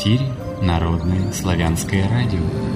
эфире Народное славянское радио.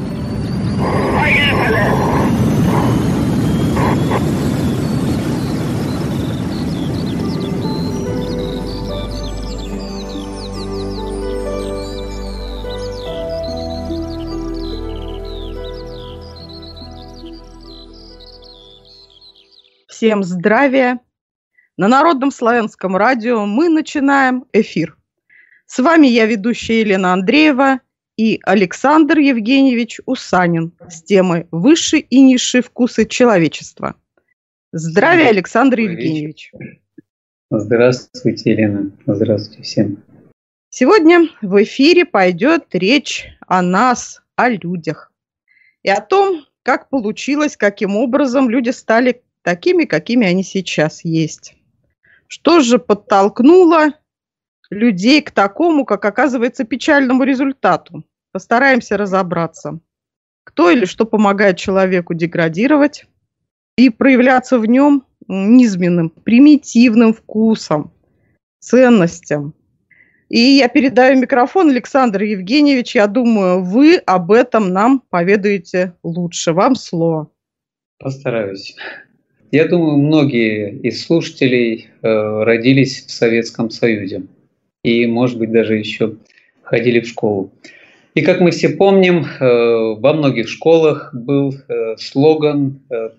Всем здравия! На Народном славянском радио мы начинаем эфир. С вами я, ведущая Елена Андреева, и Александр Евгеньевич Усанин с темой «Высшие и низшие вкусы человечества». Здравия, Александр Евгеньевич! Здравствуйте, Елена. Здравствуйте всем. Сегодня в эфире пойдет речь о нас, о людях. И о том, как получилось, каким образом люди стали такими, какими они сейчас есть. Что же подтолкнуло людей к такому, как оказывается, печальному результату? Постараемся разобраться, кто или что помогает человеку деградировать и проявляться в нем низменным, примитивным вкусом, ценностям. И я передаю микрофон Александру Евгеньевичу. Я думаю, вы об этом нам поведаете лучше. Вам слово. Постараюсь. Я думаю, многие из слушателей родились в Советском Союзе и, может быть, даже еще ходили в школу. И, как мы все помним, во многих школах был слоган,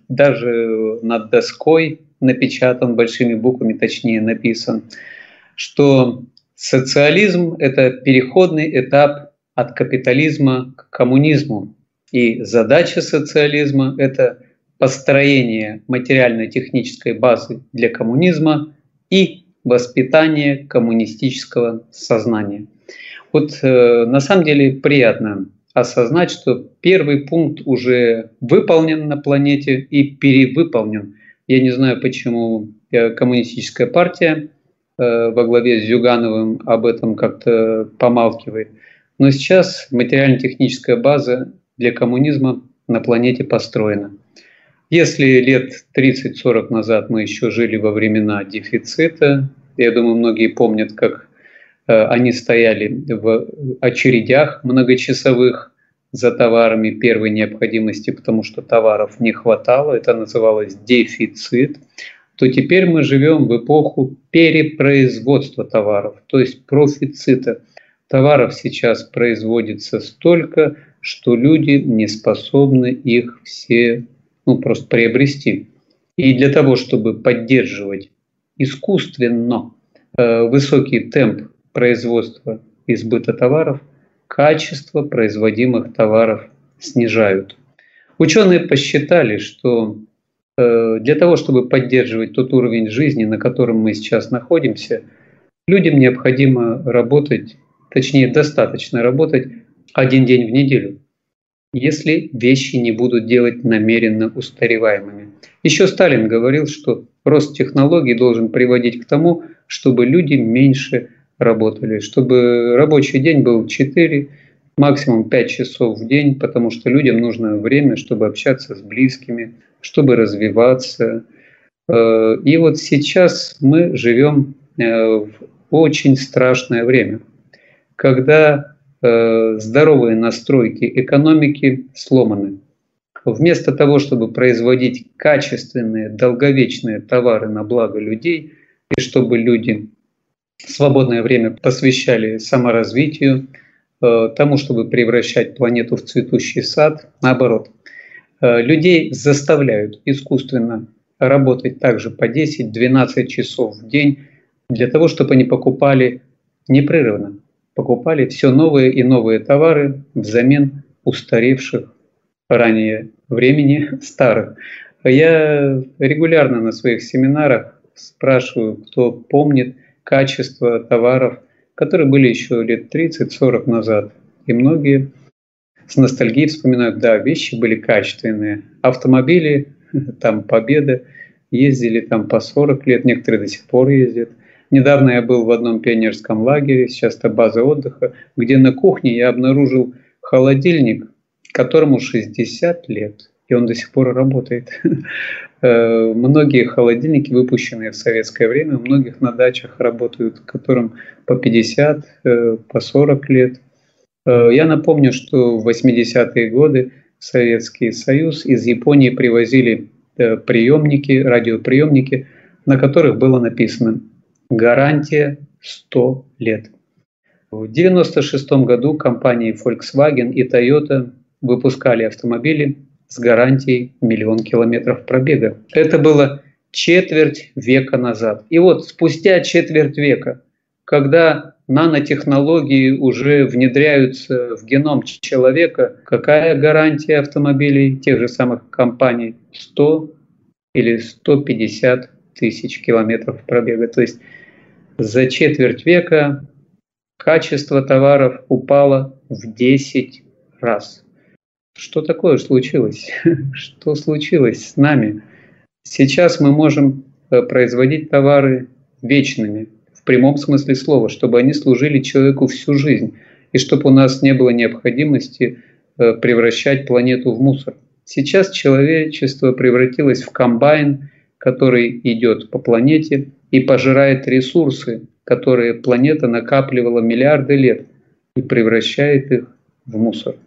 даже над доской напечатан большими буквами, точнее написан, что социализм – это переходный этап от капитализма к коммунизму. И задача социализма – это построение материально-технической базы для коммунизма и воспитание коммунистического сознания. Вот на самом деле приятно осознать, что первый пункт уже выполнен на планете и перевыполнен. Я не знаю, почему коммунистическая партия во главе с Зюгановым об этом как-то помалкивает. Но сейчас материально-техническая база для коммунизма на планете построена. Если лет 30-40 назад мы еще жили во времена дефицита, я думаю, многие помнят, как они стояли в очередях многочасовых за товарами первой необходимости, потому что товаров не хватало, это называлось дефицит, то теперь мы живем в эпоху перепроизводства товаров, то есть профицита. Товаров сейчас производится столько, что люди не способны их все просто приобрести. И для того, чтобы поддерживать искусственно высокий темп производства и сбыта товаров, качество производимых товаров снижают. Ученые посчитали, что для того, чтобы поддерживать тот уровень жизни, на котором мы сейчас находимся, людям необходимо работать, точнее достаточно работать один день в неделю, если вещи не будут делать намеренно устареваемыми. Еще Сталин говорил, что рост технологий должен приводить к тому, чтобы люди меньше работали, чтобы рабочий день был 4, максимум 5 часов в день, потому что людям нужно время, чтобы общаться с близкими, чтобы развиваться. И вот сейчас мы живем в очень страшное время, когда здоровые настройки экономики сломаны. Вместо того, чтобы производить качественные, долговечные товары на благо людей, и чтобы люди свободное время посвящали саморазвитию, тому, чтобы превращать планету в цветущий сад, наоборот, людей заставляют искусственно работать также по 10-12 часов в день для того, чтобы они покупали непрерывно. Покупали все новые и новые товары взамен устаревших ранее времени старых. Я регулярно на своих семинарах спрашиваю, кто помнит качество товаров, которые были еще лет 30-40 назад. И многие с ностальгией вспоминают, да, вещи были качественные. Автомобили, там Победа, ездили там по 40 лет, некоторые до сих пор ездят. Недавно я был в одном пионерском лагере, сейчас это база отдыха, где на кухне я обнаружил холодильник, которому 60 лет, и он до сих пор работает. Многие холодильники, выпущенные в советское время, у многих на дачах работают, которым по 50, по 40 лет. Я напомню, что в 80-е годы в Советский Союз из Японии привозили приемники, радиоприемники, на которых было написано «Гарантия 100 лет». В 1996 году компании Volkswagen и Toyota выпускали автомобили с гарантией 1 миллион километров пробега. Это было четверть века назад. И вот спустя четверть века, когда нанотехнологии уже внедряются в геном человека, какая гарантия автомобилей тех же самых компаний? 100 или 150 тысяч километров пробега. То есть за четверть века качество товаров упало в 10 раз. Что такое случилось? Что случилось с нами? Сейчас мы можем производить товары вечными, в прямом смысле слова, чтобы они служили человеку всю жизнь, и чтобы у нас не было необходимости превращать планету в мусор. Сейчас человечество превратилось в комбайн, который идет по планете и пожирает ресурсы, которые планета накапливала миллиарды лет, и превращает их в мусор.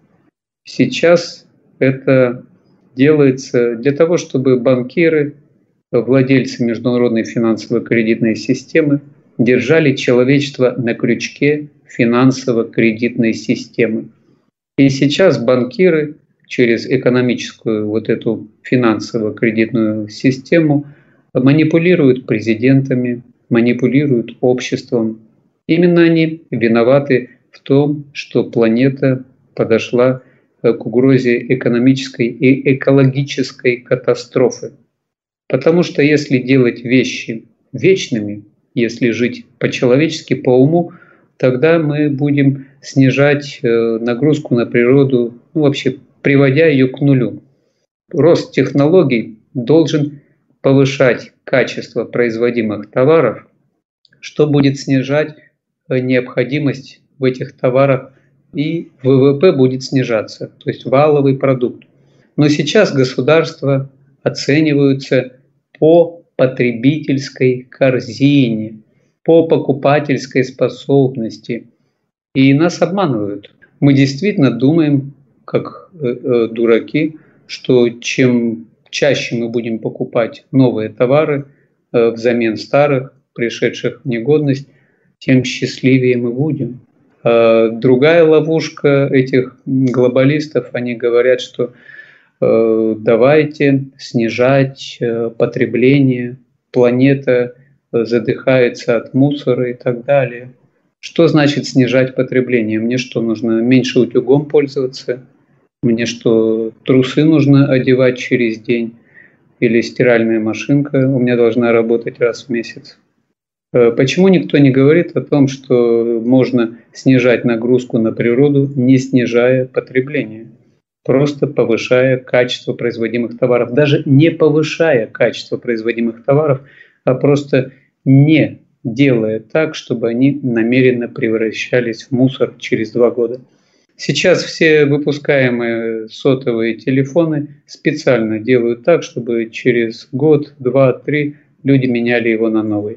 Сейчас это делается для того, чтобы банкиры, владельцы международной финансово-кредитной системы, держали человечество на крючке финансово-кредитной системы. И сейчас банкиры через экономическую вот эту финансово-кредитную систему манипулируют президентами, манипулируют обществом. Именно они виноваты в том, что планета подошла к угрозе экономической и экологической катастрофы. Потому что если делать вещи вечными, если жить по-человечески, по уму, тогда мы будем снижать нагрузку на природу, вообще приводя ее к нулю. Рост технологий должен повышать качество производимых товаров, что будет снижать необходимость в этих товарах, и ВВП будет снижаться, то есть валовый продукт. Но сейчас государства оцениваются по потребительской корзине, по покупательской способности. И нас обманывают. Мы действительно думаем, как дураки, что чем чаще мы будем покупать новые товары взамен старых, пришедших в негодность, тем счастливее мы будем. Другая ловушка этих глобалистов, они говорят, что давайте снижать потребление, планета задыхается от мусора и так далее. Что значит снижать потребление? Мне что, нужно меньше утюгом пользоваться? Мне что, трусы нужно одевать через день? Или стиральная машинка у меня должна работать раз в месяц? Почему никто не говорит о том, что можно снижать нагрузку на природу, не снижая потребление, просто повышая качество производимых товаров, даже не повышая качество производимых товаров, а просто не делая так, чтобы они намеренно превращались в мусор через 2 года. Сейчас все выпускаемые сотовые телефоны специально делают так, чтобы через год, 2, 3 люди меняли его на новый.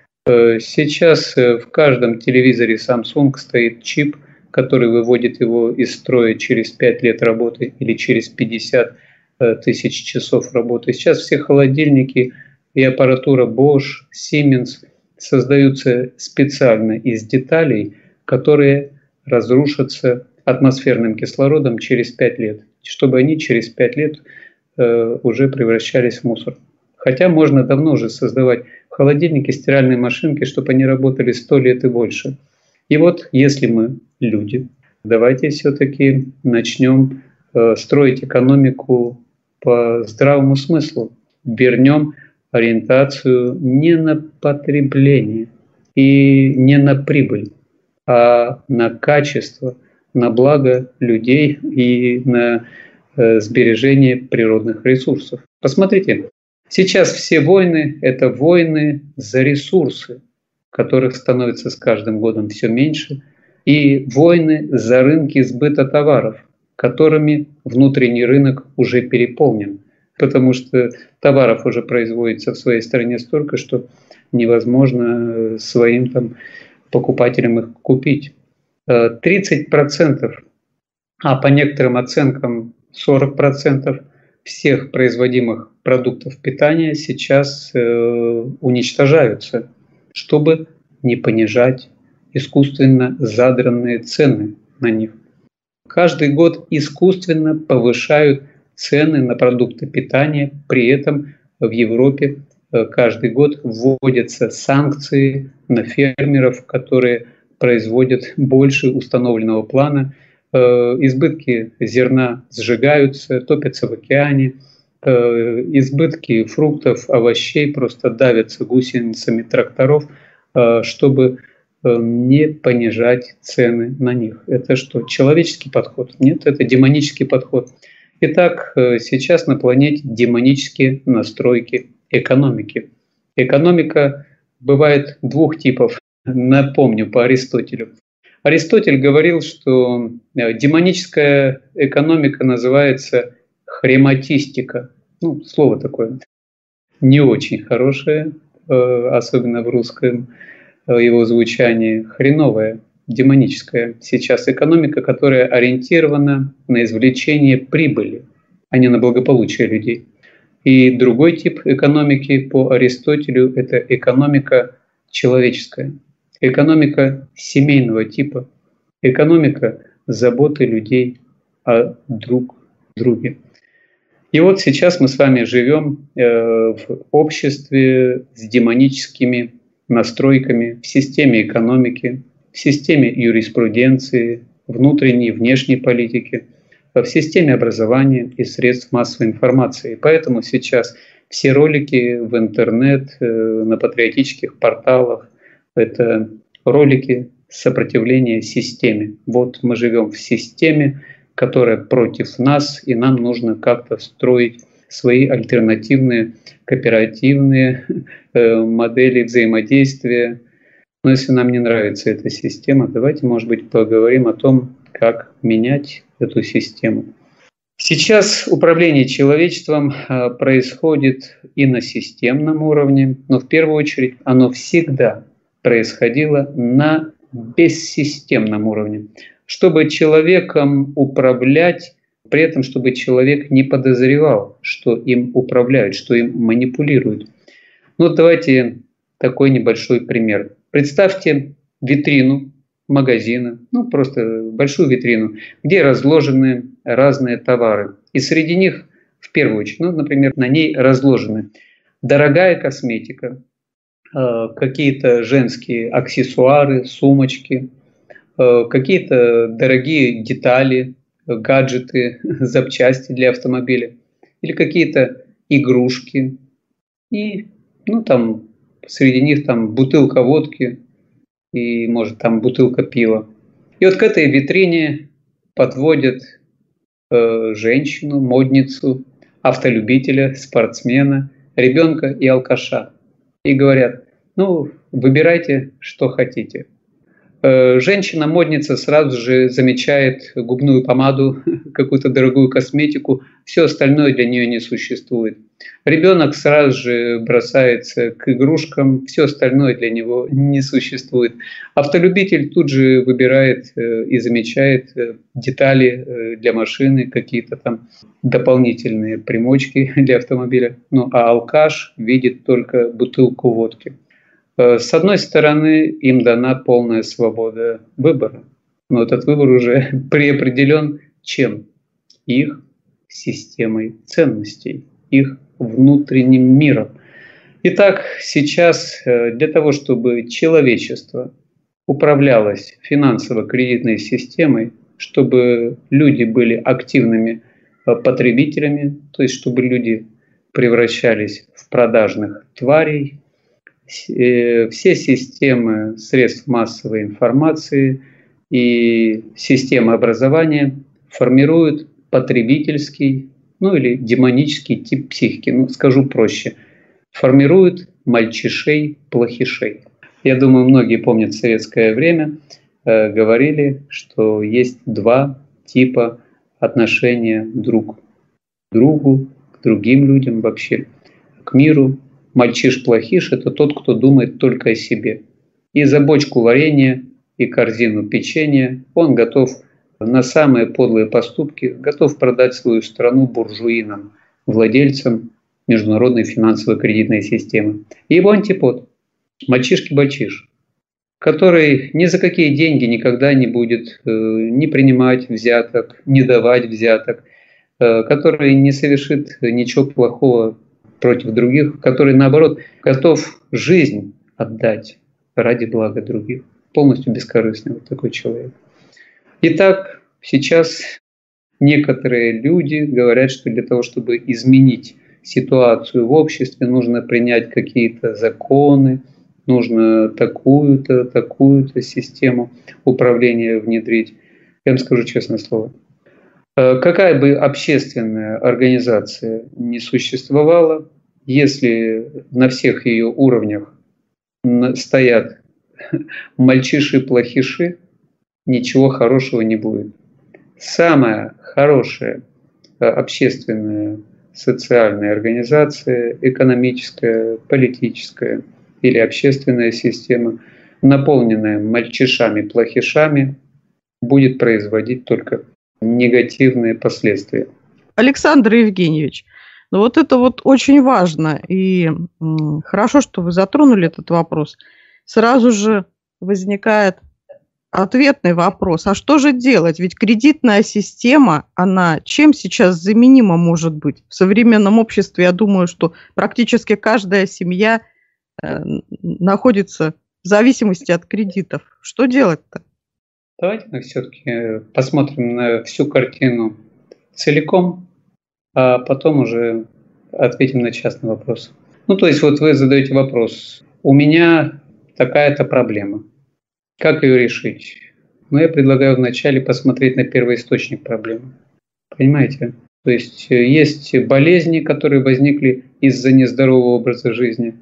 Сейчас в каждом телевизоре Samsung стоит чип, который выводит его из строя через 5 лет работы или через 50 тысяч часов работы. Сейчас все холодильники и аппаратура Bosch, Siemens создаются специально из деталей, которые разрушатся атмосферным кислородом через 5 лет, чтобы они через 5 лет уже превращались в мусор. Хотя можно давно уже создавать холодильники, стиральные машинки, чтобы они работали 100 лет и больше. И вот если мы люди, давайте все-таки начнем строить экономику по здравому смыслу. Вернем ориентацию не на потребление и не на прибыль, а на качество, на благо людей и на сбережение природных ресурсов. Посмотрите, сейчас все войны – это войны за ресурсы, которых становится с каждым годом все меньше, и войны за рынки сбыта товаров, которыми внутренний рынок уже переполнен, потому что товаров уже производится в своей стране столько, что невозможно своим покупателям их купить. 30%, а по некоторым оценкам 40% всех производимых продуктов питания сейчас уничтожаются, чтобы не понижать искусственно задранные цены на них. Каждый год искусственно повышают цены на продукты питания, при этом в Европе каждый год вводятся санкции на фермеров, которые производят больше установленного плана. Избытки зерна сжигаются, топятся в океане, избытки фруктов, овощей просто давятся гусеницами тракторов, чтобы не понижать цены на них. Это что, человеческий подход? Нет, это демонический подход. Итак, сейчас на планете демонические настройки экономики. Экономика бывает двух типов. Напомню по Аристотелю. Аристотель говорил, что демоническая экономика называется хрематистика. Ну, слово такое не очень хорошее, особенно в русском его звучании. Хреновая, демоническая сейчас экономика, которая ориентирована на извлечение прибыли, а не на благополучие людей. И другой тип экономики по Аристотелю – это экономика человеческая. Экономика семейного типа, экономика заботы людей о друг друге. И вот сейчас мы с вами живем в обществе с демоническими настройками, в системе экономики, в системе юриспруденции, внутренней и внешней политики, в системе образования и средств массовой информации. Поэтому сейчас все ролики в интернет, на патриотических порталах – это ролики сопротивления системе. Вот мы живем в системе, которая против нас, и нам нужно как-то строить свои альтернативные кооперативные модели взаимодействия. Но если нам не нравится эта система, давайте, может быть, поговорим о том, как менять эту систему. Сейчас управление человечеством происходит и на системном уровне, но в первую очередь оно всегда происходило на бессистемном уровне. Чтобы человеком управлять, при этом чтобы человек не подозревал, что им управляют, что им манипулируют. Ну, давайте такой небольшой пример. Представьте витрину магазина, ну просто большую витрину, где разложены разные товары. И среди них, в первую очередь, ну, например, на ней разложены дорогая косметика, какие-то женские аксессуары, сумочки, какие-то дорогие детали, гаджеты, запчасти для автомобиля или какие-то игрушки. И, ну, там среди них там бутылка водки и, может, там бутылка пива. И вот к этой витрине подводят женщину, модницу, автолюбителя, спортсмена, ребенка и алкаша. И говорят: ну, выбирайте, что хотите. Женщина-модница сразу же замечает губную помаду, какую-то дорогую косметику, все остальное для нее не существует. Ребенок сразу же бросается к игрушкам, все остальное для него не существует. Автолюбитель тут же выбирает и замечает детали для машины, какие-то там дополнительные примочки для автомобиля. Ну а алкаш видит только бутылку водки. С одной стороны, им дана полная свобода выбора, но этот выбор уже преопределен чем? Их системой ценностей, их внутренним миром. Итак, сейчас для того, чтобы человечество управлялось финансово-кредитной системой, чтобы люди были активными потребителями, то есть чтобы люди превращались в продажных тварей, все системы средств массовой информации и системы образования формируют потребительский, ну или демонический тип психики. Ну, скажу проще. Формируют мальчишей-плохишей. Я думаю, многие помнят в советское время, говорили, что есть два типа отношения друг к другу, к другим людям вообще, к миру. Мальчиш-плохиш – это тот, кто думает только о себе. И за бочку варенья и корзину печенья, он готов на самые подлые поступки, готов продать свою страну буржуинам, владельцам международной финансово-кредитной системы. И его антипод – мальчишки-бальчиш, который ни за какие деньги никогда не будет не принимать взяток, не давать взяток, который не совершит ничего плохого против других, который, наоборот, готов жизнь отдать ради блага других. Полностью бескорыстный вот такой человек. Итак, сейчас некоторые люди говорят, что для того, чтобы изменить ситуацию в обществе, нужно принять какие-то законы, нужно такую-то, такую-то систему управления внедрить. Я вам скажу честное слово. Какая бы общественная организация ни существовала, если на всех ее уровнях стоят мальчиши-плохиши, ничего хорошего не будет. Самая хорошая общественная, социальная организация, экономическая, политическая или общественная система, наполненная мальчишами-плохишами, будет производить только негативные последствия. Александр Евгеньевич, ну вот это вот очень важно, и хорошо, что вы затронули этот вопрос. Сразу же возникает ответный вопрос, а что же делать? Ведь кредитная система, она чем сейчас заменима может быть? В современном обществе, я думаю, что практически каждая семья находится в зависимости от кредитов. Что делать-то? Давайте мы все-таки посмотрим на всю картину целиком, а потом уже ответим на частный вопрос. Ну, то есть вот вы задаете вопрос, у меня такая-то проблема. Как ее решить? Ну, я предлагаю вначале посмотреть на первоисточник проблемы. Понимаете? То есть болезни, которые возникли из-за нездорового образа жизни.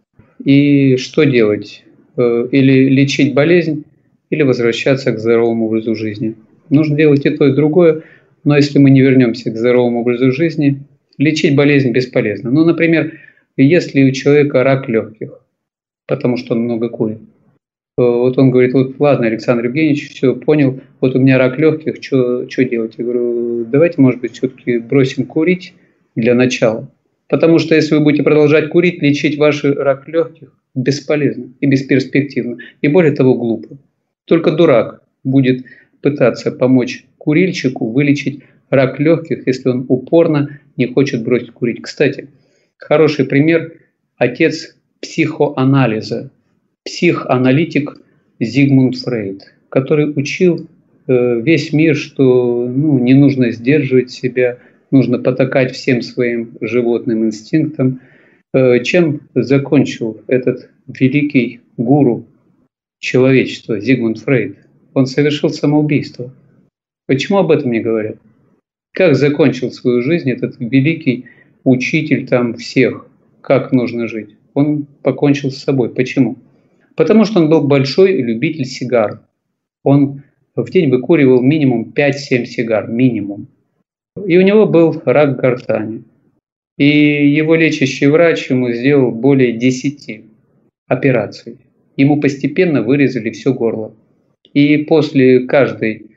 И что делать? Или лечить болезнь, или возвращаться к здоровому образу жизни. Нужно делать и то, и другое, но если мы не вернемся к здоровому образу жизни, лечить болезнь бесполезно. Ну, например, если у человека рак легких, потому что он много курит, вот он говорит, вот ладно, Александр Евгеньевич, все, понял, вот у меня рак легких, что делать? Я говорю, давайте, может быть, все-таки бросим курить для начала. Потому что если вы будете продолжать курить, лечить ваш рак легких бесполезно и бесперспективно. И более того, глупо. Только дурак будет пытаться помочь курильщику вылечить рак легких, если он упорно не хочет бросить курить. Кстати, хороший пример – отец психоанализа, психоаналитик Зигмунд Фрейд, который учил весь мир, что не нужно сдерживать себя, нужно потакать всем своим животным инстинктам. Чем закончил этот великий гуру человечества Зигмунд Фрейд? Он совершил самоубийство. Почему об этом не говорят? Как закончил свою жизнь этот великий учитель там всех, как нужно жить? Он покончил с собой. Почему? Потому что он был большой любитель сигар. Он в день выкуривал минимум 5-7 сигар, минимум. И у него был рак гортани. И его лечащий врач ему сделал более 10 операций. Ему постепенно вырезали все горло. И после каждой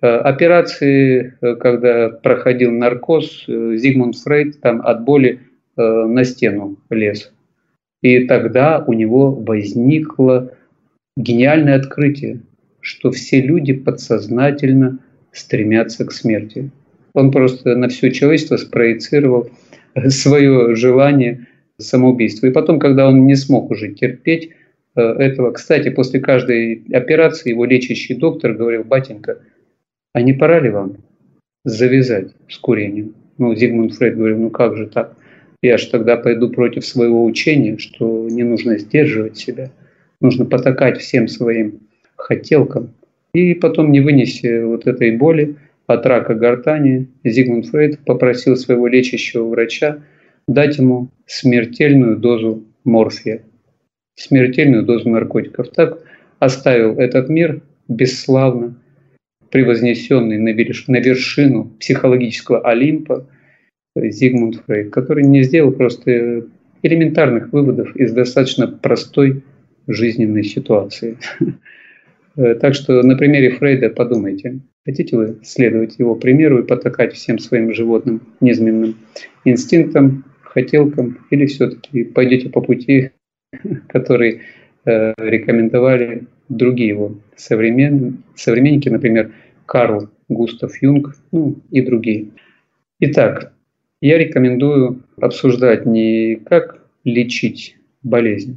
операции, когда проходил наркоз, Зигмунд Фрейд там от боли на стену лез. И тогда у него возникло гениальное открытие, что все люди подсознательно стремятся к смерти. Он просто на все человечество спроецировал свое желание самоубийства. И потом, когда он не смог уже терпеть этого, кстати, после каждой операции его лечащий доктор говорил: батенька, а не пора ли вам завязать с курением? Зигмунд Фрейд говорил, как же так? Я же тогда пойду против своего учения, что не нужно сдерживать себя, нужно потакать всем своим хотелкам. И потом, не вынеся вот этой боли от рака гортани, Зигмунд Фрейд попросил своего лечащего врача дать ему смертельную дозу морфия, смертельную дозу наркотиков. Так оставил этот мир бесславно, превознесенный на вершину психологического Олимпа Зигмунд Фрейд, который не сделал просто элементарных выводов из достаточно простой жизненной ситуации. Так что на примере Фрейда подумайте, хотите вы следовать его примеру и потакать всем своим животным низменным инстинктам, хотелкам, или все-таки пойдете по пути, который рекомендовали другие его современники, например, Карл Густав Юнг, ну и другие. Итак, я рекомендую обсуждать не как лечить болезнь,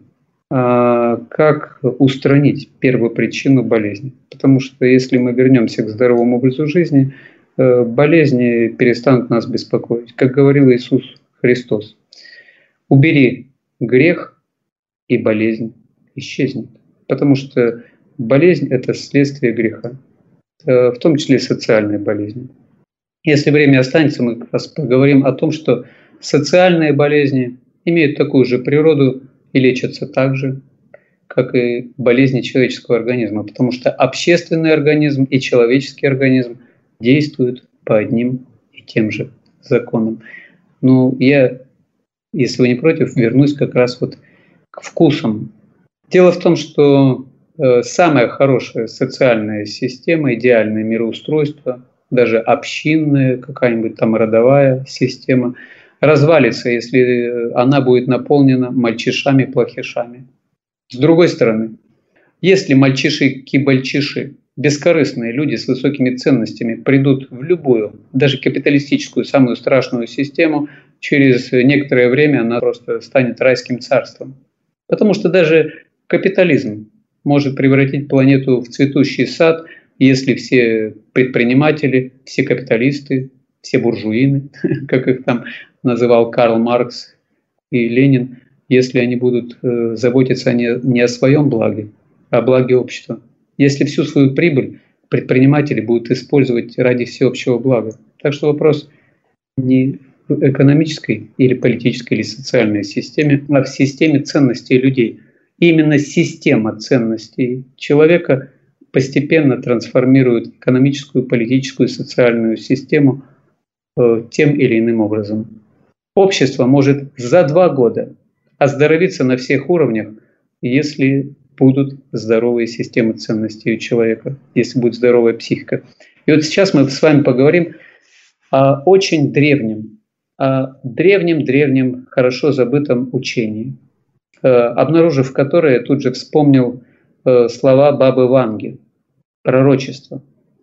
а как устранить первопричину болезни. Потому что если мы вернемся к здоровому образу жизни, болезни перестанут нас беспокоить. Как говорил Иисус Христос, убери грех, и болезнь исчезнет. Потому что болезнь – это следствие греха, в том числе социальные болезни. Если время останется, мы как раз поговорим о том, что социальные болезни имеют такую же природу и лечатся так же, как и болезни человеческого организма, потому что общественный организм и человеческий организм действуют по одним и тем же законам. Ну, я, если вы не против, вернусь как раз вот к вкусам. Дело в том, что самая хорошая социальная система, идеальное мироустройство, даже общинная, какая-нибудь там родовая система, развалится, если она будет наполнена мальчишами-плохишами. С другой стороны, если мальчиши-кибальчиши, бескорыстные люди с высокими ценностями придут в любую, даже капиталистическую, самую страшную систему, через некоторое время она просто станет райским царством. Потому что даже капитализм может превратить планету в цветущий сад, если все предприниматели, все капиталисты, все буржуины, как их там называл Карл Маркс и Ленин, если они будут заботиться не о своем благе, а о благе общества. Если всю свою прибыль предприниматели будут использовать ради всеобщего блага. Так что вопрос не в экономической или политической или социальной системе, а в системе ценностей людей. И именно система ценностей человека постепенно трансформирует экономическую, политическую и социальную систему тем или иным образом. Общество может за 2 года оздоровиться на всех уровнях, если будут здоровые системы ценностей у человека, если будет здоровая психика. И вот сейчас мы с вами поговорим о очень древнем, хорошо забытом учении, обнаружив которое, я тут же вспомнил слова Бабы Ванги, пророчество,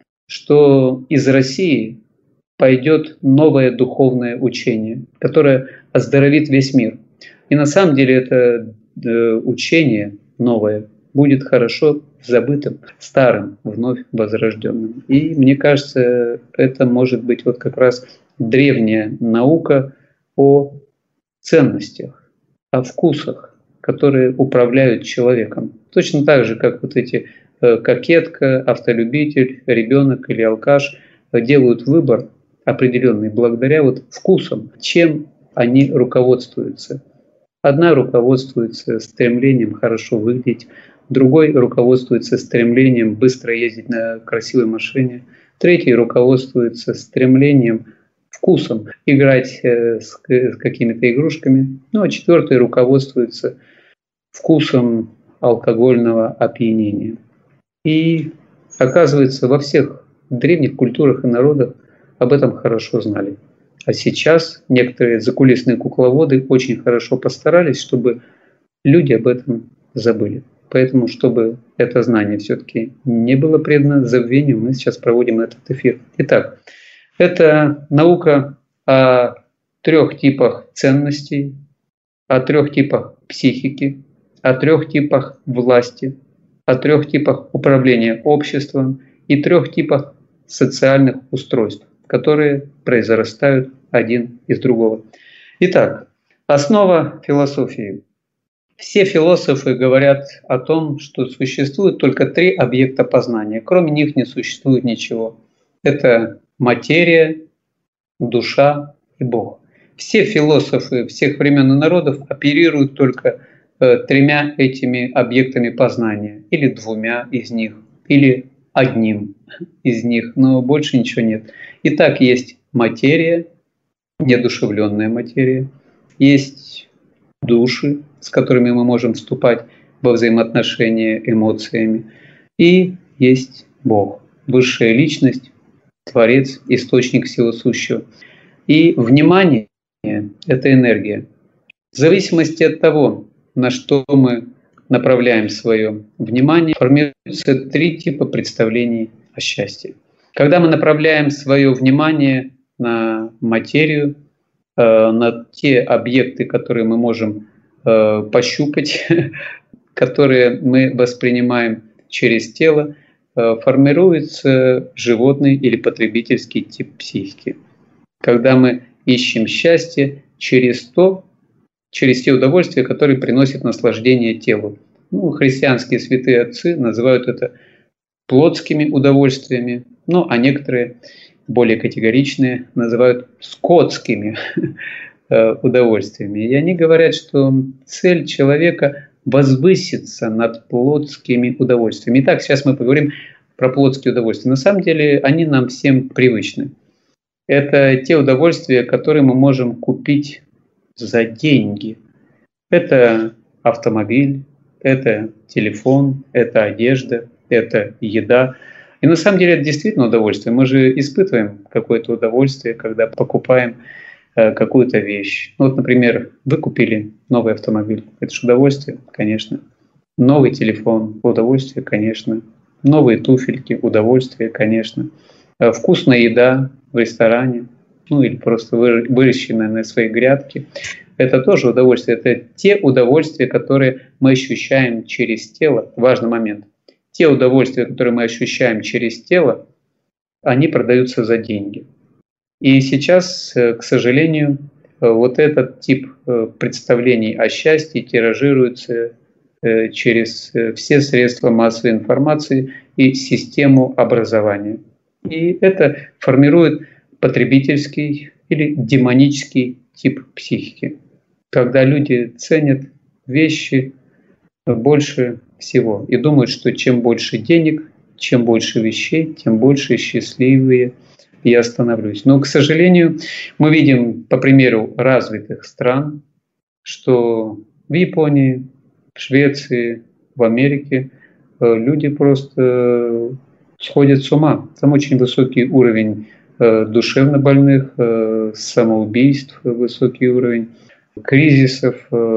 что из России пойдет новое духовное учение, которое оздоровит весь мир. И на самом деле это учение новое будет хорошо забытым, старым, вновь возрожденным. И мне кажется, это может быть вот как раз древняя наука о ценностях, о вкусах, которые управляют человеком. Точно так же, как вот эти кокетка, автолюбитель, ребенок или алкаш делают выбор определенный благодаря вот вкусам, чем они руководствуются. Одна руководствуется стремлением хорошо выглядеть, другой руководствуется стремлением быстро ездить на красивой машине, третий руководствуется стремлением, вкусом играть с какими-то игрушками, ну а четвертый руководствуется вкусом алкогольного опьянения. И оказывается, во всех древних культурах и народах об этом хорошо знали. А сейчас некоторые закулисные кукловоды очень хорошо постарались, чтобы люди об этом забыли. Поэтому, чтобы это знание все-таки не было предано забвению, мы сейчас проводим этот эфир. Итак, это наука о 3 типах ценностей, о 3 типах психики, о 3 типах власти, о 3 типах управления обществом и 3 типах социальных устройств, которые произрастают один из другого. Итак, основа философии. Все философы говорят о том, что существует только 3 объекта познания. Кроме них не существует ничего. Это материя, душа и Бог. Все философы всех времен и народов оперируют только 3 этими объектами познания. Или 2 из них, или 1 из них, но больше ничего нет. Итак, есть материя, неодушевленная материя, есть души, с которыми мы можем вступать во взаимоотношения эмоциями, и есть Бог, высшая личность, Творец, источник всего сущего. И внимание – это энергия. В зависимости от того, на что мы направляем свое внимание, формируются 3 типа представлений о счастье. Когда мы направляем свое внимание на материю, на те объекты, которые мы можем пощупать, которые мы воспринимаем через тело, формируется животный или потребительский тип психики. Когда мы ищем счастье через те удовольствия, которые приносят наслаждение телу. Христианские святые отцы называют это плотскими удовольствиями, а некоторые, более категоричные, называют скотскими удовольствиями. И они говорят, что цель человека – возвыситься над плотскими удовольствиями. Итак, сейчас мы поговорим про плотские удовольствия. На самом деле они нам всем привычны. Это те удовольствия, которые мы можем купить за деньги. Это автомобиль, это телефон, это одежда, это еда. И на самом деле это действительно удовольствие. Мы же испытываем какое-то удовольствие, когда покупаем какую-то вещь. Например, вы купили новый автомобиль. Это же удовольствие, конечно. Новый телефон – удовольствие, конечно. Новые туфельки – удовольствие, конечно. Вкусная еда в ресторане, или просто выращенная на своей грядке – это тоже удовольствие. Это те удовольствия, которые мы ощущаем через тело. Важный момент. Те удовольствия, которые мы ощущаем через тело, они продаются за деньги. И сейчас, к сожалению, вот этот тип представлений о счастье тиражируется через все средства массовой информации и систему образования. И это формирует потребительский или демонический тип психики, когда люди ценят вещи больше всего и думают, что чем больше денег, чем больше вещей, тем больше счастливые я становлюсь. Но, к сожалению, мы видим, по примеру развитых стран, что в Японии, в Швеции, в Америке люди просто сходят с ума. Там очень высокий уровень душевнобольных, самоубийств, высокий уровень кризисов,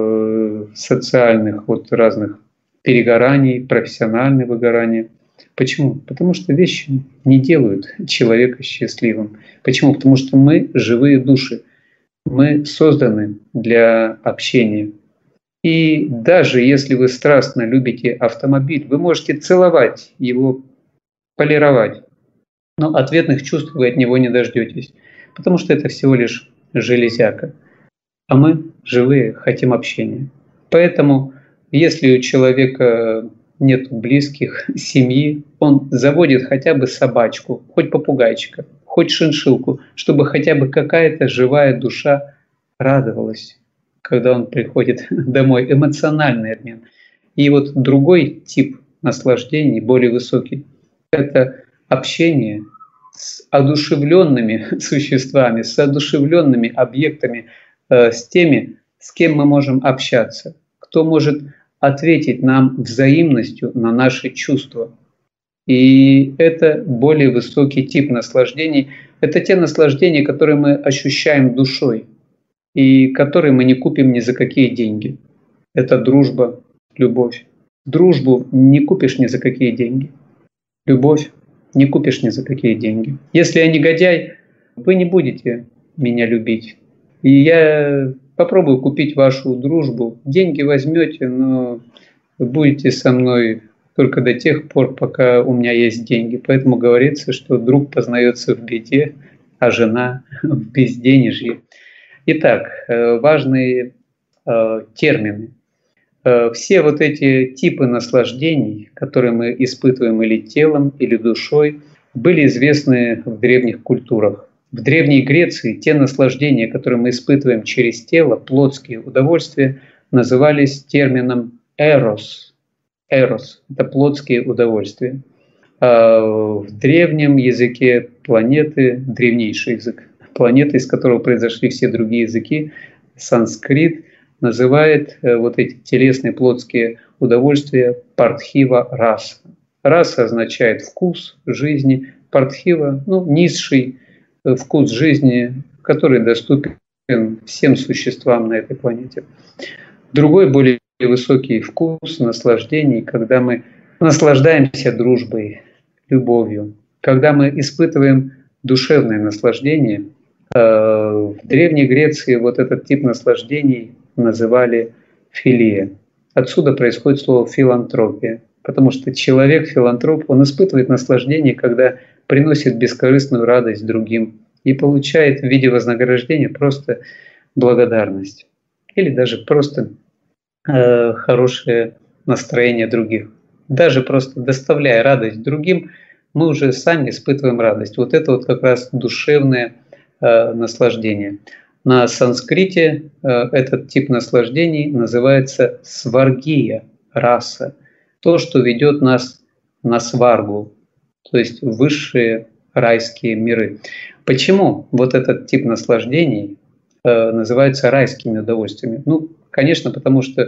социальных, разных перегораний, профессиональных выгораний. Почему? Потому что вещи не делают человека счастливым. Почему? Потому что мы живые души. Мы созданы для общения. И даже если вы страстно любите автомобиль, вы можете целовать его, полировать, но ответных чувств вы от него не дождетесь, потому что это всего лишь железяка. А мы, живые, хотим общения. Поэтому, если у человека нет близких, семьи, он заводит хотя бы собачку, хоть попугайчика, хоть шиншиллку, чтобы хотя бы какая-то живая душа радовалась, когда он приходит домой. Эмоциональный обмен. И другой тип наслаждений, более высокий, это общение с одушевленными существами, с одушевленными объектами, с теми, с кем мы можем общаться, кто может ответить нам взаимностью на наши чувства. И это более высокий тип наслаждений. Это те наслаждения, которые мы ощущаем душой и которые мы не купим ни за какие деньги. Это дружба, любовь. Дружбу не купишь ни за какие деньги. Любовь не купишь ни за какие деньги. Если я негодяй, вы не будете меня любить. И я попробую купить вашу дружбу. Деньги возьмете, но будете со мной только до тех пор, пока у меня есть деньги. Поэтому говорится, что друг познается в беде, а жена в безденежье. Итак, важные термины. Все эти типы наслаждений, которые мы испытываем или телом, или душой, были известны в древних культурах. В Древней Греции те наслаждения, которые мы испытываем через тело, плотские удовольствия, назывались термином «эрос». «Эрос» — это плотские удовольствия. А в древнем языке планеты, древнейший язык планеты, из которого произошли все другие языки, санскрит, называет эти телесные плотские удовольствия «партхива раса». Раса означает вкус жизни, партхива, низший вкус жизни, который доступен всем существам на этой планете. Другой, более высокий вкус наслаждений, когда мы наслаждаемся дружбой, любовью, когда мы испытываем душевное наслаждение. В Древней Греции вот этот тип наслаждений называли филия. Отсюда происходит слово филантропия, потому что человек-филантроп, он испытывает наслаждение, когда приносит бескорыстную радость другим и получает в виде вознаграждения просто благодарность или даже просто хорошее настроение других. Даже просто доставляя радость другим, мы уже сами испытываем радость. Вот это вот как раз душевное наслаждение. На санскрите этот тип наслаждений называется сваргия, раса. То, что ведет нас на сваргу, то есть высшие райские миры. Почему вот этот тип наслаждений называется райскими удовольствиями? Конечно, потому что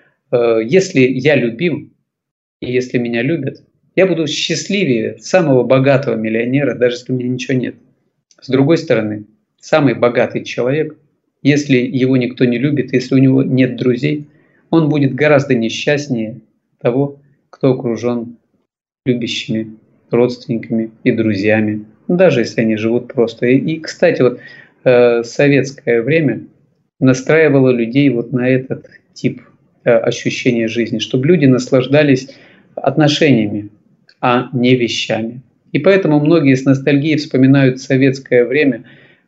если я любим, и если меня любят, я буду счастливее самого богатого миллионера, даже если у меня ничего нет. С другой стороны, самый богатый человек, если его никто не любит, если у него нет друзей, он будет гораздо несчастнее того, кто окружен любящими родственниками и друзьями, даже если они живут просто. И кстати, вот советское время настраивало людей вот на этот тип ощущения жизни, чтобы люди наслаждались отношениями, а не вещами. И поэтому многие с ностальгией вспоминают советское время,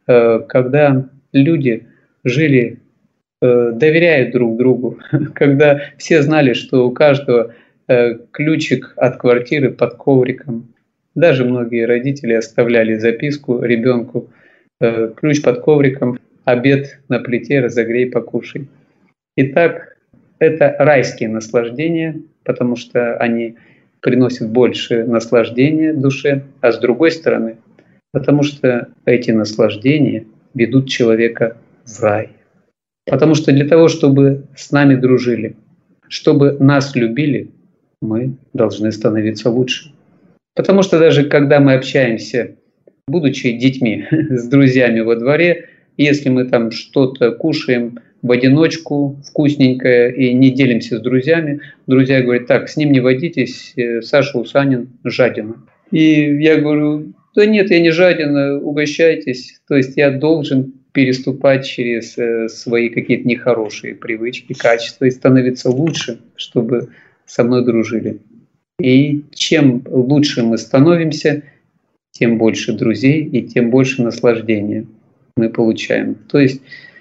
когда люди жили, доверяя друг другу, когда все знали, что у каждого ключик от квартиры под ковриком. Даже многие родители оставляли записку ребенку: ключ под ковриком, обед на плите, разогрей, покушай. Итак, это райские наслаждения, потому что они приносят больше наслаждения душе, а с другой стороны, потому что эти наслаждения ведут человека в рай. Потому что для того, чтобы с нами дружили, чтобы нас любили, мы должны становиться лучше. Потому что даже когда мы общаемся, будучи детьми, с друзьями во дворе, если мы там что-то кушаем в одиночку, вкусненькое, и не делимся с друзьями, друзья говорят: так, с ним не водитесь, Саша Усанин жадина. И я говорю: да нет, я не жадина, угощайтесь. То есть я должен переступать через свои какие-то нехорошие привычки, качества и становиться лучше, чтобы со мной дружили. И чем лучше мы становимся, тем больше друзей и тем больше наслаждения мы получаем. То есть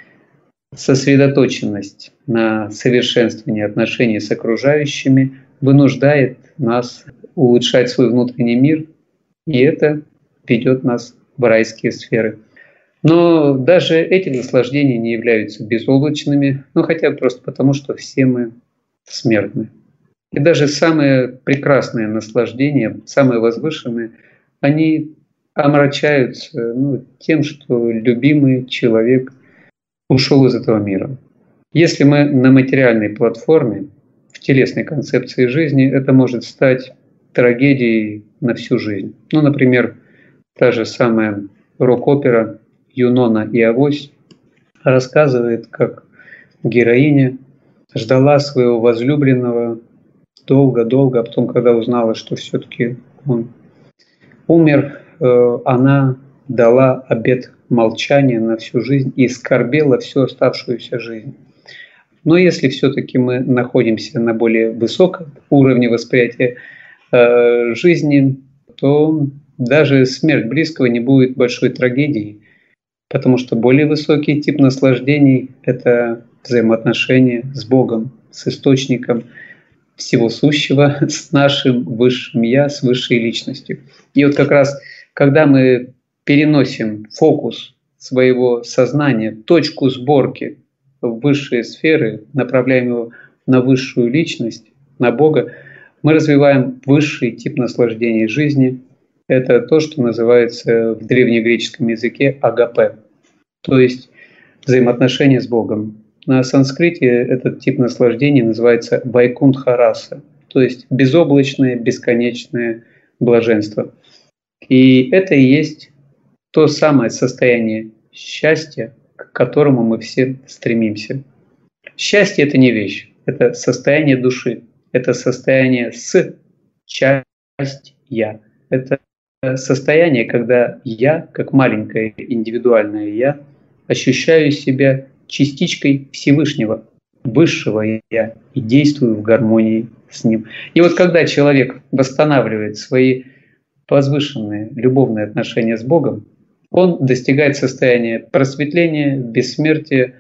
сосредоточенность на совершенствовании отношений с окружающими вынуждает нас улучшать свой внутренний мир, и это ведет нас в райские сферы. Но даже эти наслаждения не являются безоблачными, хотя бы просто потому, что все мы смертны. И даже самые прекрасные наслаждения, самые возвышенные, они омрачаются тем, что любимый человек ушел из этого мира. Если мы на материальной платформе, в телесной концепции жизни, это может стать трагедией на всю жизнь. Например, та же самая рок-опера «Юнона и Авось» рассказывает, как героиня ждала своего возлюбленного долго-долго, а потом, когда узнала, что все-таки он умер, она дала обет молчания на всю жизнь и скорбела всю оставшуюся жизнь. Но если все-таки мы находимся на более высоком уровне восприятия жизни, то даже смерть близкого не будет большой трагедией, потому что более высокий тип наслаждений – это взаимоотношения с Богом, с Источником всего сущего, с нашим высшим Я, с высшей личностью. И вот как раз, когда мы переносим фокус своего сознания, точку сборки в высшие сферы, направляем его на высшую личность, на Бога, мы развиваем высший тип наслаждения жизни. Это то, что называется в древнегреческом языке агапе, то есть взаимоотношения с Богом. На санскрите этот тип наслаждения называется вайкунтха раса, то есть безоблачное, бесконечное блаженство. И это и есть то самое состояние счастья, к которому мы все стремимся. Счастье – это не вещь, это состояние души, это состояние с часть «я». Это состояние, когда я, как маленькое индивидуальное «я», ощущаю себя частичкой Всевышнего, Высшего «я» и действую в гармонии с Ним. И вот когда человек восстанавливает свои возвышенные любовные отношения с Богом, он достигает состояния просветления, бессмертия,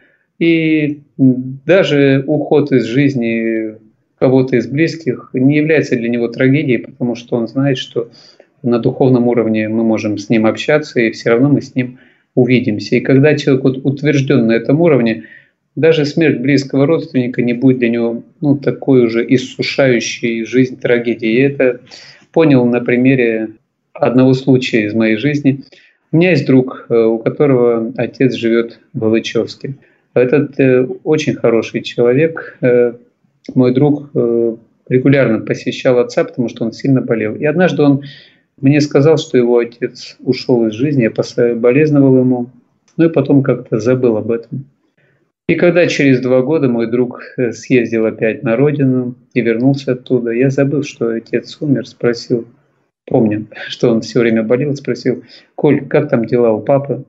и даже уход из жизни кого-то из близких не является для него трагедией, потому что он знает, что на духовном уровне мы можем с ним общаться, и все равно мы с ним увидимся. И когда человек утвержден на этом уровне, даже смерть близкого родственника не будет для него такой уже иссушающей жизнь трагедией. Я это понял на примере одного случая из моей жизни. У меня есть друг, у которого отец живет в Алычевске. Этот очень хороший человек. Мой друг регулярно посещал отца, потому что он сильно болел. И однажды он мне сказал, что его отец ушел из жизни, я соболезновал ему, и потом как-то забыл об этом. И когда через 2 года мой друг съездил опять на родину и вернулся оттуда, я забыл, что отец умер, спросил, помню, что он все время болел, спросил: «Коль, как там дела у папы?»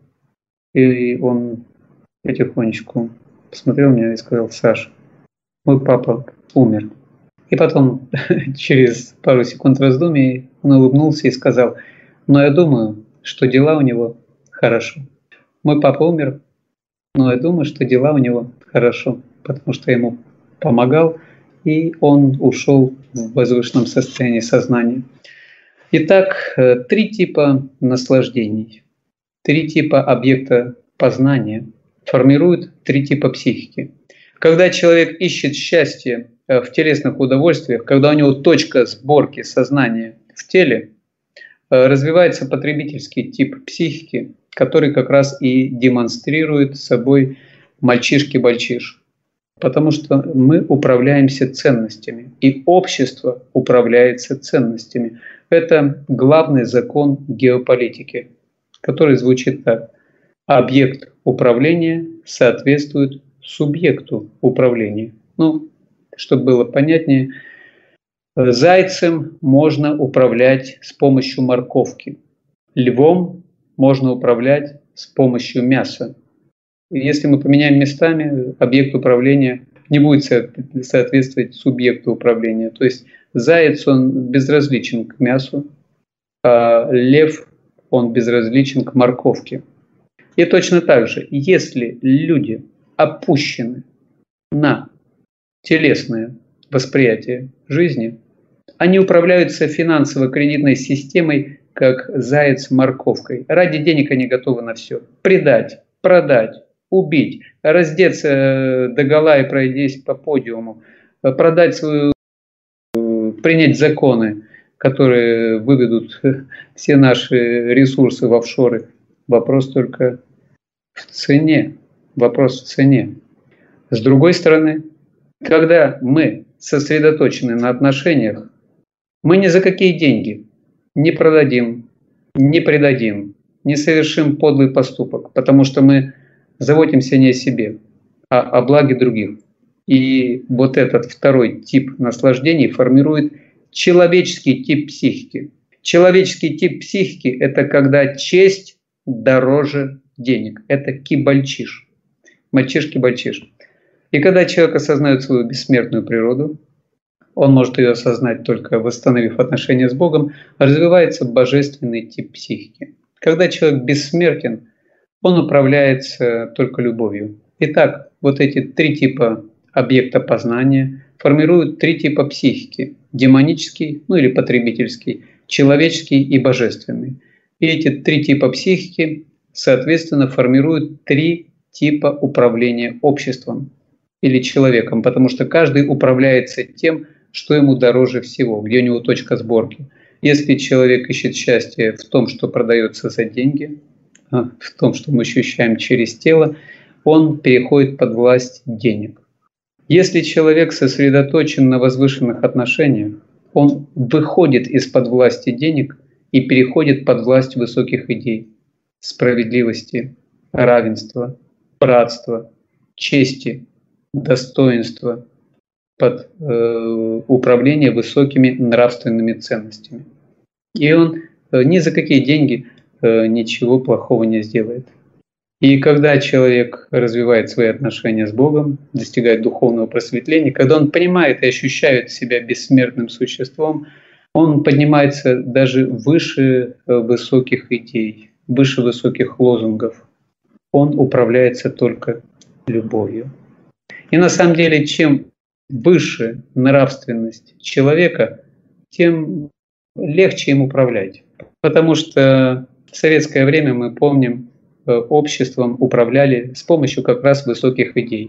И он потихонечку посмотрел на меня и сказал: «Саш, мой папа умер». И потом, через пару секунд раздумий, он улыбнулся и сказал: «Но я думаю, что дела у него хорошо. Мой папа умер, но я думаю, что дела у него хорошо, потому что я ему помогал, и он ушел в возвышенном состоянии сознания». Итак, 3 типа наслаждений, 3 типа объекта познания формируют 3 типа психики. Когда человек ищет счастье в телесных удовольствиях, когда у него точка сборки сознания в теле, развивается потребительский тип психики, который как раз и демонстрирует собой мальчишки-бальчиш. Потому что мы управляемся ценностями, и общество управляется ценностями. Это главный закон геополитики, который звучит так: объект управления соответствует субъекту управления. Чтобы было понятнее, зайцем можно управлять с помощью морковки, львом можно управлять с помощью мяса. И если мы поменяем местами, объект управления не будет соответствовать субъекту управления. То есть заяц, он безразличен к мясу, а лев, он безразличен к морковке. И точно так же, если люди опущены на телесное восприятие жизни, они управляются финансово-кредитной системой, как заяц морковкой. Ради денег они готовы на все. Предать, продать, убить, раздеться догола и пройдись по подиуму, продать свою, принять законы, которые выведут все наши ресурсы в офшоры. Вопрос только в цене. Вопрос в цене. С другой стороны, когда мы сосредоточены на отношениях, мы ни за какие деньги не продадим, не предадим, не совершим подлый поступок, потому что мы заботимся не о себе, а о благе других. И вот этот 2-й тип наслаждений формирует человеческий тип психики. Человеческий тип психики – это когда честь дороже денег. Это кибальчиш. Мальчишки-бальчиш. И когда человек осознает свою бессмертную природу, он может ее осознать только восстановив отношения с Богом, развивается божественный тип психики. Когда человек бессмертен, он управляется только любовью. Итак, вот эти 3 типа объекта познания формируют 3 типа психики: демонический, или потребительский, человеческий и божественный. И эти 3 типа психики, соответственно, формируют 3 типа управления обществом или человеком, потому что каждый управляется тем, что ему дороже всего, где у него точка сборки. Если человек ищет счастье в том, что продается за деньги, в том, что мы ощущаем через тело, он переходит под власть денег. Если человек сосредоточен на возвышенных отношениях, он выходит из-под власти денег и переходит под власть высоких идей справедливости, равенства, братства, чести, достоинства, под управление высокими нравственными ценностями. И он ни за какие деньги ничего плохого не сделает. И когда человек развивает свои отношения с Богом, достигает духовного просветления, когда он понимает и ощущает себя бессмертным существом, он поднимается даже выше высоких идей, выше высоких лозунгов. Он управляется только любовью. И на самом деле, чем выше нравственность человека, тем легче им управлять. Потому что в советское время, мы помним, обществом управляли с помощью как раз высоких идей.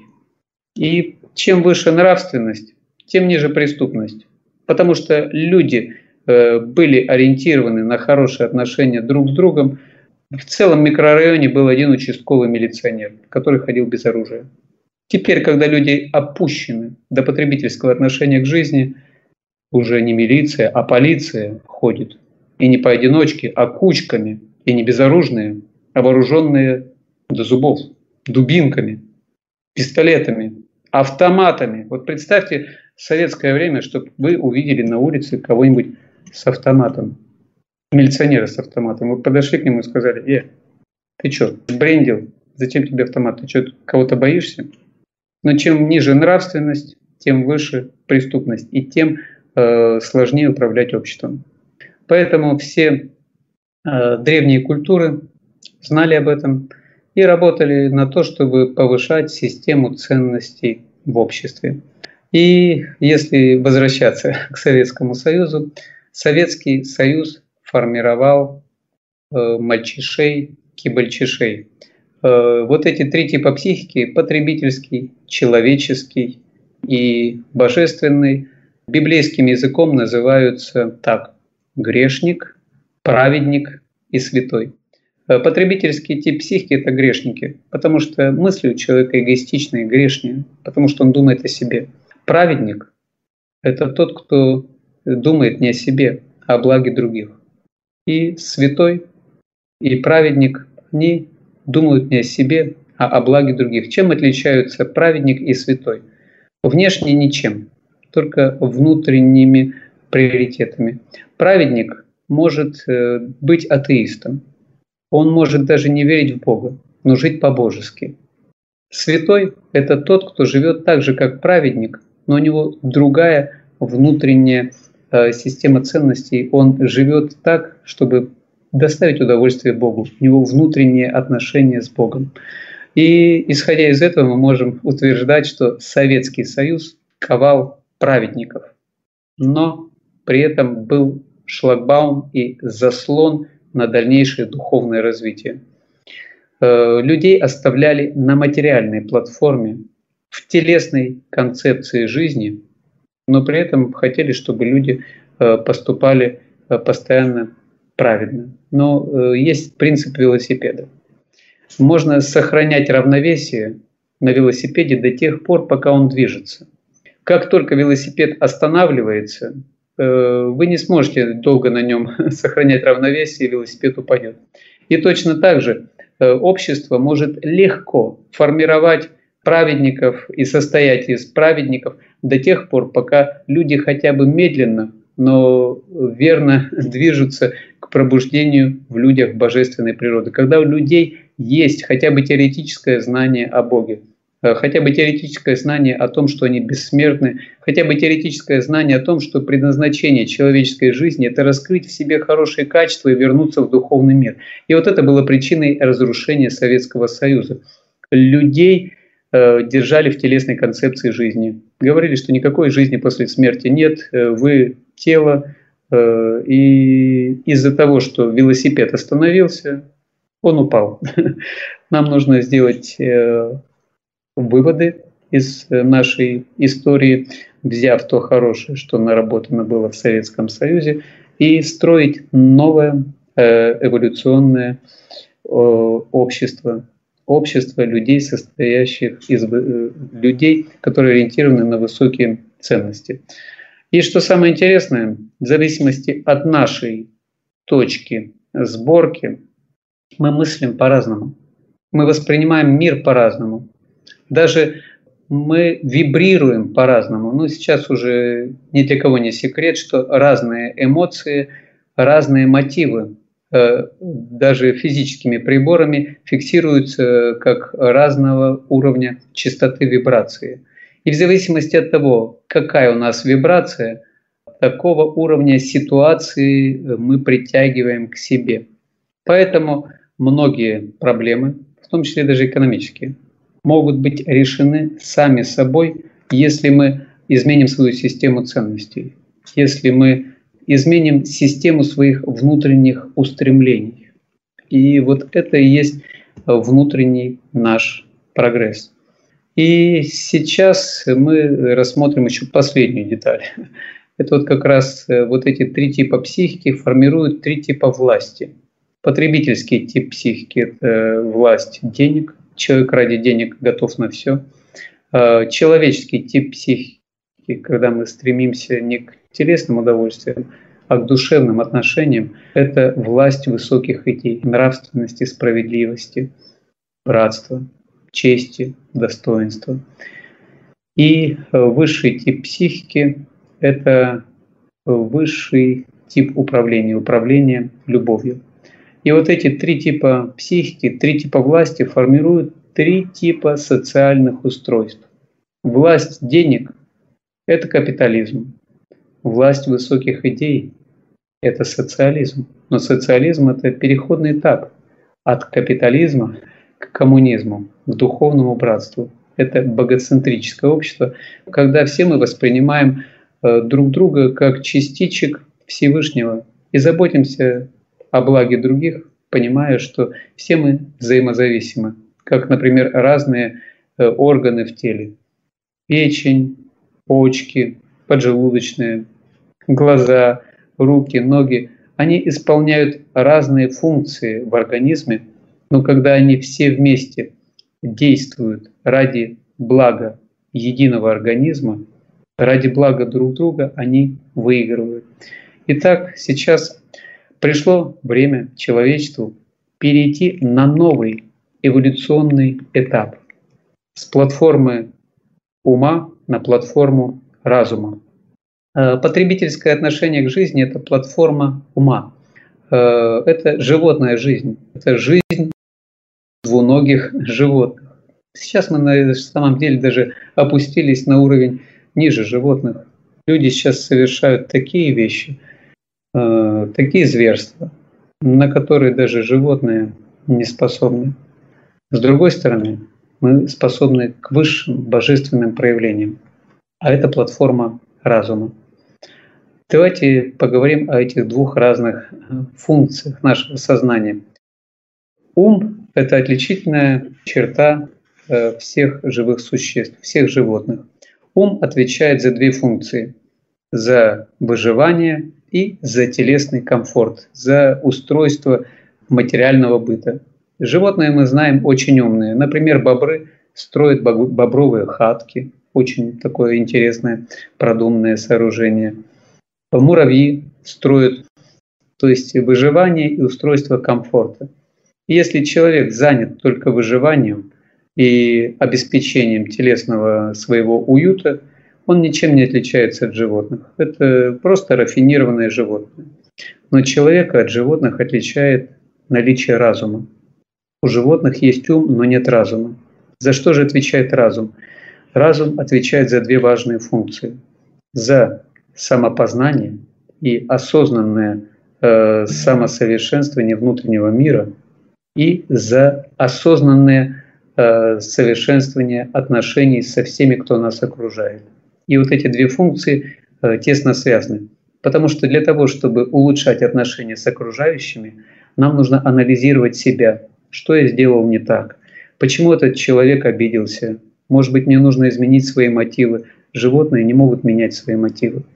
И чем выше нравственность, тем ниже преступность. Потому что люди были ориентированы на хорошие отношения друг с другом. В целом микрорайоне был один участковый милиционер, который ходил без оружия. Теперь, когда люди опущены до потребительского отношения к жизни, уже не милиция, а полиция ходит. И не поодиночке, а кучками. И не безоружные, а вооруженные до зубов, дубинками, пистолетами, автоматами. Вот представьте советское время, чтобы вы увидели на улице кого-нибудь с автоматом, милиционера с автоматом. Вы подошли к нему и сказали: ты что, сбрендил? Зачем тебе автомат? Ты что, кого-то боишься? Но чем ниже нравственность, тем выше преступность, и тем сложнее управлять обществом. Поэтому все древние культуры знали об этом и работали на то, чтобы повышать систему ценностей в обществе. И если возвращаться к Советскому Союзу, Советский Союз формировал мальчишей, кибальчишей. Вот эти три типа психики – потребительский, человеческий и божественный – библейским языком называются так: грешник, праведник и святой. Потребительский тип психики – это грешники, потому что мысли у человека эгоистичные, грешные, потому что он думает о себе. Праведник – это тот, кто думает не о себе, а о благе других. И святой, и праведник – они думают не о себе, а о благе других. Чем отличаются праведник и святой? Внешне ничем, только внутренними приоритетами. Праведник может быть атеистом. Он может даже не верить в Бога, но жить по-божески. Святой – это тот, кто живет так же, как праведник, но у него другая внутренняя система ценностей. Он живет так, чтобы доставить удовольствие Богу. У него внутренние отношения с Богом. И исходя из этого мы можем утверждать, что Советский Союз ковал праведников. Но при этом был шлагбаум и заслон на дальнейшее духовное развитие. Людей оставляли на материальной платформе, в телесной концепции жизни, но при этом хотели, чтобы люди поступали постоянно праведно. Но есть принцип велосипеда. Можно сохранять равновесие на велосипеде до тех пор, пока он движется. Как только велосипед останавливается, вы не сможете долго на нем сохранять равновесие, и велосипед упадет. И точно так же общество может легко формировать праведников и состоять из праведников до тех пор, пока люди хотя бы медленно, но верно движутся к пробуждению в людях божественной природы. Когда у людей есть хотя бы теоретическое знание о Боге, хотя бы теоретическое знание о том, что они бессмертны, хотя бы теоретическое знание о том, что предназначение человеческой жизни – это раскрыть в себе хорошие качества и вернуться в духовный мир. И вот это было причиной разрушения Советского Союза. Людей держали в телесной концепции жизни. Говорили, что никакой жизни после смерти нет, вы тело. И из-за того, что велосипед остановился, он упал. Нам нужно сделать выводы из нашей истории, взяв то хорошее, что наработано было в Советском Союзе, и строить новое эволюционное общество, общество людей, состоящих из людей, которые ориентированы на высокие ценности. И что самое интересное, в зависимости от нашей точки сборки, мы мыслим по-разному. Мы воспринимаем мир по-разному. Даже мы вибрируем по-разному. Ну, сейчас уже ни для кого не секрет, что разные эмоции, разные мотивы, даже физическими приборами фиксируются как разного уровня частоты вибрации. И в зависимости от того, какая у нас вибрация, такого уровня ситуации мы притягиваем к себе. Поэтому многие проблемы, в том числе даже экономические, могут быть решены сами собой, если мы изменим свою систему ценностей, если мы изменим систему своих внутренних устремлений. И вот это и есть внутренний наш прогресс. И сейчас мы рассмотрим еще последнюю деталь. Это вот как раз вот эти три типа психики формируют три типа власти. Потребительский тип психики – это власть денег. Человек ради денег готов на все. Человеческий тип психики, когда мы стремимся не к телесным удовольствиям, а к душевным отношениям, это власть высоких идей, нравственности, справедливости, братства, чести, достоинства. И высший тип психики – это высший тип управления любовью. И вот эти три типа психики, три типа власти формируют три типа социальных устройств. Власть денег – это капитализм. Власть высоких идей – это социализм. Но социализм – это переходный этап от капитализма к коммунизму, к духовному братству. Это богоцентрическое общество, когда все мы воспринимаем друг друга как частичек Всевышнего и заботимся о благе других, понимая, что все мы взаимозависимы, как, например, разные органы в теле. Печень, почки, поджелудочные, глаза, руки, ноги. Они исполняют разные функции в организме, но когда они все вместе действуют ради блага единого организма, ради блага друг друга, они выигрывают. Итак, сейчас пришло время человечеству перейти на новый эволюционный этап с платформы ума на платформу разума. Потребительское отношение к жизни – это платформа ума. Это животная жизнь, это жизнь двуногих животных. Сейчас мы на самом деле даже опустились на уровень ниже животных. Люди сейчас совершают такие вещи, такие зверства, на которые даже животные не способны. С другой стороны, мы способны к высшим божественным проявлениям, а это платформа разума. Давайте поговорим о этих двух разных функциях нашего сознания. Ум – это отличительная черта всех живых существ, всех животных. Ум отвечает за две функции – за выживание и за телесный комфорт, за устройство материального быта. Животные, мы знаем, очень умные. Например, бобры строят бобровые хатки, очень такое интересное, продуманное сооружение. Муравьи строят, то есть выживание и устройство комфорта. И если человек занят только выживанием и обеспечением телесного своего уюта, он ничем не отличается от животных. Это просто рафинированные животные. Но человека от животных отличает наличие разума. У животных есть ум, но нет разума. За что же отвечает разум? Разум отвечает за две важные функции. За самопознание и осознанное самосовершенствование внутреннего мира и за осознанное совершенствование отношений со всеми, кто нас окружает. И вот эти две функции тесно связаны. Потому что для того, чтобы улучшать отношения с окружающими, нам нужно анализировать себя. Что я сделал не так? Почему этот человек обиделся? Может быть, мне нужно изменить свои мотивы. Животные не могут менять свои мотивы.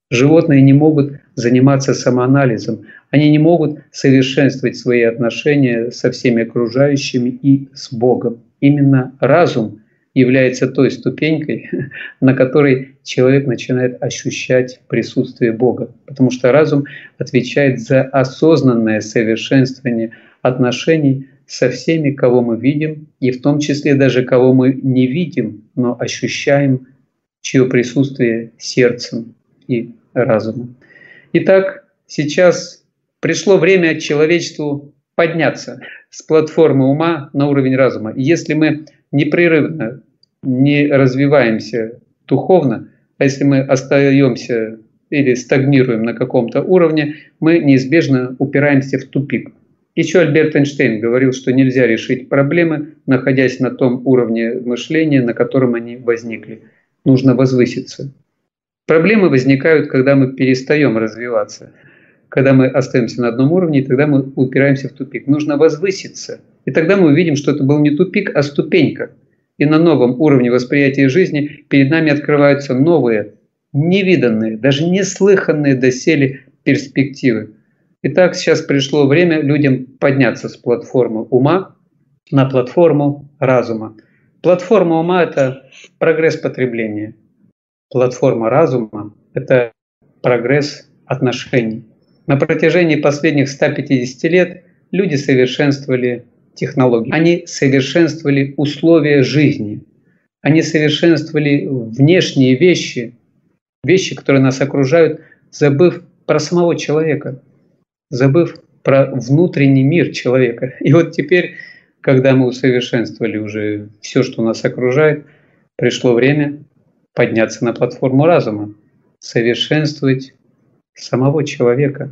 Животные не могут заниматься самоанализом, они не могут совершенствовать свои отношения со всеми окружающими и с Богом. Именно разум является той ступенькой, на которой человек начинает ощущать присутствие Бога, потому что разум отвечает за осознанное совершенствование отношений со всеми, кого мы видим, и в том числе даже кого мы не видим, но ощущаем, чье присутствие сердцем и разумом. Итак, сейчас пришло время человечеству подняться с платформы ума на уровень разума. И если мы непрерывно не развиваемся духовно, а если мы остаемся или стагнируем на каком-то уровне, мы неизбежно упираемся в тупик. Еще Альберт Эйнштейн говорил, что нельзя решить проблемы, находясь на том уровне мышления, на котором они возникли. Нужно возвыситься. Проблемы возникают, когда мы перестаем развиваться, когда мы остаемся на одном уровне, и тогда мы упираемся в тупик. Нужно возвыситься, и тогда мы увидим, что это был не тупик, а ступенька. И на новом уровне восприятия жизни перед нами открываются новые, невиданные, даже неслыханные доселе перспективы. Итак, сейчас пришло время людям подняться с платформы ума на платформу разума. Платформа ума – это прогресс потребления. Платформа разума – это прогресс отношений. На протяжении последних 150 лет люди совершенствовали технологии. Они совершенствовали условия жизни. Они совершенствовали внешние вещи, которые нас окружают, забыв про самого человека, забыв про внутренний мир человека. И вот теперь, когда мы усовершенствовали уже все, что нас окружает, пришло время подняться на платформу разума, совершенствовать самого человека,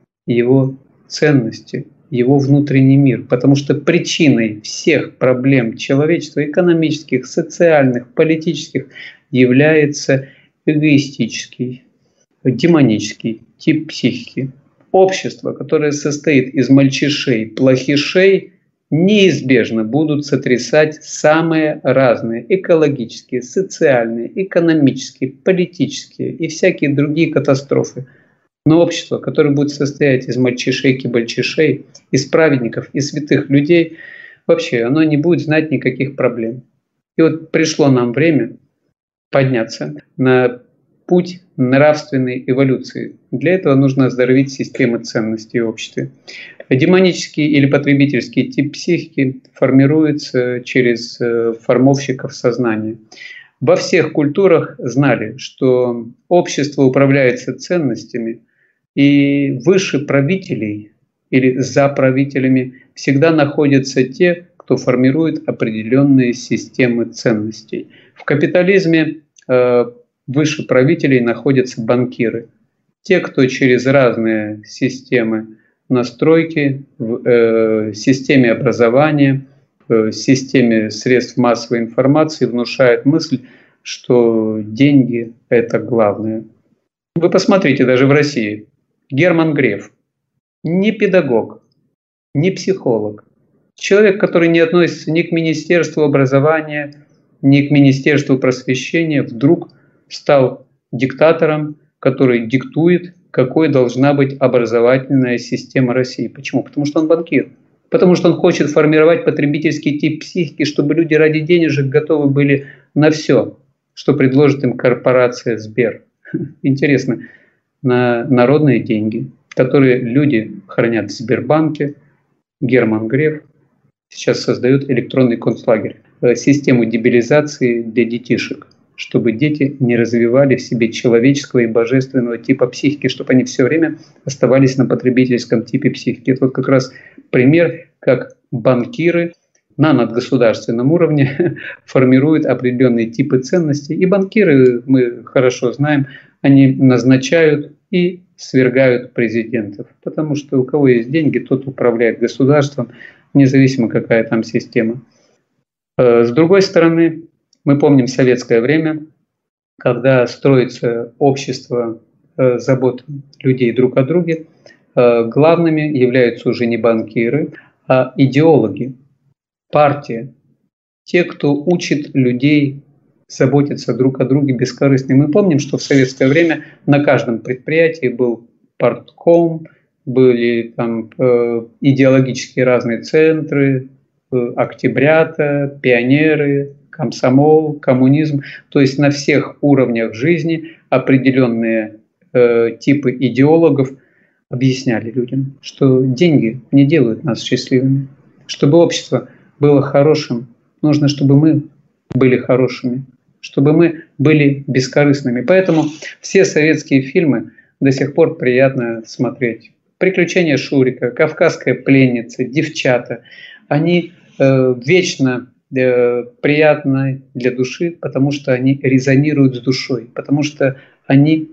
его ценности, его внутренний мир. Потому что причиной всех проблем человечества, экономических, социальных, политических, является эгоистический, демонический тип психики. Общество, которое состоит из мальчишей, плохишей, неизбежно будут сотрясать самые разные экологические, социальные, экономические, политические и всякие другие катастрофы. Но общество, которое будет состоять из мальчишей-кибальчишей, из праведников и святых людей, вообще оно не будет знать никаких проблем. И вот пришло нам время подняться на путь нравственной эволюции. Для этого нужно оздоровить системы ценностей в обществе. Демонический или потребительский тип психики формируется через формовщиков сознания. Во всех культурах знали, что общество управляется ценностями, и выше правителей или за правителями всегда находятся те, кто формирует определенные системы ценностей. В капитализме выше правителей находятся банкиры. Те, кто через разные системы настройки, в системе образования, в системе средств массовой информации внушают мысль, что деньги – это главное. Вы посмотрите, даже в России. Герман Греф – не педагог, не психолог. Человек, который не относится ни к Министерству образования, ни к Министерству просвещения, вдруг стал диктатором, который диктует, какой должна быть образовательная система России. Почему? Потому что он банкир. Потому что он хочет формировать потребительский тип психики, чтобы люди ради денежек готовы были на все, что предложит им корпорация Сбер. Интересно, на народные деньги, которые люди хранят в Сбербанке, Герман Греф сейчас создает электронный концлагерь, систему дебилизации для детишек, чтобы дети не развивали в себе человеческого и божественного типа психики, чтобы они все время оставались на потребительском типе психики. Это вот как раз пример, как банкиры на надгосударственном уровне формируют определенные типы ценностей. И банкиры, мы хорошо знаем, они назначают и свергают президентов. Потому что у кого есть деньги, тот управляет государством, независимо какая там система. С другой стороны, мы помним советское время, когда строится общество забот людей друг о друге. Главными являются уже не банкиры, а идеологи, партия. Те, кто учит людей заботиться друг о друге бескорыстно. Мы помним, что в советское время на каждом предприятии был партком, были там идеологические разные центры, октябрята, пионеры, комсомол, коммунизм. То есть на всех уровнях жизни определенные типы идеологов объясняли людям, что деньги не делают нас счастливыми. Чтобы общество было хорошим, нужно, чтобы мы были хорошими, чтобы мы были бескорыстными. Поэтому все советские фильмы до сих пор приятно смотреть. «Приключения Шурика», «Кавказская пленница», «Девчата», они вечно приятны для души, потому что они резонируют с душой, потому что они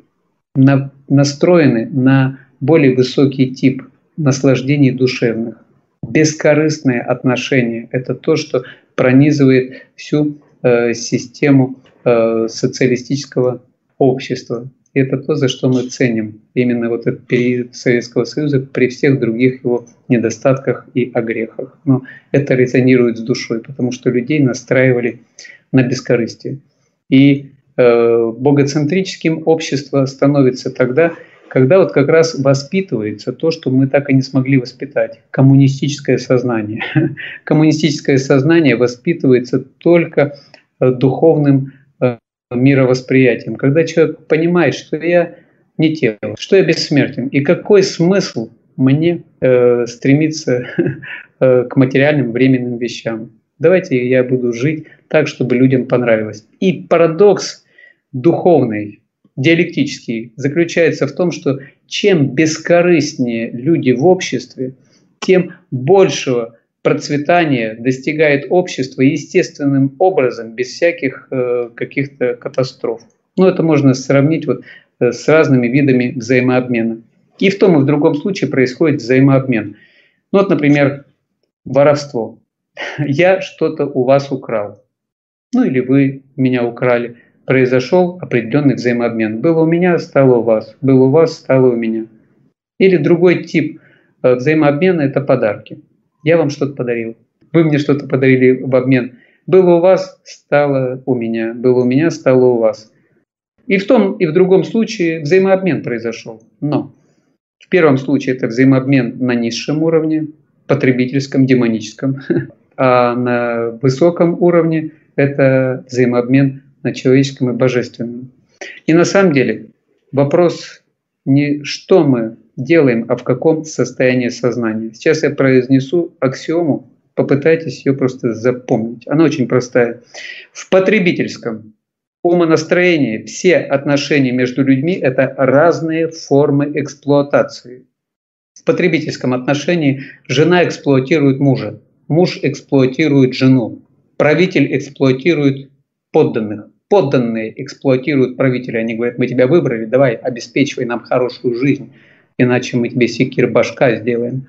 настроены на более высокий тип наслаждений душевных. Бескорыстное отношение – это то, что пронизывает всю систему социалистического общества. И это то, за что мы ценим именно вот этот период Советского Союза при всех других его недостатках и огрехах. Но это резонирует с душой, потому что людей настраивали на бескорыстие. И богоцентрическим общество становится тогда, когда вот как раз воспитывается то, что мы так и не смогли воспитать – коммунистическое сознание. Коммунистическое сознание воспитывается только духовным мировосприятием. Когда человек понимает, что я не тело, что я бессмертен, и какой смысл мне стремиться к материальным временным вещам. Давайте я буду жить так, чтобы людям понравилось. И парадокс духовный, диалектический, заключается в том, что чем бескорыстнее люди в обществе, тем большего процветания достигает общество естественным образом, без всяких каких-то катастроф. Ну, это можно сравнить вот с разными видами взаимообмена. И в том и в другом случае происходит взаимообмен. Ну, вот, например, воровство. Я что-то у вас украл. Ну, или вы меня украли. Произошел определенный взаимообмен. Было у меня, стало у вас. Было у вас, стало у меня. Или другой тип взаимообмена – это подарки. Я вам что-то подарил. Вы мне что-то подарили в обмен. Было у вас, стало у меня. Было у меня, стало у вас. И в том, и в другом случае взаимообмен произошел. Но в первом случае это взаимообмен на низшем уровне, потребительском, демоническом. А на высоком уровне это взаимообмен на человеческом и божественном. И на самом деле вопрос не что мы делаем, а в каком состоянии сознания. Сейчас я произнесу аксиому, попытайтесь ее просто запомнить. Она очень простая. В потребительском умонастроении все отношения между людьми – это разные формы эксплуатации. В потребительском отношении жена эксплуатирует мужа, муж эксплуатирует жену, правитель эксплуатирует подданных. Подданные эксплуатируют правителя. Они говорят: мы тебя выбрали, давай обеспечивай нам хорошую жизнь, иначе мы тебе секир-башка сделаем,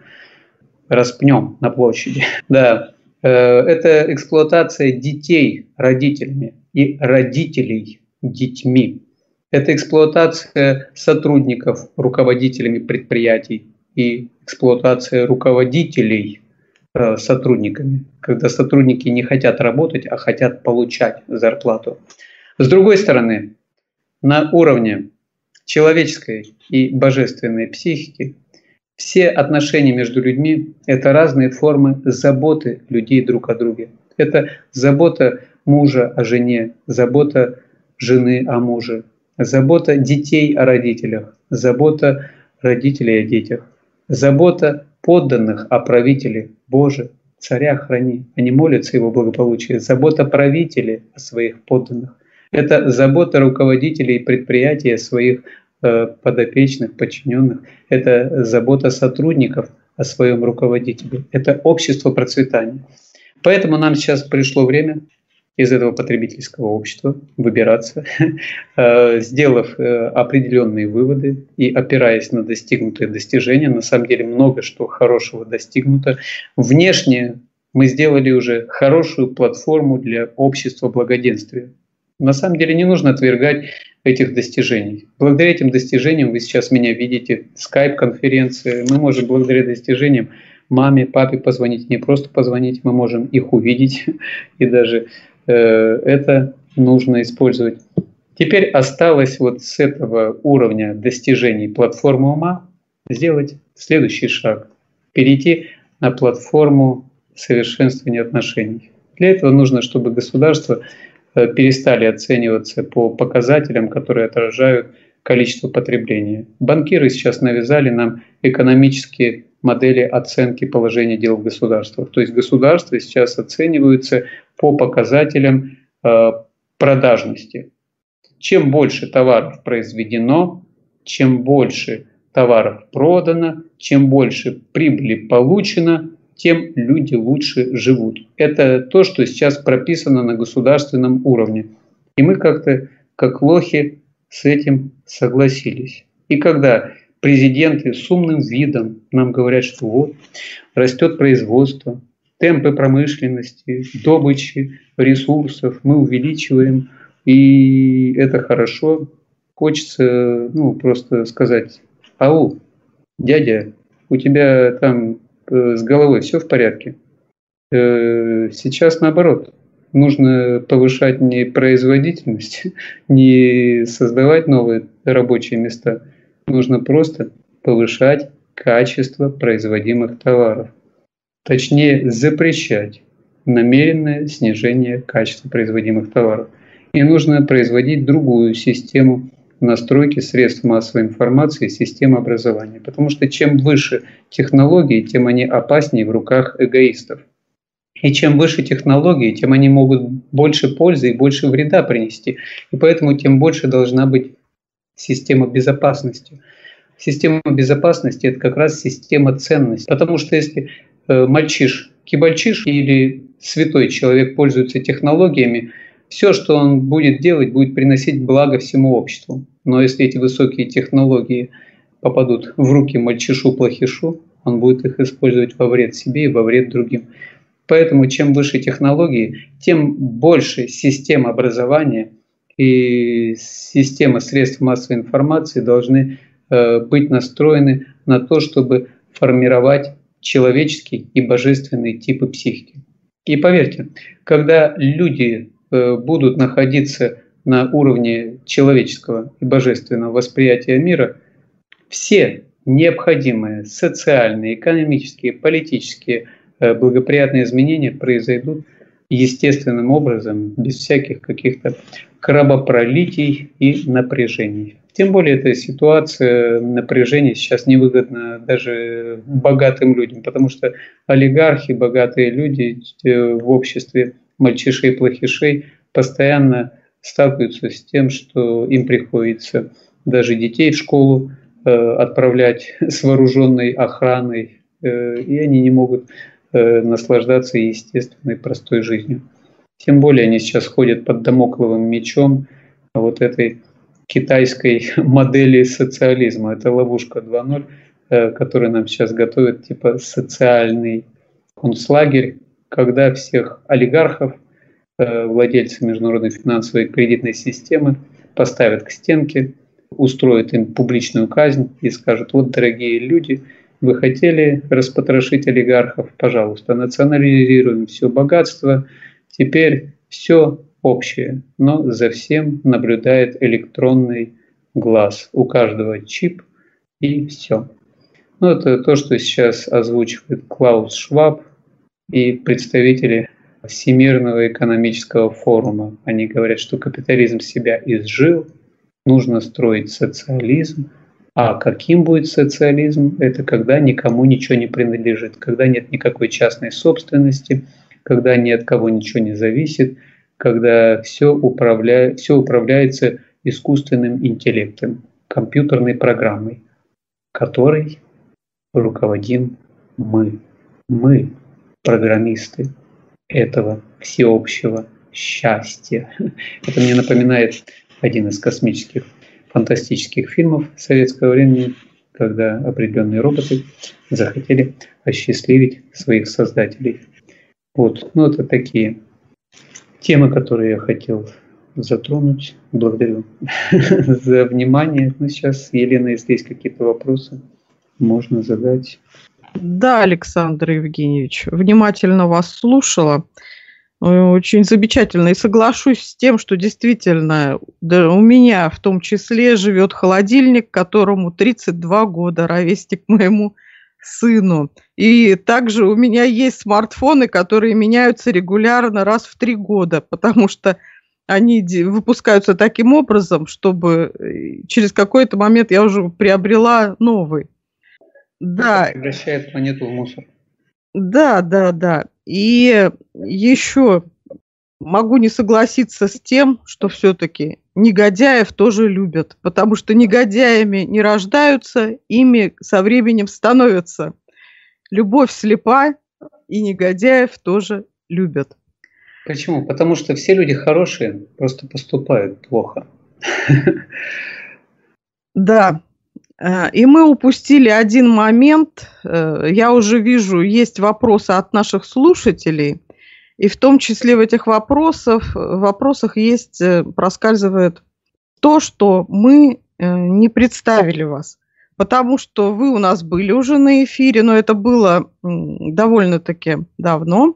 распнем на площади. Да, это эксплуатация детей родителями и родителей детьми. Это эксплуатация сотрудников руководителями предприятий и эксплуатация руководителей сотрудниками, когда сотрудники не хотят работать, а хотят получать зарплату. С другой стороны, на уровне человеческой и божественной психики все отношения между людьми – это разные формы заботы людей друг о друге. Это забота мужа о жене, забота жены о муже, забота детей о родителях, забота родителей о детях, забота подданных о правителе. Боже, царя храни, они молятся его благополучию. Забота правителей о своих подданных. Это забота руководителей предприятий о своих подопечных, подчиненных. Это забота сотрудников о своем руководителе. Это общество процветания. Поэтому нам сейчас пришло время из этого потребительского общества выбираться, сделав определенные выводы и опираясь на достигнутые достижения. На самом деле много что хорошего достигнуто. Внешне мы сделали уже хорошую платформу для общества благоденствия. На самом деле не нужно отвергать этих достижений. Благодаря этим достижениям вы сейчас меня видите, скайп-конференции. Мы можем благодаря достижениям маме, папе позвонить, не просто позвонить, мы можем их увидеть. И даже это нужно использовать. Теперь осталось вот с этого уровня достижений платформы ума сделать следующий шаг. Перейти на платформу совершенствования отношений. Для этого нужно, чтобы государства перестали оцениваться по показателям, которые отражают количество потребления. Банкиры сейчас навязали нам экономические модели оценки положения дел в государствах. То есть государства сейчас оцениваются по показателям продажности. Чем больше товаров произведено, чем больше товаров продано, чем больше прибыли получено, тем люди лучше живут. Это то, что сейчас прописано на государственном уровне. И мы как-то, как лохи, с этим согласились. И когда президенты с умным видом нам говорят, что вот растет производство, темпы промышленности, добычи ресурсов мы увеличиваем, и это хорошо, хочется просто сказать: ау, дядя, у тебя там с головой все в порядке? Сейчас наоборот. Нужно повышать не производительность, не создавать новые рабочие места. Нужно просто повышать качество производимых товаров. Точнее, запрещать намеренное снижение качества производимых товаров. И нужно производить другую систему настройки средств массовой информации и системы образования. Потому что чем выше технологии, тем они опаснее в руках эгоистов. И чем выше технологии, тем они могут больше пользы и больше вреда принести. И поэтому тем больше должна быть система безопасности. Система безопасности – это как раз система ценностей. Потому что если мальчиш-кибальчиш или святой человек пользуется технологиями, все, что он будет делать, будет приносить благо всему обществу. Но если эти высокие технологии попадут в руки мальчишу-плохишу, он будет их использовать во вред себе и во вред другим. Поэтому чем выше технологии, тем больше система образования и система средств массовой информации должны быть настроены на то, чтобы формировать человеческие и божественные типы психики. И поверьте, когда люди будут находиться на уровне человеческого и божественного восприятия мира, все необходимые социальные, экономические, политические, благоприятные изменения произойдут естественным образом, без всяких каких-то кровопролитий и напряжений. Тем более эта ситуация напряжения сейчас невыгодна даже богатым людям, потому что олигархи, богатые люди в обществе мальчишей и плохишей постоянно сталкиваются с тем, что им приходится даже детей в школу отправлять с вооруженной охраной, и они не могут наслаждаться естественной простой жизнью. Тем более они сейчас ходят под дамокловым мечом вот этой китайской модели социализма. Это ловушка 2.0, которую нам сейчас готовят, типа социальный концлагерь, когда всех олигархов, владельцев международной финансовой и кредитной системы поставят к стенке, устроят им публичную казнь и скажут: вот, дорогие люди, вы хотели распотрошить олигархов? Пожалуйста, национализируем все богатство, теперь все общее, но за всем наблюдает электронный глаз. У каждого чип и все. Это то, что сейчас озвучивает Клаус Шваб и представители Всемирного экономического форума. Они говорят, что капитализм себя изжил, нужно строить социализм. А каким будет социализм? Это когда никому ничего не принадлежит, когда нет никакой частной собственности, когда ни от кого ничего не зависит, когда все управляется искусственным интеллектом, компьютерной программой, которой руководим мы. Мы, программисты этого всеобщего счастья. Это мне напоминает один из космических фантастических фильмов советского времени, когда определенные роботы захотели осчастливить своих создателей. Это такие темы, которые я хотел затронуть. Благодарю за внимание. Сейчас, Елена, если есть какие-то вопросы, можно задать. Да, Александр Евгеньевич, внимательно вас слушала. Очень замечательно. И соглашусь с тем, что действительно да, у меня в том числе живет холодильник, которому 32 года, ровесник моему сыну. И также у меня есть смартфоны, которые меняются регулярно раз в 3 года, потому что они выпускаются таким образом, чтобы через какой-то момент я уже приобрела новый. Да. Это превращает планету в мусор. Да. И еще могу не согласиться с тем, что все-таки негодяев тоже любят, потому что негодяями не рождаются, ими со временем становятся. Любовь слепа, и негодяев тоже любят. Почему? Потому что все люди хорошие, просто поступают плохо. Да. И мы упустили один момент. Я уже вижу, есть вопросы от наших слушателей. И в том числе в этих вопросах есть, проскальзывает то, что мы не представили вас. Потому что вы у нас были уже на эфире, но это было довольно-таки давно.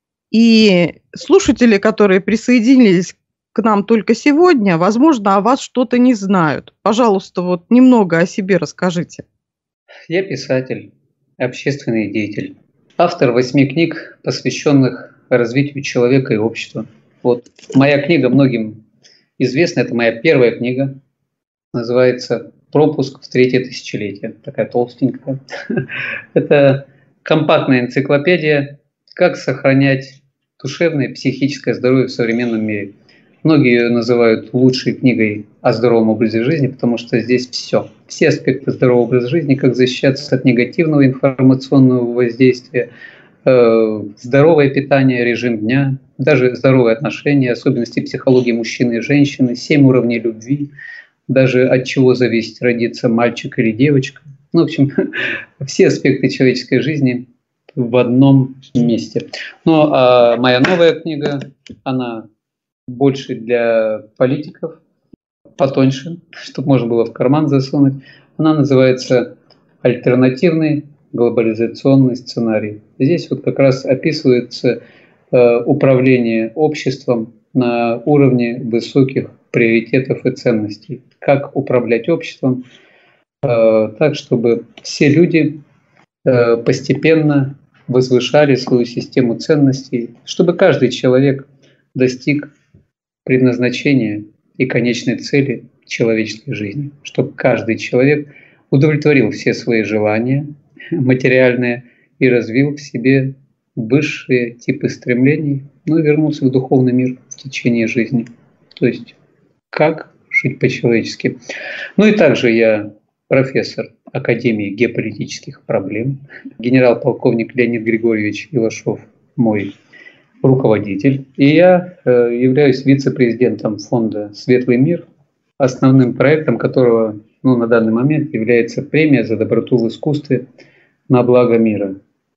И слушатели, которые присоединились к нам только сегодня, возможно, о вас что-то не знают. Пожалуйста, вот немного о себе расскажите. Я писатель, общественный деятель, автор 8 книг, посвященных развитию человека и общества. Вот моя книга многим известна, это моя первая книга, называется «Пропуск в третье тысячелетие», такая толстенькая. Это компактная энциклопедия, как сохранять душевное и психическое здоровье в современном мире. Многие ее называют лучшей книгой о здоровом образе жизни, потому что здесь все аспекты здорового образа жизни, как защищаться от негативного информационного воздействия, здоровое питание, режим дня, даже здоровые отношения, особенности психологии мужчины и женщины, 7 уровней любви, даже от чего зависит родиться мальчик или девочка. Ну, в общем, все аспекты человеческой жизни в одном месте. Ну, а моя новая книга, она больше для политиков, потоньше, чтобы можно было в карман засунуть. Она называется «Альтернативный глобализационный сценарий». Здесь вот как раз описывается управление обществом на уровне высоких приоритетов и ценностей. Как управлять обществом так, чтобы все люди постепенно возвышали свою систему ценностей, чтобы каждый человек достиг предназначения и конечной цели человеческой жизни, чтобы каждый человек удовлетворил все свои желания материальные и развил в себе высшие типы стремлений, ну и вернулся в духовный мир в течение жизни. То есть как жить по-человечески. Ну и также я профессор Академии геополитических проблем, генерал-полковник Леонид Григорьевич Ивашов, мой руководитель. И я являюсь вице-президентом фонда «Светлый мир», основным проектом которого на данный момент является премия за доброту в искусстве на благо мира.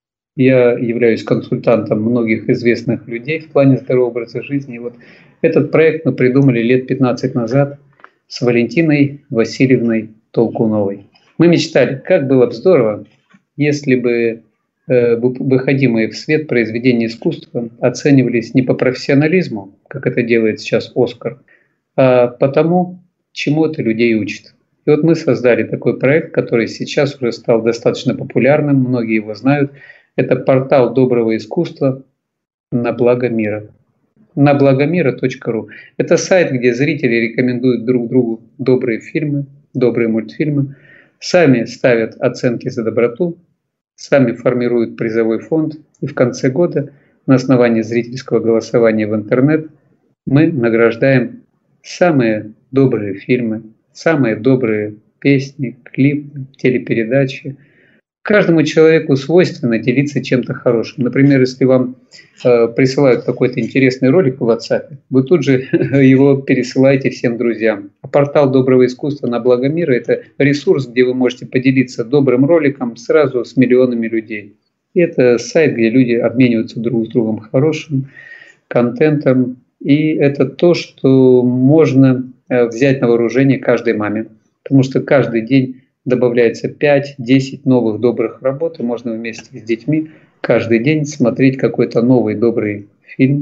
Я являюсь консультантом многих известных людей в плане здорового образа жизни. И вот этот проект мы придумали лет 15 назад с Валентиной Васильевной Толкуновой. Мы мечтали, как было бы здорово, если бы выходимые в свет произведения искусства оценивались не по профессионализму, как это делает сейчас Оскар, а по тому, чему это людей учит. И вот мы создали такой проект, который сейчас уже стал достаточно популярным, многие его знают. Это портал доброго искусства на благо мира. На благомира.ру. Это сайт, где зрители рекомендуют друг другу добрые фильмы, добрые мультфильмы, сами ставят оценки за доброту, сами формируют призовой фонд, и в конце года на основании зрительского голосования в интернет мы награждаем самые добрые фильмы, самые добрые песни, клипы, телепередачи. Каждому человеку свойственно делиться чем-то хорошим. Например, если вам присылают какой-то интересный ролик в WhatsApp, вы тут же его пересылаете всем друзьям. А портал доброго искусства на благо мира – это ресурс, где вы можете поделиться добрым роликом сразу с миллионами людей. И это сайт, где люди обмениваются друг с другом хорошим контентом. И это то, что можно взять на вооружение каждой маме. Потому что каждый день добавляется 5-10 новых добрых работ, и можно вместе с детьми каждый день смотреть какой-то новый добрый фильм,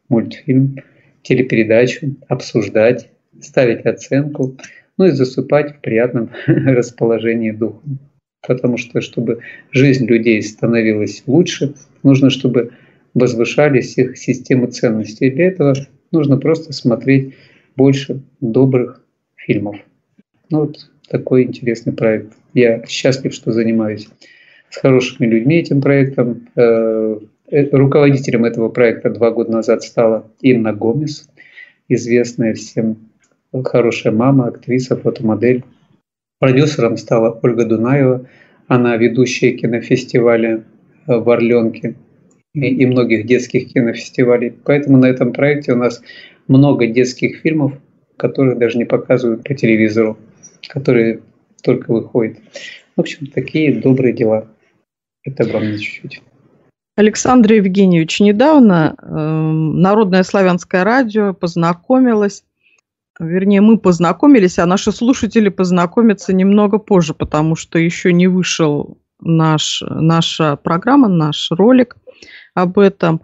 мультфильм, телепередачу, обсуждать, ставить оценку, ну и засыпать в приятном расположении духа. Потому что, чтобы жизнь людей становилась лучше, нужно, чтобы возвышались их системы ценностей. И для этого нужно просто смотреть больше добрых фильмов. Ну вот такой интересный проект. Я счастлив, что занимаюсь с хорошими людьми этим проектом. Руководителем этого проекта 2 года назад стала Инна Гомес, известная всем, хорошая мама, актриса, фотомодель. Продюсером стала Ольга Дунаева. Она ведущая кинофестиваля в Орленке и многих детских кинофестивалей. Поэтому на этом проекте у нас много детских фильмов, которых даже не показывают по телевизору, которые только выходят. В общем, такие добрые дела. Это обо мне чуть-чуть. Александр Евгеньевич, недавно Народное славянское радио познакомилось, вернее, мы познакомились, а наши слушатели познакомятся немного позже, потому что еще не вышел наша программа, наш ролик об этом.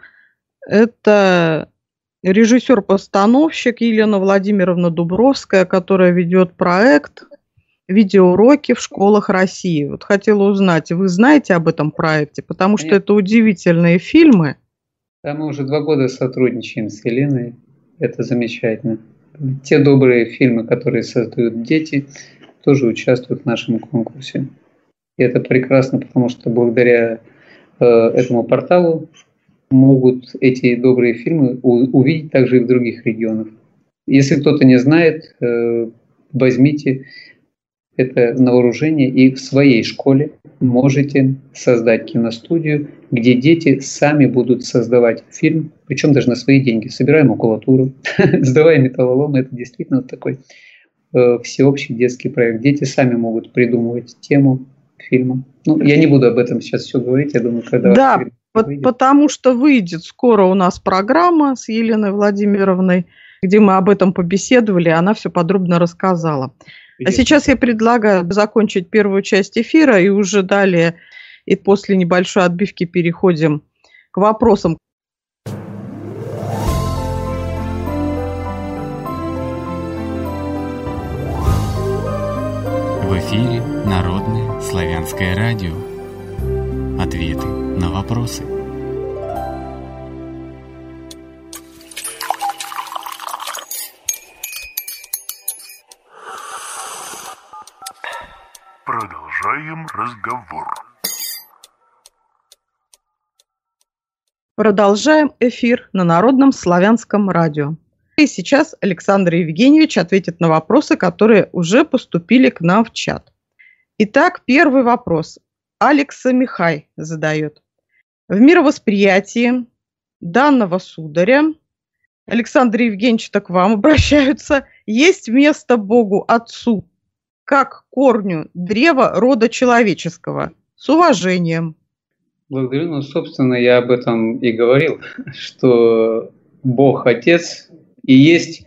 Это режиссер-постановщик Елена Владимировна Дубровская, которая ведет проект «Видеоуроки в школах России». Вот хотела узнать, вы знаете об этом проекте? Потому что это удивительные фильмы. Да, мы уже 2 года сотрудничаем с Еленой. Это замечательно. Те добрые фильмы, которые создают дети, тоже участвуют в нашем конкурсе. И это прекрасно, потому что благодаря этому порталу могут эти добрые фильмы увидеть также и в других регионах. Если кто-то не знает, возьмите это на вооружение и в своей школе можете создать киностудию, где дети сами будут создавать фильм, причем даже на свои деньги. Собираем макулатуру, сдавая металлолом. Это действительно такой всеобщий детский проект. Дети сами могут придумывать тему фильма. Ну, я не буду об этом сейчас все говорить. Я думаю, когда... Да, потому что выйдет скоро у нас программа с Еленой Владимировной, где мы об этом побеседовали, и она все подробно рассказала. А сейчас я предлагаю закончить первую часть эфира и уже далее, и после небольшой отбивки переходим к вопросам. В эфире Народное славянское радио. Ответы на вопросы. Продолжаем разговор. Продолжаем эфир на Народном славянском радио. И сейчас Александр Евгеньевич ответит на вопросы, которые уже поступили к нам в чат. Итак, первый вопрос. Алекса Михай задает. В мировосприятии данного сударя, Александр Евгеньевич, так к вам обращаются, есть место Богу Отцу, как корню древа рода человеческого. С уважением. Благодарю. Ну, собственно, я об этом и говорил, что Бог Отец и есть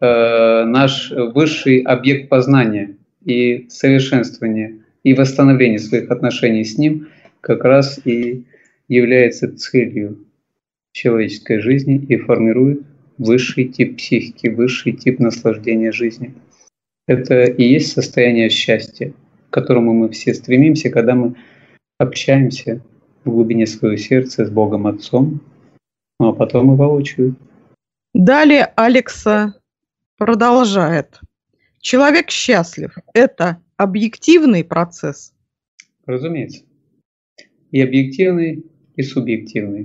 наш высший объект познания и совершенствования и восстановления своих отношений с Ним как раз и является целью человеческой жизни и формирует высший тип психики, высший тип наслаждения жизнью. Это и есть состояние счастья, к которому мы все стремимся, когда мы общаемся в глубине своего сердца с Богом Отцом, ну а потом и воочию. Далее Алекса продолжает. Человек счастлив. Это объективный процесс? Разумеется. И объективный, и субъективный.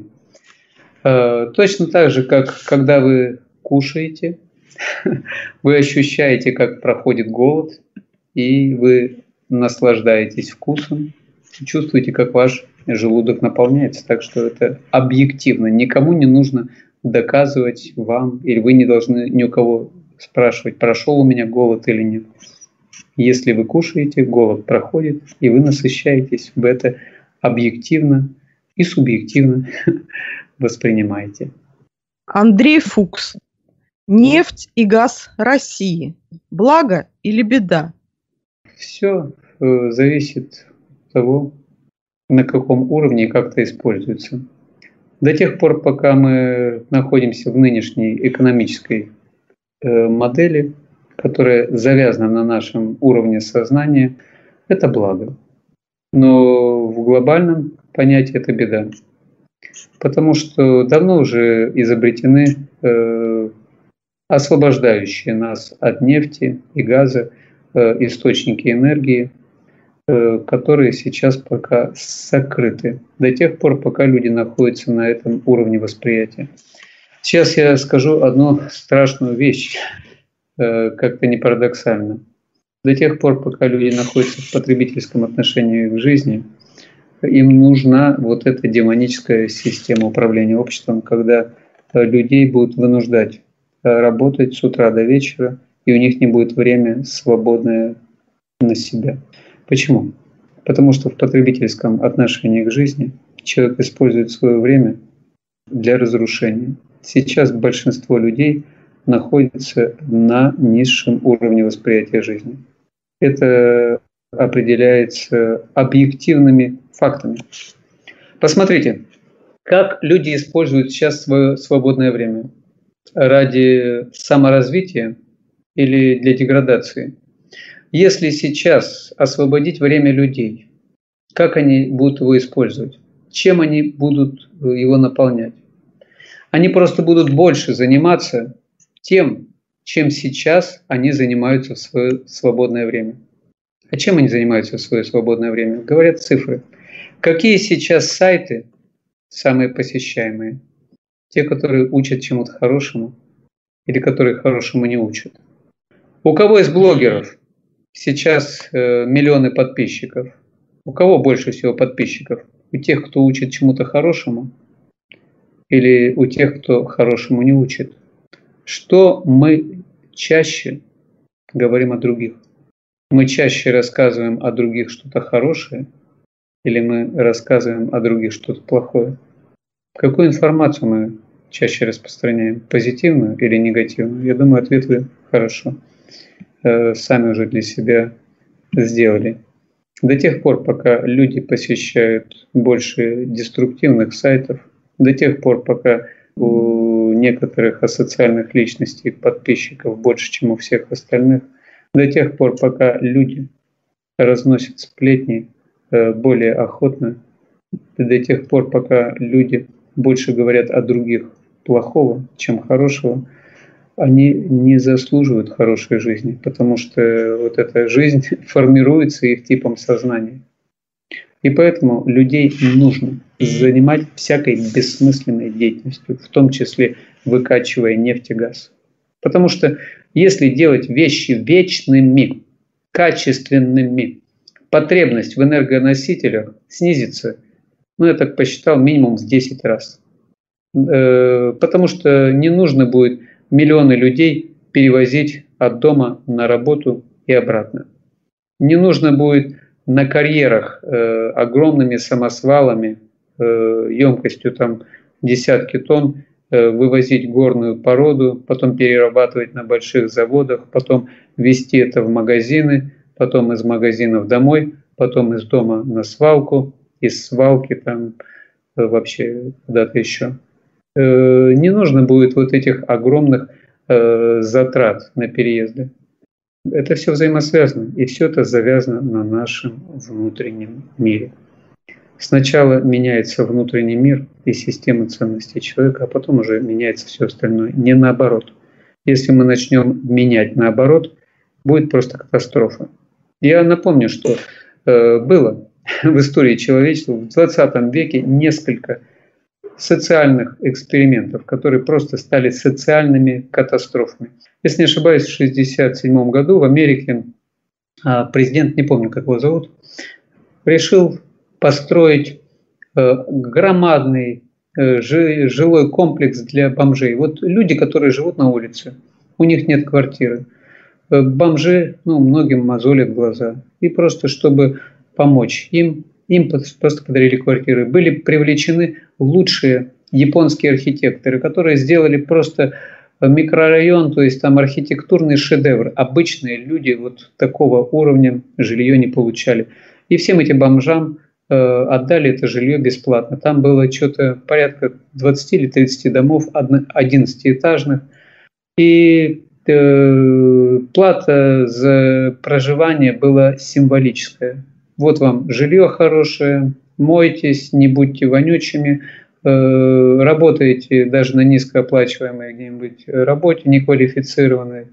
Точно так же, как когда вы кушаете, вы ощущаете, как проходит голод, и вы наслаждаетесь вкусом, чувствуете, как ваш желудок наполняется. Так что это объективно. Никому не нужно доказывать вам, или вы не должны ни у кого спрашивать, прошел у меня голод или нет. Если вы кушаете, голод проходит, и вы насыщаетесь. Вы это объективно и субъективно воспринимаете. Андрей Фукс. Нефть и газ России. Благо или беда? Все зависит от того, на каком уровне и как это используется. До тех пор, пока мы находимся в нынешней экономической модели, которая завязана на нашем уровне сознания, это благо. Но в глобальном понятии это беда. Потому что давно уже изобретены освобождающие нас от нефти и газа источники энергии, которые сейчас пока сокрыты, до тех пор, пока люди находятся на этом уровне восприятия. Сейчас я скажу одну страшную вещь, как-то не парадоксально. До тех пор, пока люди находятся в потребительском отношении к жизни, им нужна вот эта демоническая система управления обществом, когда людей будут вынуждать работать с утра до вечера, и у них не будет времени свободное на себя. Почему? Потому что в потребительском отношении к жизни человек использует свое время для разрушения. Сейчас большинство людей находится на низшем уровне восприятия жизни. Это определяется объективными фактами. Посмотрите, как люди используют сейчас свое свободное время. Ради саморазвития или для деградации. Если сейчас освободить время людей, как они будут его использовать? Чем они будут его наполнять? Они просто будут больше заниматься тем, чем сейчас они занимаются в свое свободное время. А чем они занимаются в свое свободное время? Говорят цифры. Какие сейчас сайты самые посещаемые? Те, которые учат чему-то хорошему или которые хорошему не учат. У кого из блогеров сейчас миллионы подписчиков? У кого больше всего подписчиков? У тех, кто учит чему-то хорошему или у тех, кто хорошему не учит? Что мы чаще говорим о других? Мы чаще рассказываем о других что-то хорошее или мы рассказываем о других что-то плохое? Какую информацию мы чаще распространяем? Позитивную или негативную? Я думаю, ответ вы хорошо сами уже для себя сделали. До тех пор, пока люди посещают больше деструктивных сайтов, до тех пор, пока у некоторых асоциальных личностей, подписчиков больше, чем у всех остальных, до тех пор, пока люди разносят сплетни более охотно, до тех пор, пока люди больше говорят о других плохого, чем хорошего, они не заслуживают хорошей жизни, потому что вот эта жизнь формируется их типом сознания. И поэтому людей нужно занимать всякой бессмысленной деятельностью, в том числе выкачивая нефть и газ. Потому что если делать вещи вечными, качественными, потребность в энергоносителях снизится, я так посчитал, минимум в 10 раз. Потому что не нужно будет миллионы людей перевозить от дома на работу и обратно. Не нужно будет на карьерах огромными самосвалами, емкостью там десятки тонн, вывозить горную породу, потом перерабатывать на больших заводах, потом везти это в магазины, потом из магазинов домой, потом из дома на свалку, из свалки там вообще куда-то еще. Не нужно будет вот этих огромных затрат на переезды. Это все взаимосвязано, и все это завязано на нашем внутреннем мире. Сначала меняется внутренний мир и система ценностей человека, а потом уже меняется все остальное. Не наоборот. Если мы начнем менять наоборот, будет просто катастрофа. Я напомню, что было в истории человечества в 20 веке несколько социальных экспериментов, которые просто стали социальными катастрофами. Если не ошибаюсь, в 1967 году в Америке президент, не помню, как его зовут, решил построить громадный жилой комплекс для бомжей. Вот люди, которые живут на улице, у них нет квартиры. Бомжи, многим мозоли в глаза. И просто чтобы помочь им просто подарили квартиры. Были привлечены лучшие японские архитекторы, которые сделали просто микрорайон, то есть там архитектурный шедевр. Обычные люди вот такого уровня жилье не получали. И всем этим бомжам отдали это жилье бесплатно. Там было что-то порядка 20 или 30 домов, 11-этажных. И плата за проживание была символическая. Вот вам жилье хорошее, мойтесь, не будьте вонючими, работаете даже на низкооплачиваемой где-нибудь работе, неквалифицированной,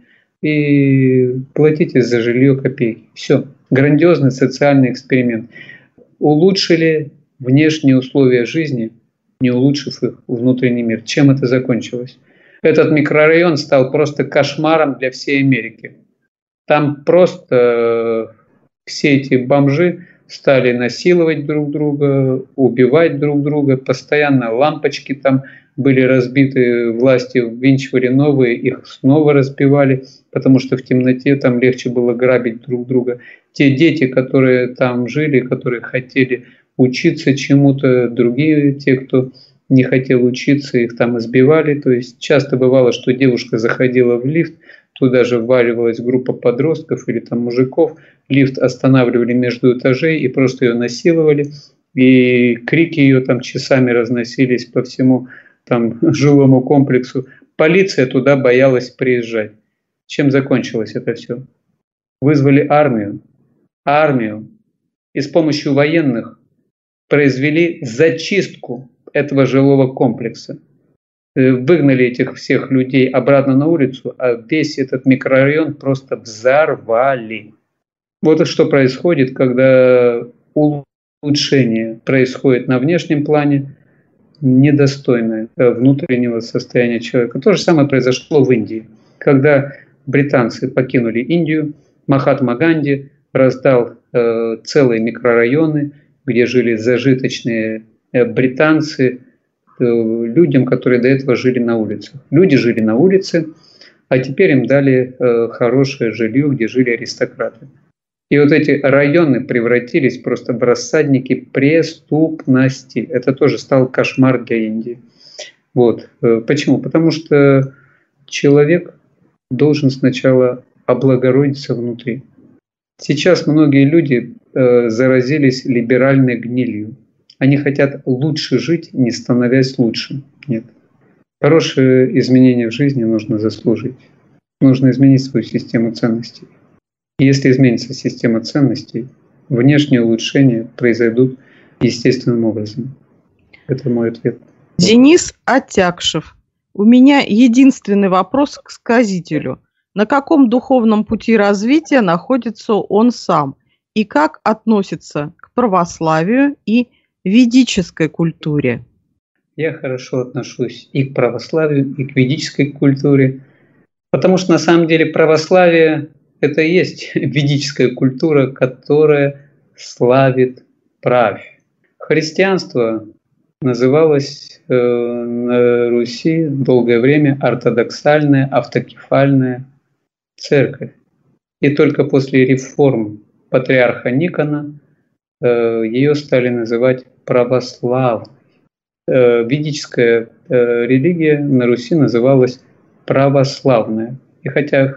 и платите за жилье копейки. Все. Грандиозный социальный эксперимент. Улучшили внешние условия жизни, не улучшив их внутренний мир. Чем это закончилось? Этот микрорайон стал просто кошмаром для всей Америки. Там просто все эти бомжи стали насиловать друг друга, убивать друг друга. Постоянно лампочки там были разбиты, власти ввинчивали новые, их снова разбивали, потому что в темноте там легче было грабить друг друга. Те дети, которые там жили, которые хотели учиться чему-то, другие, те, кто не хотел учиться, их там избивали. То есть часто бывало, что девушка заходила в лифт, туда же вваливалась группа подростков или там мужиков, лифт останавливали между этажей и просто ее насиловали, и крики ее там часами разносились по всему там жилому комплексу. Полиция туда боялась приезжать. Чем закончилось это все? Вызвали армию, и с помощью военных произвели зачистку этого жилого комплекса. Выгнали этих всех людей обратно на улицу, а весь этот микрорайон просто взорвали. Вот что происходит, когда улучшение происходит на внешнем плане, недостойное внутреннего состояния человека. То же самое произошло в Индии. Когда британцы покинули Индию, Махатма Ганди раздал целые микрорайоны, где жили зажиточные британцы, людям, которые до этого жили на улицах. Люди жили на улице, а теперь им дали хорошее жилье, где жили аристократы. И вот эти районы превратились просто в рассадники преступности. Это тоже стал кошмар для Индии. Вот. Почему? Потому что человек должен сначала облагородиться внутри. Сейчас многие люди заразились либеральной гнилью. Они хотят лучше жить, не становясь лучше. Нет. Хорошее изменение в жизни нужно заслужить. Нужно изменить свою систему ценностей. И если изменится система ценностей, внешние улучшения произойдут естественным образом. Это мой ответ. Денис Отякшев. У меня единственный вопрос к сказителю. На каком духовном пути развития находится он сам? И как относится к православию и ведической культуре? Я хорошо отношусь и к православию, и к ведической культуре, потому что на самом деле православие – это и есть ведическая культура, которая славит правь. Христианство называлось на Руси долгое время ортодоксальная автокефальная церковь. И только после реформ патриарха Никона ее стали называть православной. Ведическая религия на Руси называлась православная. И хотя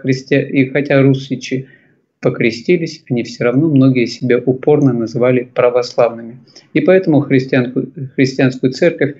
русичи покрестились, они все равно многие себя упорно называли православными. И поэтому христианскую церковь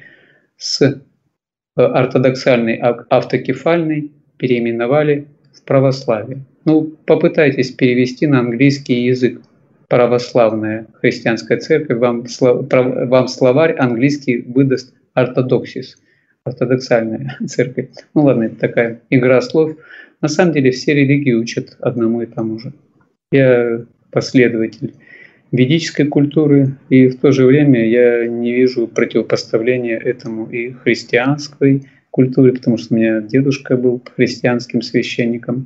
с ортодоксальной автокефальной переименовали в православие. Ну, попытайтесь перевести на английский язык православная христианская церковь, вам словарь английский выдаст ортодоксис, ортодоксальная церковь. Ну ладно, это такая игра слов. На самом деле все религии учат одному и тому же. Я последователь ведической культуры, и в то же время я не вижу противопоставления этому и христианской культуре, потому что у меня дедушка был христианским священником,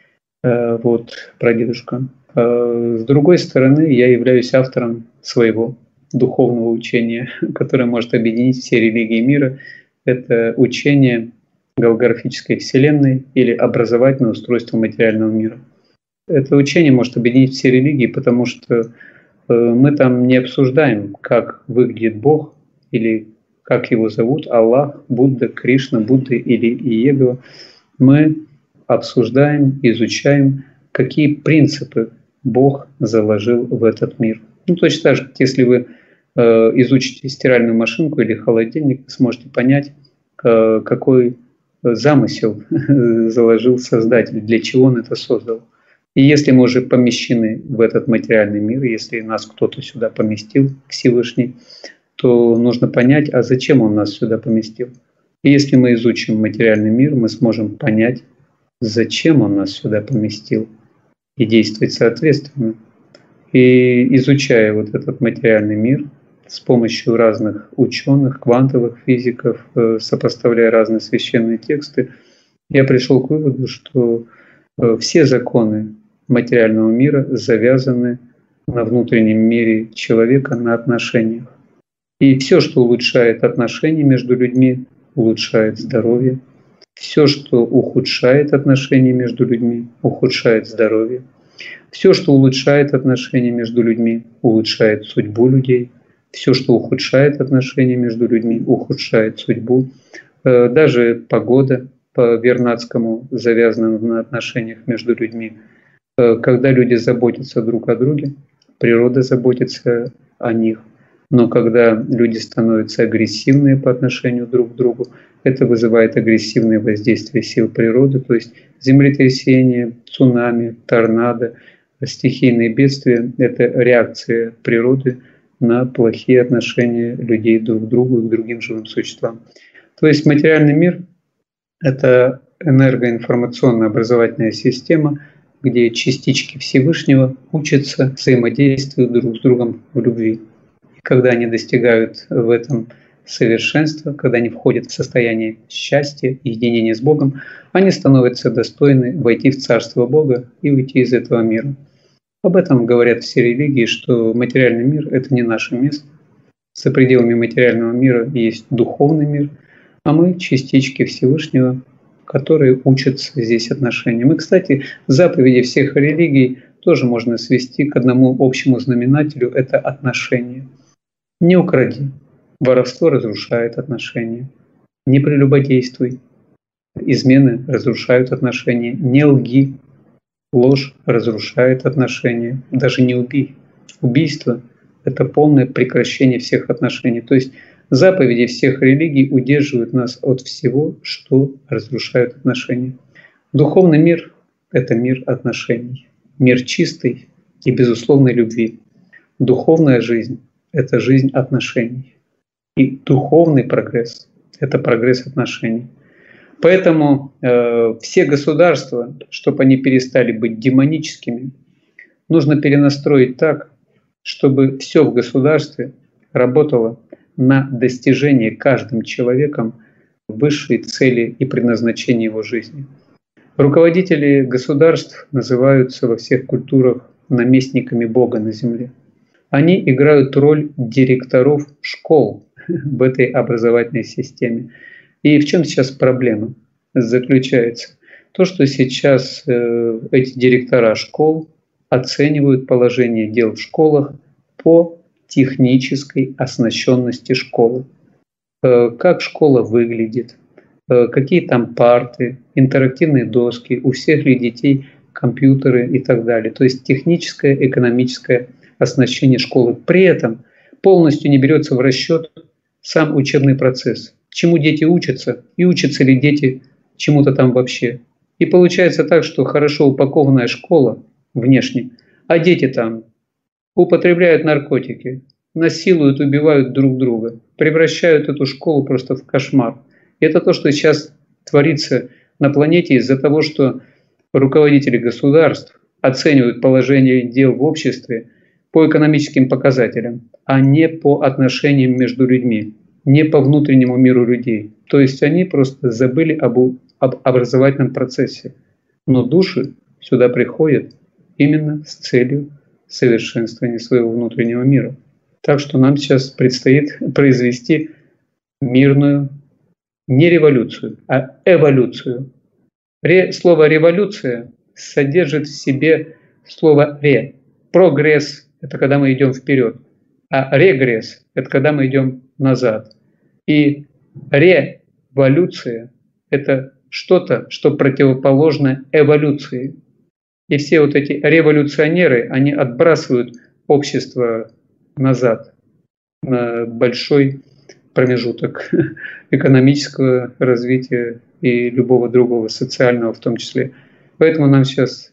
прадедушка. С другой стороны, я являюсь автором своего духовного учения, которое может объединить все религии мира. Это учение голографической вселенной или образовательное устройство материального мира. Это учение может объединить все религии, потому что мы там не обсуждаем, как выглядит Бог или как его зовут, Аллах, Будда, Кришна, Будда или Иегова. Мы обсуждаем, изучаем, какие принципы Бог заложил в этот мир. Ну, точно так же, если вы изучите стиральную машинку или холодильник, вы сможете понять, какой замысел заложил Создатель, для чего Он это создал. И если мы уже помещены в этот материальный мир, если нас кто-то сюда поместил, Всевышний, то нужно понять, а зачем Он нас сюда поместил. И если мы изучим материальный мир, мы сможем понять, зачем Он нас сюда поместил, и действовать соответственно. И изучая вот этот материальный мир с помощью разных ученых, квантовых физиков, сопоставляя разные священные тексты, я пришел к выводу, что все законы материального мира завязаны на внутреннем мире человека, на отношениях. И все, что улучшает отношения между людьми, улучшает здоровье. Все, что ухудшает отношения между людьми, ухудшает здоровье. Все, что улучшает отношения между людьми, улучшает судьбу людей. Все, что ухудшает отношения между людьми, ухудшает судьбу. Даже погода по Вернадскому завязана на отношениях между людьми. Когда люди заботятся друг о друге, природа заботится о них. Но когда люди становятся агрессивные по отношению друг к другу, это вызывает агрессивное воздействие сил природы, то есть землетрясения, цунами, торнадо, стихийные бедствия – это реакция природы на плохие отношения людей друг к другу и к другим живым существам. То есть материальный мир – это энергоинформационно-образовательная система, где частички Всевышнего учатся взаимодействию друг с другом в любви. И когда они достигают в этом совершенства, когда они входят в состояние счастья и единения с Богом, они становятся достойны войти в Царство Бога и уйти из этого мира. Об этом говорят все религии, что материальный мир – это не наше место. За пределами материального мира есть духовный мир, а мы – частички Всевышнего, которые учатся здесь отношениям. И, кстати, заповеди всех религий тоже можно свести к одному общему знаменателю – это отношения. Не укради. Воровство разрушает отношения. Не прелюбодействуй. Измены разрушают отношения. Не лги. Ложь разрушает отношения. Даже не убей. Убийство – это полное прекращение всех отношений. То есть заповеди всех религий удерживают нас от всего, что разрушает отношения. Духовный мир – это мир отношений. Мир чистый и безусловной любви. Духовная жизнь – это жизнь отношений. И духовный прогресс – это прогресс отношений. Поэтому все государства, чтобы они перестали быть демоническими, нужно перенастроить так, чтобы все в государстве работало на достижение каждым человеком высшей цели и предназначения его жизни. Руководители государств называются во всех культурах наместниками Бога на земле. Они играют роль директоров школ в этой образовательной системе. И в чем сейчас проблема заключается? То, что сейчас эти директора школ оценивают положение дел в школах по технической оснащенности школы. Как школа выглядит, какие там парты, интерактивные доски, у всех ли детей компьютеры и так далее. То есть техническое, экономическое оснащение школы. При этом полностью не берется в расчет сам учебный процесс. Чему дети учатся и учатся ли дети чему-то там вообще. И получается так, что хорошо упакованная школа внешне, а дети там употребляют наркотики, насилуют, убивают друг друга, превращают эту школу просто в кошмар. И это то, что сейчас творится на планете из-за того, что руководители государств оценивают положение дел в обществе по экономическим показателям, а не по отношениям между людьми, не по внутреннему миру людей. То есть они просто забыли об образовательном процессе. Но души сюда приходят именно с целью совершенствования своего внутреннего мира. Так что нам сейчас предстоит произвести мирную не революцию, а эволюцию. Слово «революция» содержит в себе слово «ре». Прогресс – это когда мы идем вперед, а регресс – это когда мы идем назад. И революция – это что-то, что противоположно эволюции. И все вот эти революционеры, они отбрасывают общество назад. на большой промежуток экономического развития и любого другого, социального в том числе. Поэтому нам сейчас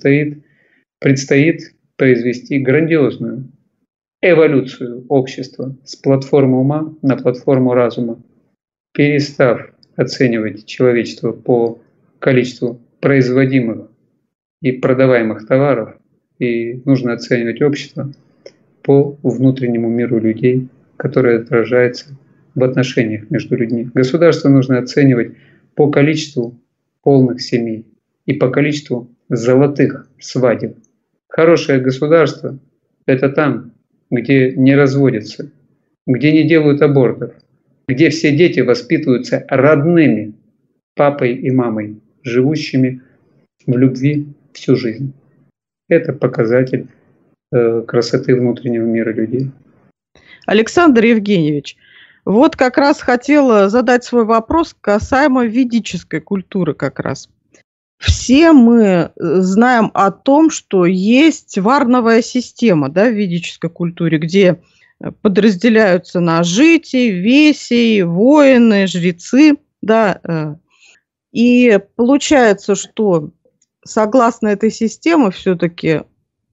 предстоит произвести грандиозную эволюцию общества с платформы ума на платформу разума, перестав оценивать человечество по количеству производимых и продаваемых товаров, и нужно оценивать общество по внутреннему миру людей, которое отражается в отношениях между людьми. Государство нужно оценивать по количеству полных семей и по количеству золотых свадеб. Хорошее государство – это там, где не разводятся, где не делают абортов, где все дети воспитываются родными папой и мамой, живущими в любви всю жизнь. Это показатель красоты внутреннего мира людей. Александр Евгеньевич, вот как раз хотела задать свой вопрос касаемо ведической культуры как раз. Все мы знаем о том, что есть варновая система, да, в ведической культуре, где подразделяются на жити, веси, воины, жрецы. Да, и получается, что согласно этой системе все-таки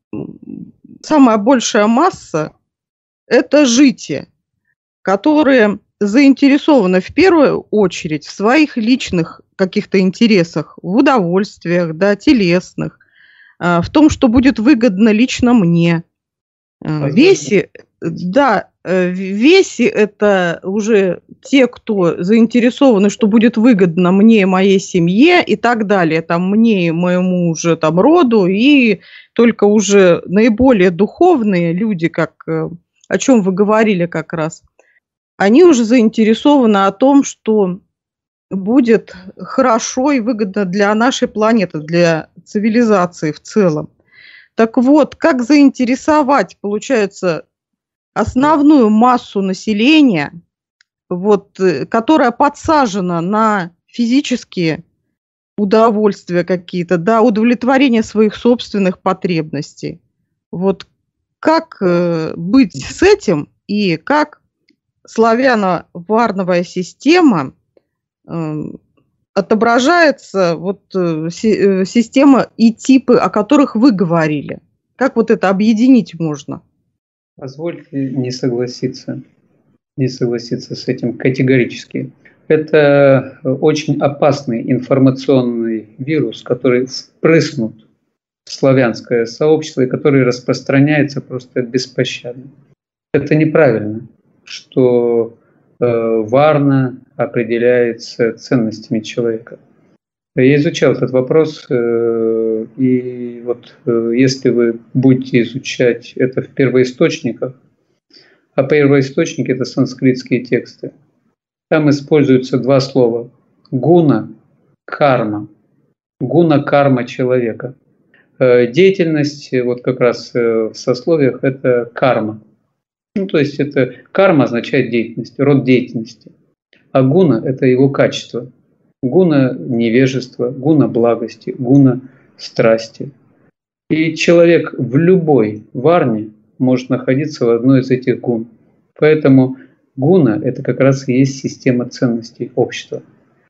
самая большая масса – это жити, которые заинтересованы в первую очередь в своих личных каких-то интересах, в удовольствиях, да, телесных, в том, что будет выгодно лично мне. Веси, да, веси – это уже те, кто заинтересованы, что будет выгодно мне и моей семье и так далее, там, мне и моему уже там роду, и только уже наиболее духовные люди, как, о чем вы говорили как раз, они уже заинтересованы о том, что будет хорошо и выгодно для нашей планеты, для цивилизации в целом. Так вот, как заинтересовать, получается, основную массу населения, вот, которая подсажена на физические удовольствия какие-то, да, удовлетворение своих собственных потребностей. Вот как быть с этим и как славяно-варновая система отображается, вот система и типы, о которых вы говорили. Как вот это объединить можно? Позвольте не согласиться с этим категорически. Это очень опасный информационный вирус, который впрыснут в славянское сообщество и который распространяется просто беспощадно. Это неправильно, что варна определяется ценностями человека. Я изучал этот вопрос, и вот если вы будете изучать это в первоисточниках, а первоисточники – это санскритские тексты, там используются два слова – гуна, карма. Гуна – карма человека. Деятельность, вот как раз в сословиях, это карма. Ну, то есть это карма означает деятельность, род деятельности. А гуна – это его качество. Гуна невежества, гуна благости, гуна страсти. И человек в любой варне может находиться в одной из этих гун. Поэтому гуна – это как раз и есть система ценностей общества.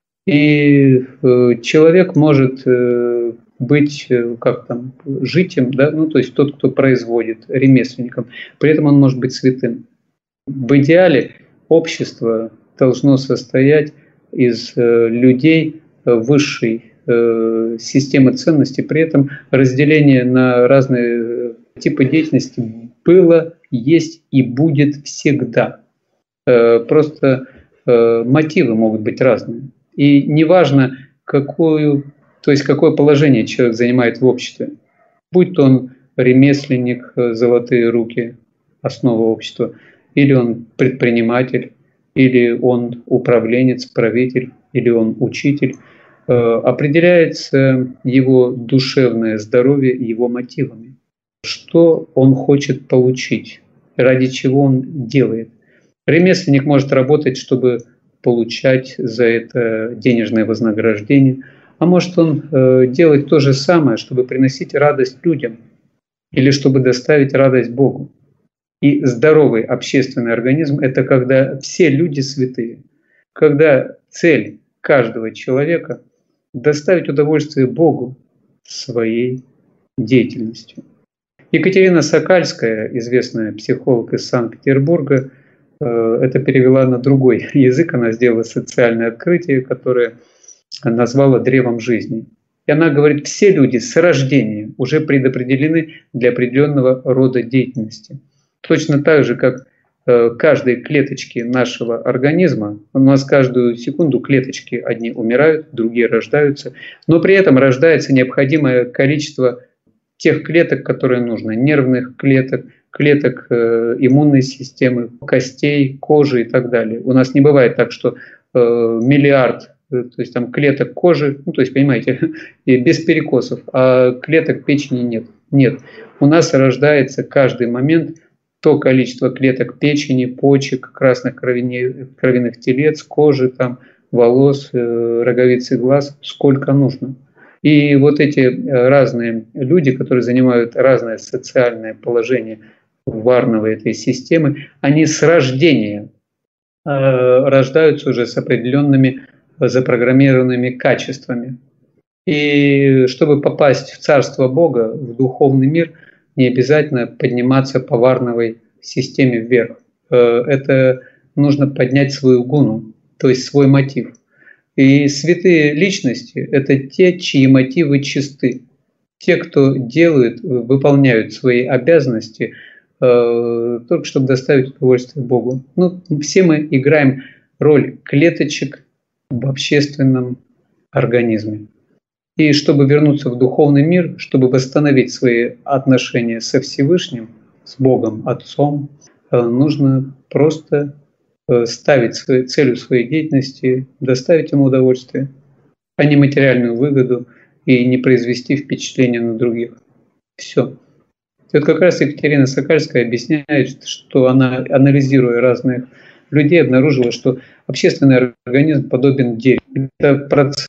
И человек может быть житем, да? Ну, то есть тот, кто производит, ремесленником. При этом он может быть святым. В идеале общество должно состоять из людей высшей системы ценностей. При этом разделение на разные типы деятельности было, есть и будет всегда. Просто мотивы могут быть разные. И неважно, какое положение человек занимает в обществе. Будь то он ремесленник, золотые руки, основа общества, или он предприниматель, или он управленец, правитель, или он учитель, определяется его душевное здоровье его мотивами. Что он хочет получить, ради чего он делает. Ремесленник может работать, чтобы получать за это денежное вознаграждение, а может он делать то же самое, чтобы приносить радость людям или чтобы доставить радость Богу. И здоровый общественный организм – это когда все люди святые, когда цель каждого человека – доставить удовольствие Богу своей деятельностью. Екатерина Сокальская, известная психолог из Санкт-Петербурга, это перевела на другой язык, она сделала социальное открытие, которое назвала древом жизни. И она говорит, все люди с рождения уже предопределены для определенного рода деятельности. Точно так же, как каждой клеточки нашего организма, у нас каждую секунду клеточки одни умирают, другие рождаются, но при этом рождается необходимое количество тех клеток, которые нужно, нервных клеток, клеток иммунной системы, костей, кожи и так далее. У нас не бывает так, что миллиард, то есть там клеток кожи, ну то есть понимаете, и без перекосов, а клеток печени нет. Нет, у нас рождается каждый момент то количество клеток печени, почек, красных кровяных телец, кожи, там, волос, роговицы глаз, сколько нужно. И вот эти разные люди, которые занимают разное социальное положение варновой этой системы, они с рождения рождаются уже с определенными запрограммированными качествами. И чтобы попасть в Царство Бога, в духовный мир, не обязательно подниматься по варновой системе вверх. Это нужно поднять свою гуну, то есть свой мотив. И святые личности – это те, чьи мотивы чисты. Те, кто делают, выполняют свои обязанности только чтобы доставить удовольствие Богу. Ну, все мы играем роль клеточек в общественном организме. И чтобы вернуться в духовный мир, чтобы восстановить свои отношения со Всевышним, с Богом, Отцом, нужно просто ставить целью своей деятельности, доставить ему удовольствие, а не материальную выгоду и не произвести впечатление на других. Все. И вот как раз Екатерина Сокальская объясняет, что она, анализируя разных людей, обнаружила, что общественный организм подобен дереву. Это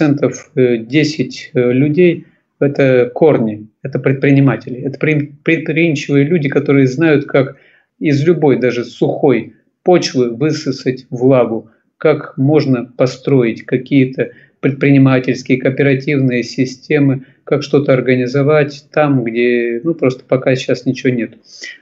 10% людей – это корни, это предприниматели, это предприимчивые люди, которые знают, как из любой, даже сухой почвы высосать влагу, как можно построить какие-то предпринимательские, кооперативные системы, как что-то организовать там, где просто пока сейчас ничего нет.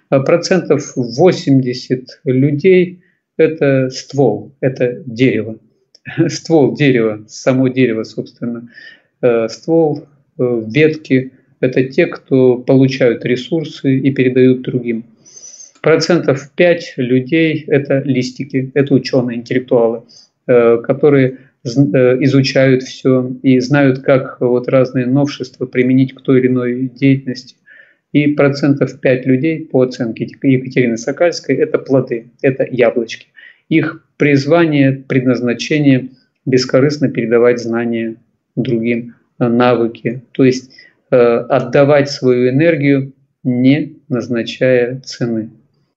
80% людей – это ствол, это дерево. Ствол дерева, само дерево, собственно. Ствол, ветки – это те, кто получают ресурсы и передают другим. 5% людей – это листики, это ученые, интеллектуалы, которые изучают все и знают, как разные новшества применить к той или иной деятельности. И 5% людей, по оценке Екатерины Сокальской, это плоды, это яблочки. Их призвание, предназначение – бескорыстно передавать знания другим, навыки, то есть отдавать свою энергию, не назначая цены.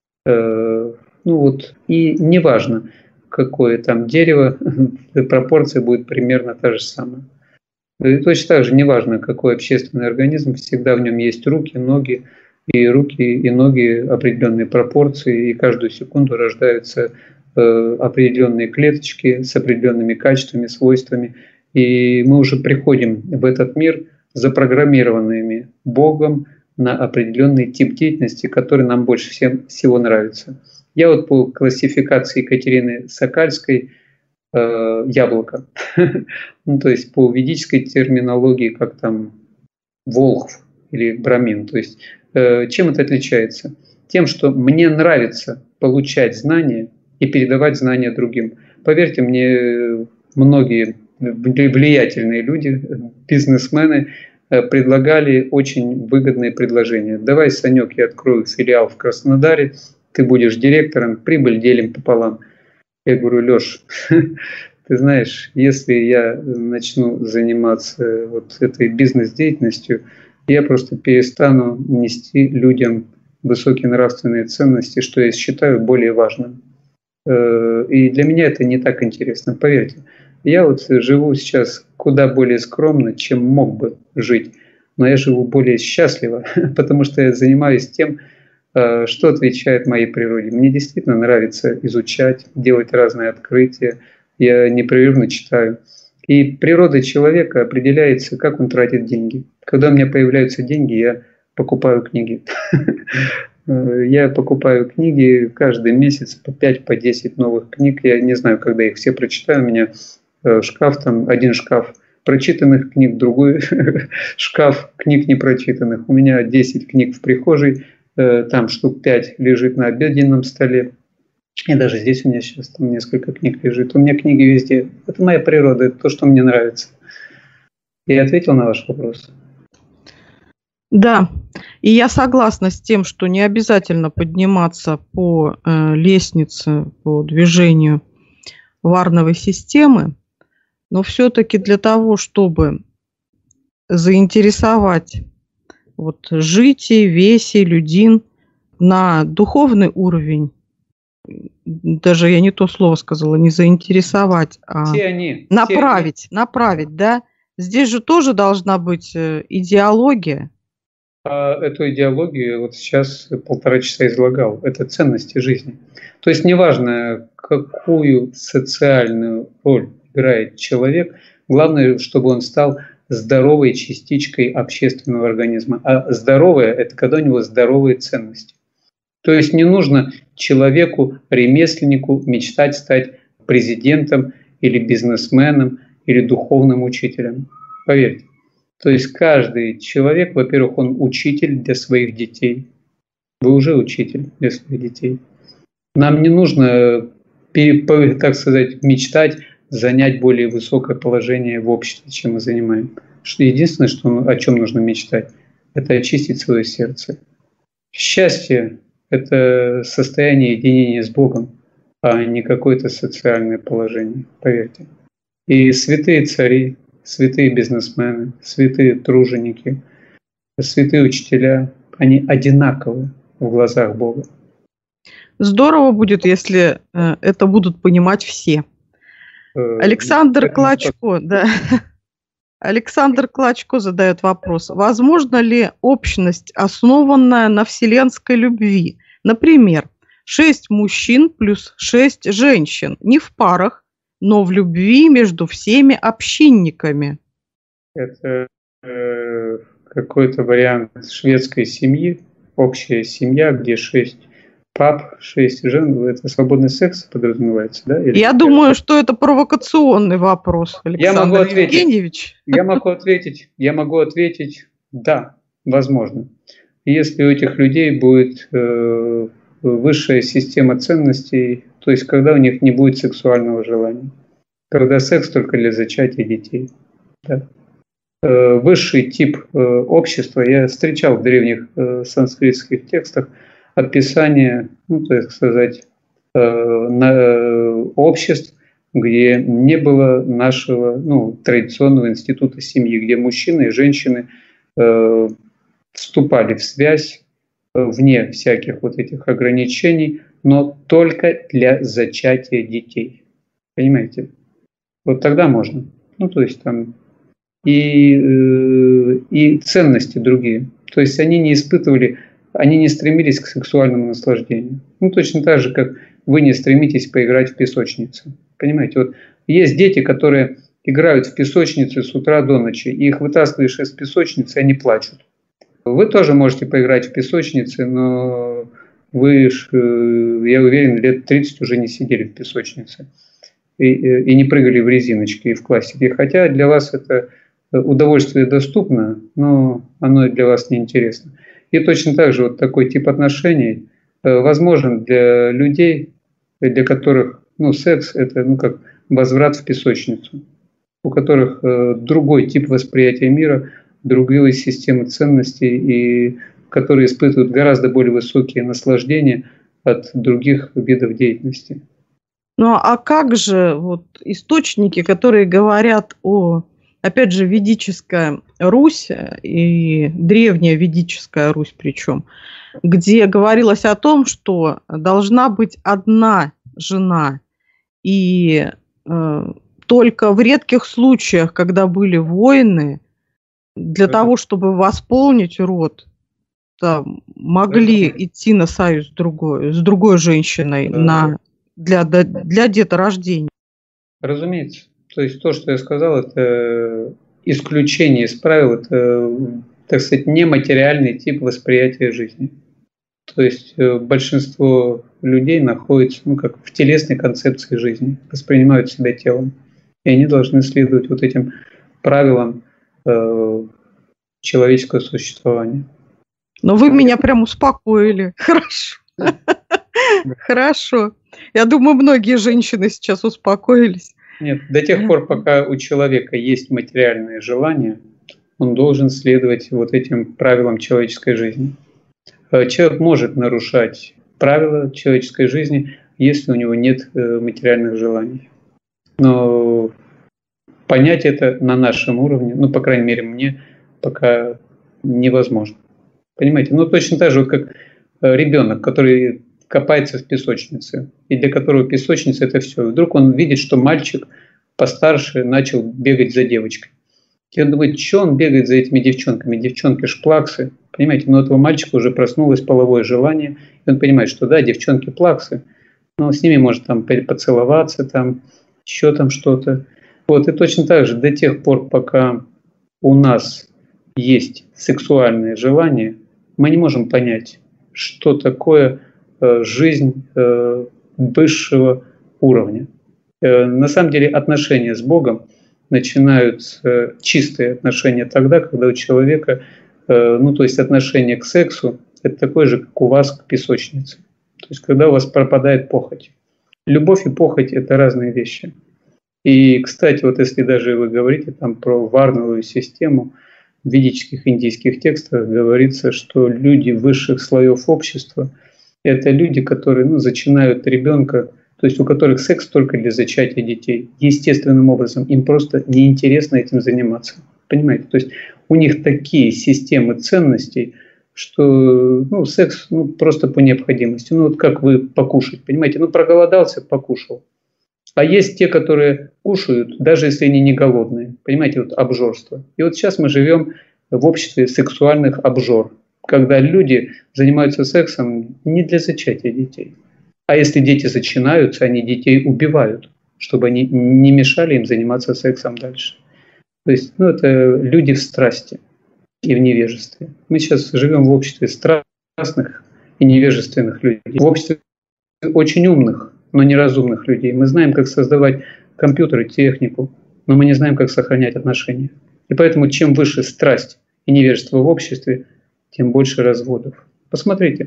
И неважно, какое там дерево, пропорция будет примерно та же самая. И точно так же неважно, какой общественный организм, всегда в нем есть руки, ноги и ноги определенные пропорции, и каждую секунду рождаются определенные клеточки с определенными качествами, свойствами. И мы уже приходим в этот мир запрограммированными Богом на определенный тип деятельности, который нам больше всего нравится. Я по классификации Екатерины Сокальской яблоко. То есть по ведической терминологии, как там волхв или брамин. То есть чем это отличается? Тем, что мне нравится получать знания и передавать знания другим. Поверьте мне, многие влиятельные люди, бизнесмены предлагали очень выгодные предложения. Давай, Санек, я открою филиал в Краснодаре, ты будешь директором, прибыль делим пополам. Я говорю, Леш, ты знаешь, если я начну заниматься этой бизнес-деятельностью, я просто перестану нести людям высокие нравственные ценности, что я считаю более важным. И для меня это не так интересно, поверьте. Я живу сейчас куда более скромно, чем мог бы жить, но я живу более счастливо, потому что я занимаюсь тем, Что отвечает моей природе? Мне действительно нравится изучать, делать разные открытия. Я непрерывно читаю. И природа человека определяется, как он тратит деньги. Когда у меня появляются деньги, я покупаю книги. Я покупаю книги каждый месяц по 5, по 10 новых книг. Я не знаю, когда их все прочитаю. У меня шкаф, там один шкаф прочитанных книг, другой шкаф книг непрочитанных. У меня 10 книг в прихожей, там штук 5 лежит на обеденном столе. И даже здесь у меня сейчас там несколько книг лежит. У меня книги везде. Это моя природа, это то, что мне нравится. Я ответил на ваш вопрос? Да, и я согласна с тем, что не обязательно подниматься по лестнице, по движению варновой системы, но все-таки для того, чтобы заинтересовать вот житий, весей, людей на духовный уровень, даже я не то слово сказала, не заинтересовать, а направить, да? Здесь же тоже должна быть идеология. Эту идеологию вот сейчас 1,5 часа излагал. Это ценности жизни. То есть неважно, какую социальную роль играет человек, главное, чтобы он стал здоровой частичкой общественного организма. А здоровое – это когда у него здоровые ценности. То есть не нужно человеку, ремесленнику мечтать стать президентом или бизнесменом или духовным учителем. Поверьте. То есть каждый человек, во-первых, он учитель для своих детей. Вы уже учитель для своих детей. Нам не нужно, так сказать, мечтать занять более высокое положение в обществе, чем мы занимаем. Единственное, о чем нужно мечтать, это очистить свое сердце. Счастье – это состояние единения с Богом, а не какое-то социальное положение, поверьте. И святые цари, святые бизнесмены, святые труженики, святые учителя, они одинаковы в глазах Бога. Здорово будет, если это будут понимать все. Александр Клочко, да. Александр Клочко задает вопрос. Возможно ли общность, основанная на вселенской любви? Например, 6 мужчин плюс 6 женщин. Не в парах, но в любви между всеми общинниками. Это какой-то вариант шведской семьи, общая семья, где 6 пап, 6 жен. Это свободный секс подразумевается, да? Или я думаю, что это провокационный вопрос, Александр Евгеньевич. Я могу ответить, да, возможно. Если у этих людей будет высшая система ценностей, то есть когда у них не будет сексуального желания, когда секс только для зачатия детей. Да. Высший тип общества я встречал в древних санскритских текстах описание, так сказать, обществ, где не было нашего традиционного института семьи, где мужчины и женщины вступали в связь вне всяких вот этих ограничений, но только для зачатия детей. Понимаете? Вот тогда можно. То есть там и ценности другие. То есть они не стремились к сексуальному наслаждению. Точно так же, как вы не стремитесь поиграть в песочницу. Понимаете? Вот есть дети, которые играют в песочнице с утра до ночи, и их вытаскиваешь из песочницы, и они плачут. Вы тоже можете поиграть в песочнице, но вы, я уверен, лет 30 уже не сидели в песочнице и не прыгали в резиночки и в классике. Хотя для вас это удовольствие доступно, но оно для вас неинтересно. И точно так же вот такой тип отношений возможен для людей, для которых секс – это как возврат в песочницу, у которых другой тип восприятия мира, другие системы ценностей, и которые испытывают гораздо более высокие наслаждения от других видов деятельности. А как же источники, которые говорят опять же, ведическая Русь и древняя ведическая Русь причем, где говорилось о том, что должна быть одна жена, и только в редких случаях, когда были войны, для того, чтобы восполнить род, просто могли идти на союз с другой женщиной для деторождения? Разумеется. То есть то, что я сказал, это исключение из правил, это, так сказать, нематериальный тип восприятия жизни. То есть большинство людей находится, как в телесной концепции жизни, воспринимают себя телом. И они должны следовать вот этим правилам человеческого существования. Но вы меня прям успокоили. Хорошо. Хорошо. Я думаю, многие женщины сейчас успокоились. Нет, до тех пор, пока у человека есть материальные желания, он должен следовать вот этим правилам человеческой жизни. Человек может нарушать правила человеческой жизни, если у него нет материальных желаний. Но понять это на нашем уровне, по крайней мере, мне пока невозможно. Понимаете? Точно так же, вот как ребенок, который копается в песочнице, и для которого песочница – это все. И вдруг он видит, что мальчик постарше начал бегать за девочкой. И он думает, что он бегает за этими девчонками? Девчонки ж плаксы. Понимаете, но у этого мальчика уже проснулось половое желание, и он понимает, что да, девчонки плаксы, но с ними может там поцеловаться, там еще там что-то. Вот, и точно так же до тех пор, пока у нас есть сексуальные желания, мы не можем понять, что такое жизнь высшего уровня. На самом деле отношения с Богом начинаются, чистые отношения тогда, когда у человека, то есть отношение к сексу, это такое же, как у вас к песочнице. То есть когда у вас пропадает похоть. Любовь и похоть – это разные вещи. И, кстати, вот если даже вы говорите там про варновую систему, в ведических индийских текстах говорится, что люди высших слоев общества – это люди, которые зачинают ребенка, то есть у которых секс только для зачатия детей. Естественным образом им просто неинтересно этим заниматься. Понимаете? То есть у них такие системы ценностей, что секс просто по необходимости. Вот как вы покушать, понимаете? Проголодался, покушал. А есть те, которые кушают, даже если они не голодные. Понимаете, вот обжорство. И вот сейчас мы живем в обществе сексуальных обжор, когда люди занимаются сексом не для зачатия детей. А если дети зачинаются, они детей убивают, чтобы они не мешали им заниматься сексом дальше. То есть, это люди в страсти и в невежестве. Мы сейчас живем в обществе страстных и невежественных людей. В обществе очень умных, но неразумных людей. Мы знаем, как создавать компьютеры, технику, но мы не знаем, как сохранять отношения. И поэтому чем выше страсть и невежество в обществе, тем больше разводов. Посмотрите,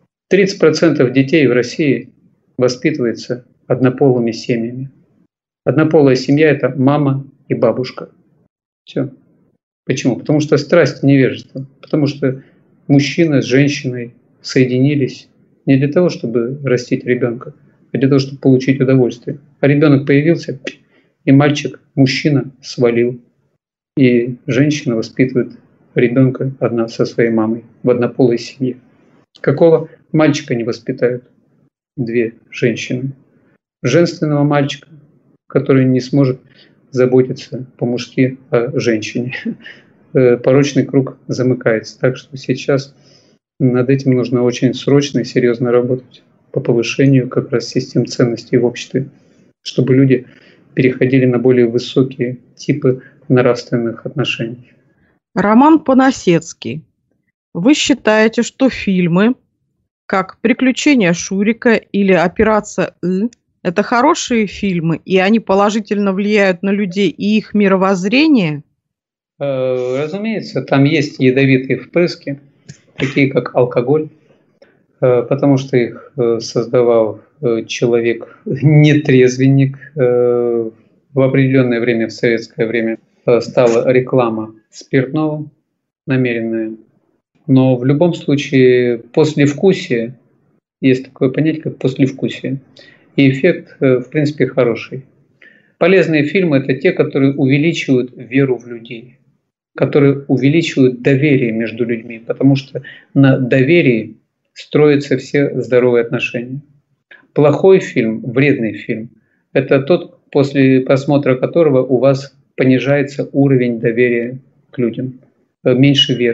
30% детей в России воспитывается однополыми семьями. Однополая семья – это мама и бабушка. Все. Почему? Потому что страсть и невежество. Потому что мужчина с женщиной соединились не для того, чтобы растить ребенка, а для того, чтобы получить удовольствие. А ребенок появился, и мальчик, мужчина свалил. И женщина воспитывает ребенка одна со своей мамой в однополой семье. Какого мальчика не воспитают две женщины? Женственного мальчика, который не сможет заботиться по-мужски о женщине. Порочный круг замыкается. Так что сейчас над этим нужно очень срочно и серьезно работать по повышению как раз систем ценностей в обществе, чтобы люди переходили на более высокие типы нравственных отношений. Роман Понасецкий. Вы считаете, что фильмы, как «Приключения Шурика» или «Операция И» – это хорошие фильмы, и они положительно влияют на людей и их мировоззрение? Разумеется, там есть ядовитые впрыски, такие как алкоголь, потому что их создавал человек-нетрезвенник. В определенное время, в советское время, стала реклама спиртного намеренная. Но в любом случае послевкусие, есть такое понятие, как послевкусие, и эффект, в принципе, хороший. Полезные фильмы – это те, которые увеличивают веру в людей, которые увеличивают доверие между людьми, потому что на доверии строятся все здоровые отношения. Плохой фильм, вредный фильм – это тот, после просмотра которого у вас понижается уровень доверия к людям, меньше веры.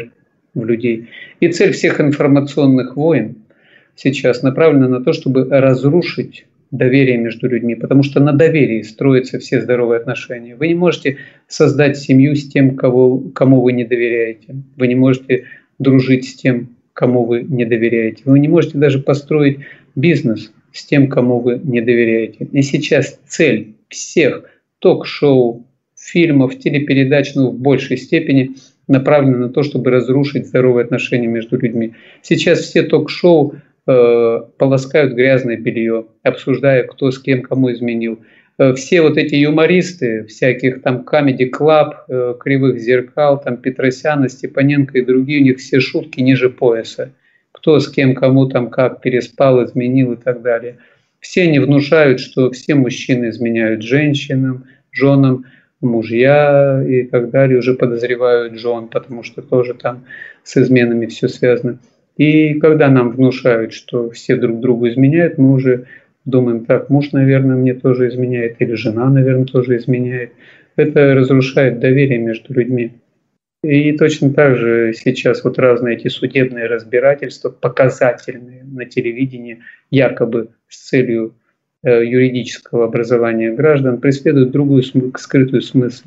в людей. И цель всех информационных войн сейчас направлена на то, чтобы разрушить доверие между людьми, потому что на доверии строятся все здоровые отношения. Вы не можете создать семью с тем, кому вы не доверяете. Вы не можете дружить с тем, кому вы не доверяете. Вы не можете даже построить бизнес с тем, кому вы не доверяете. И сейчас цель всех ток-шоу, фильмов, телепередач, в большей степени направлена на то, чтобы разрушить здоровые отношения между людьми. Сейчас все ток-шоу полоскают грязное белье, обсуждая, кто с кем кому изменил. Все вот эти юмористы, всяких там Comedy Club, Кривых Зеркал, там Петросяна, Степаненко и другие, у них все шутки ниже пояса. Кто с кем кому там как переспал, изменил и так далее. Все они внушают, что все мужчины изменяют женщинам, женам, мужья и так далее, уже подозревают жен, потому что тоже там с изменами все связано. И когда нам внушают, что все друг другу изменяют, мы уже думаем, так, муж, наверное, мне тоже изменяет, или жена, наверное, тоже изменяет. Это разрушает доверие между людьми. И точно так же сейчас вот разные эти судебные разбирательства, показательные на телевидении, якобы с целью юридического образования граждан, преследуют другую скрытую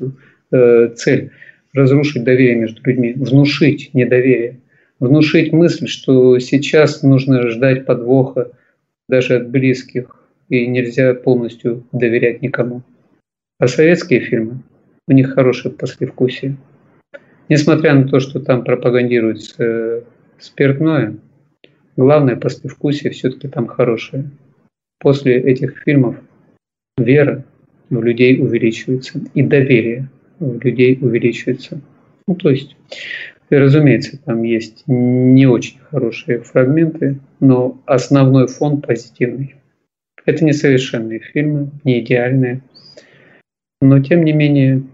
цель – разрушить доверие между людьми, внушить недоверие. Внушить мысль, что сейчас нужно ждать подвоха даже от близких, и нельзя полностью доверять никому. А советские фильмы, у них хорошее послевкусие. Несмотря на то, что там пропагандируется спиртное, главное послевкусие все-таки там хорошее. После этих фильмов вера в людей увеличивается, и доверие в людей увеличивается. То есть, разумеется, там есть не очень хорошие фрагменты, но основной фон позитивный. Это не совершенные фильмы, не идеальные, но тем не менее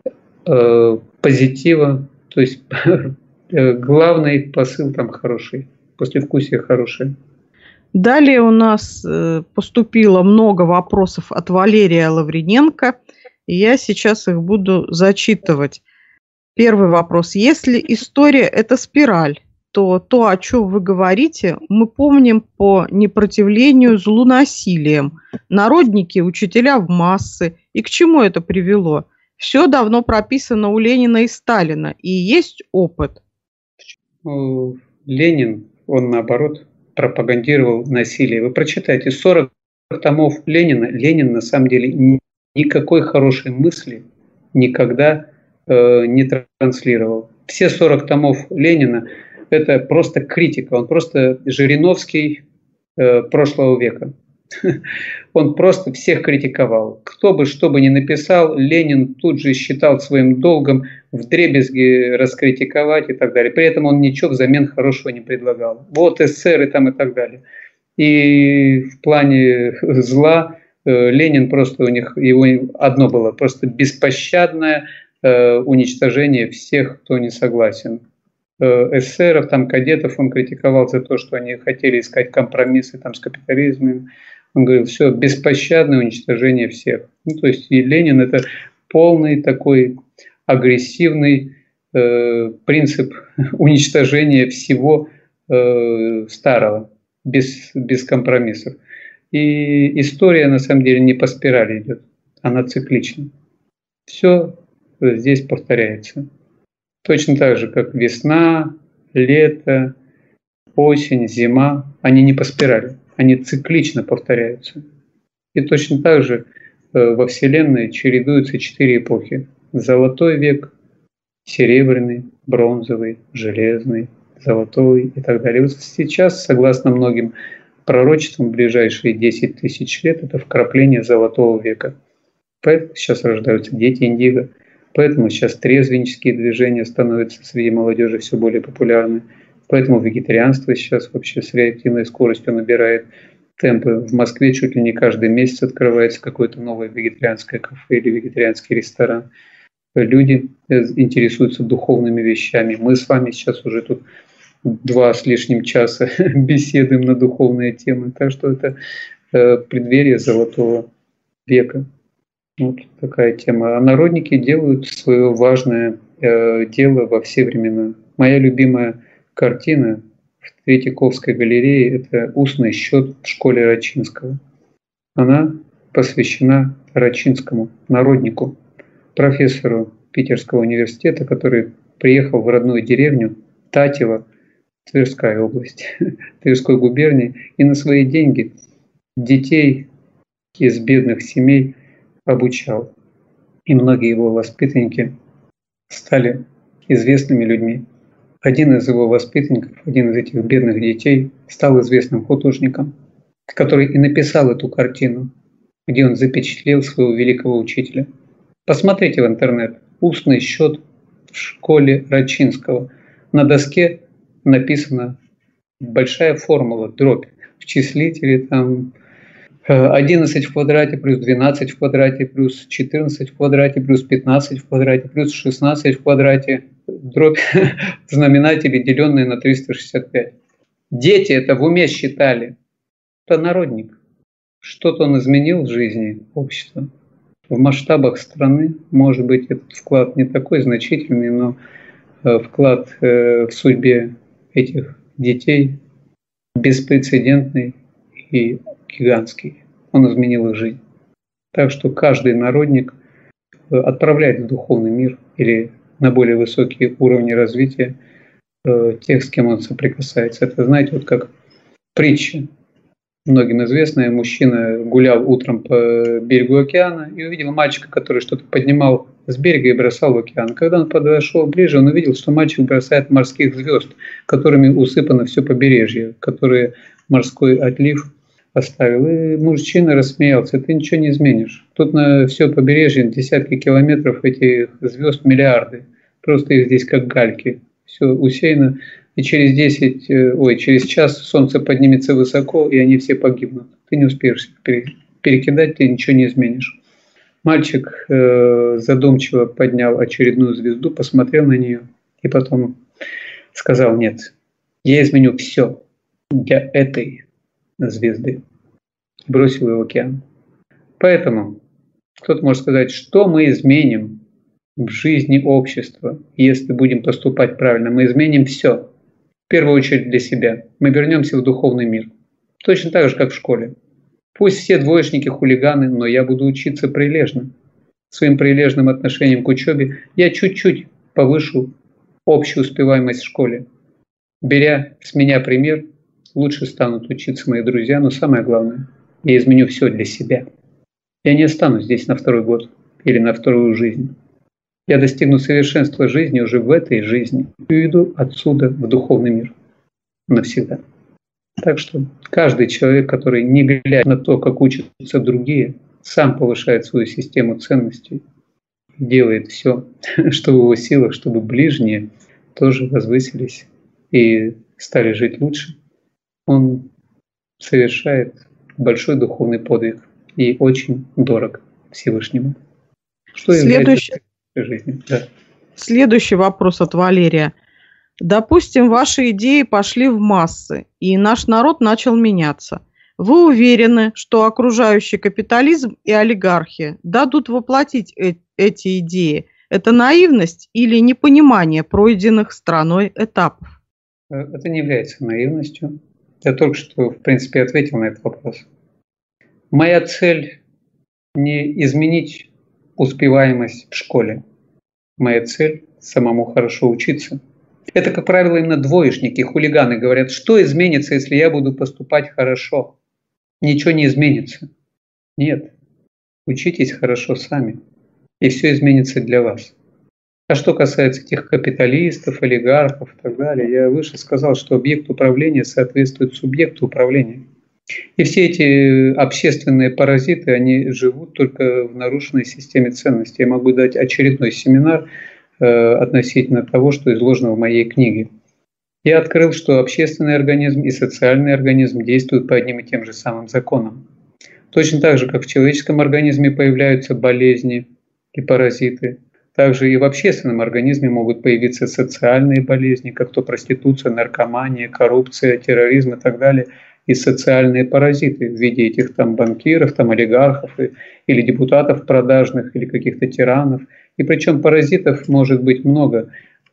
позитива, то есть главный посыл там хороший, послевкусие хорошее. Далее у нас поступило много вопросов от Валерия Лавриненко, и я сейчас их буду зачитывать. Первый вопрос. Если история – это спираль, то, о чем вы говорите, мы помним по непротивлению злу насилием. Народники, учителя в массы. И к чему это привело? Все давно прописано у Ленина и Сталина, и есть опыт. Ленин, он наоборот пропагандировал насилие. Вы прочитайте 40 томов Ленина. Ленин на самом деле никакой хорошей мысли никогда не транслировал. Все 40 томов Ленина – это просто критика. Он просто Жириновский прошлого века. Он просто всех критиковал. Кто бы что бы ни написал, Ленин тут же считал своим долгом вдребезги раскритиковать и так далее. При этом он ничего взамен хорошего не предлагал. Вот эсеры там и так далее. И в плане зла Ленин просто его одно было, просто беспощадное уничтожение всех, кто не согласен. Эсеров, там, кадетов он критиковал за то, что они хотели искать компромиссы там, с капитализмом. Он говорил, все, беспощадное уничтожение всех. То есть и Ленин – это полный такой агрессивный принцип уничтожения всего старого, без компромиссов. И история, на самом деле, не по спирали идет, она циклична. Все здесь повторяется. Точно так же, как весна, лето, осень, зима, они не по спирали, они циклично повторяются. И точно так же во Вселенной чередуются 4 эпохи. Золотой век, серебряный, бронзовый, железный, золотой и так далее. И вот сейчас, согласно многим пророчествам, ближайшие 10 тысяч лет – это вкрапление золотого века. Поэтому сейчас рождаются дети индиго. Поэтому сейчас трезвеннические движения становятся среди молодежи все более популярны. Поэтому вегетарианство сейчас вообще с реактивной скоростью набирает темпы. В Москве чуть ли не каждый месяц открывается какое-то новое вегетарианское кафе или вегетарианский ресторан. Люди интересуются духовными вещами. Мы с вами сейчас уже тут 2 с лишним часа беседуем на духовные темы. Так что это преддверие золотого века. Вот такая тема. А народники делают свое важное дело во все времена. Моя любимая картина в Третьяковской галерее – это устный счет в школе Рачинского. Она посвящена Рачинскому, народнику, профессору Питерского университета, который приехал в родную деревню Татьево, Тверская область, Тверской губернии, и на свои деньги детей из бедных семей обучал. И многие его воспитанники стали известными людьми. Один из его воспитанников, один из этих бедных детей, стал известным художником, который и написал эту картину, где он запечатлел своего великого учителя. Посмотрите в интернет. Устный счет в школе Рачинского. На доске написана большая формула, дробь в числителе, там 11 в квадрате плюс 12 в квадрате плюс 14 в квадрате плюс 15 в квадрате плюс 16 в квадрате, дробь в знаменателе, деленная на 365. Дети это в уме считали. Это народник. Что-то он изменил в жизни общества. В масштабах страны, может быть, этот вклад не такой значительный, но вклад в судьбе этих детей беспрецедентный и гигантский. Он изменил их жизнь. Так что каждый народник отправляет в духовный мир или на более высокие уровни развития тех, с кем он соприкасается. Это, знаете, вот как притча. Многим известная, мужчина гулял утром по берегу океана и увидел мальчика, который что-то поднимал с берега и бросал в океан. Когда он подошел ближе, он увидел, что мальчик бросает морских звезд, которыми усыпано все побережье, которые морской отлив оставил. И мужчина рассмеялся: ты ничего не изменишь. Тут на все побережье десятки километров этих звезд, миллиарды. Просто их здесь как гальки. Все усеяно. И через час солнце поднимется высоко, и они все погибнут. Ты не успеешь перекидать, ты ничего не изменишь. Мальчик задумчиво поднял очередную звезду, посмотрел на нее и потом сказал: нет, я изменю все для этой звезды. Бросил ее в океан. Поэтому кто-то может сказать, что мы изменим в жизни общества, если будем поступать правильно. Мы изменим все. В первую очередь для себя. Мы вернемся в духовный мир. Точно так же, как в школе. Пусть все двоечники хулиганы, но я буду учиться прилежно. Своим прилежным отношением к учебе я чуть-чуть повышу общую успеваемость в школе. Беря с меня пример, лучше станут учиться мои друзья, но самое главное, я изменю все для себя. Я не останусь здесь на второй год или на вторую жизнь. Я достигну совершенства жизни уже в этой жизни и уйду отсюда в духовный мир навсегда. Так что каждый человек, который, не глядя на то, как учатся другие, сам повышает свою систему ценностей, делает все, что в его силах, чтобы ближние тоже возвысились и стали жить лучше. Он совершает большой духовный подвиг и очень дорог Всевышнему. Что является жизнью? Да. Следующий вопрос от Валерия. Допустим, ваши идеи пошли в массы, и наш народ начал меняться. Вы уверены, что окружающий капитализм и олигархия дадут воплотить эти идеи? Это наивность или непонимание пройденных страной этапов? Это не является наивностью. Я только что, в принципе, ответил на этот вопрос. Моя цель не изменить успеваемость в школе. Моя цель – самому хорошо учиться. Это, как правило, именно двоечники, хулиганы говорят, что изменится, если я буду поступать хорошо? Ничего не изменится. Нет. Учитесь хорошо сами, и все изменится для вас. А что касается этих капиталистов, олигархов и так далее, я выше сказал, что объект управления соответствует субъекту управления. И все эти общественные паразиты, они живут только в нарушенной системе ценностей. Я могу дать очередной семинар относительно того, что изложено в моей книге. Я открыл, что общественный организм и социальный организм действуют по одним и тем же самым законам. Точно так же, как в человеческом организме появляются болезни и паразиты, также и в общественном организме могут появиться социальные болезни, как то проституция, наркомания, коррупция, терроризм и так далее, и социальные паразиты в виде этих там банкиров, там олигархов или депутатов продажных, или каких-то тиранов. И причем паразитов может быть много.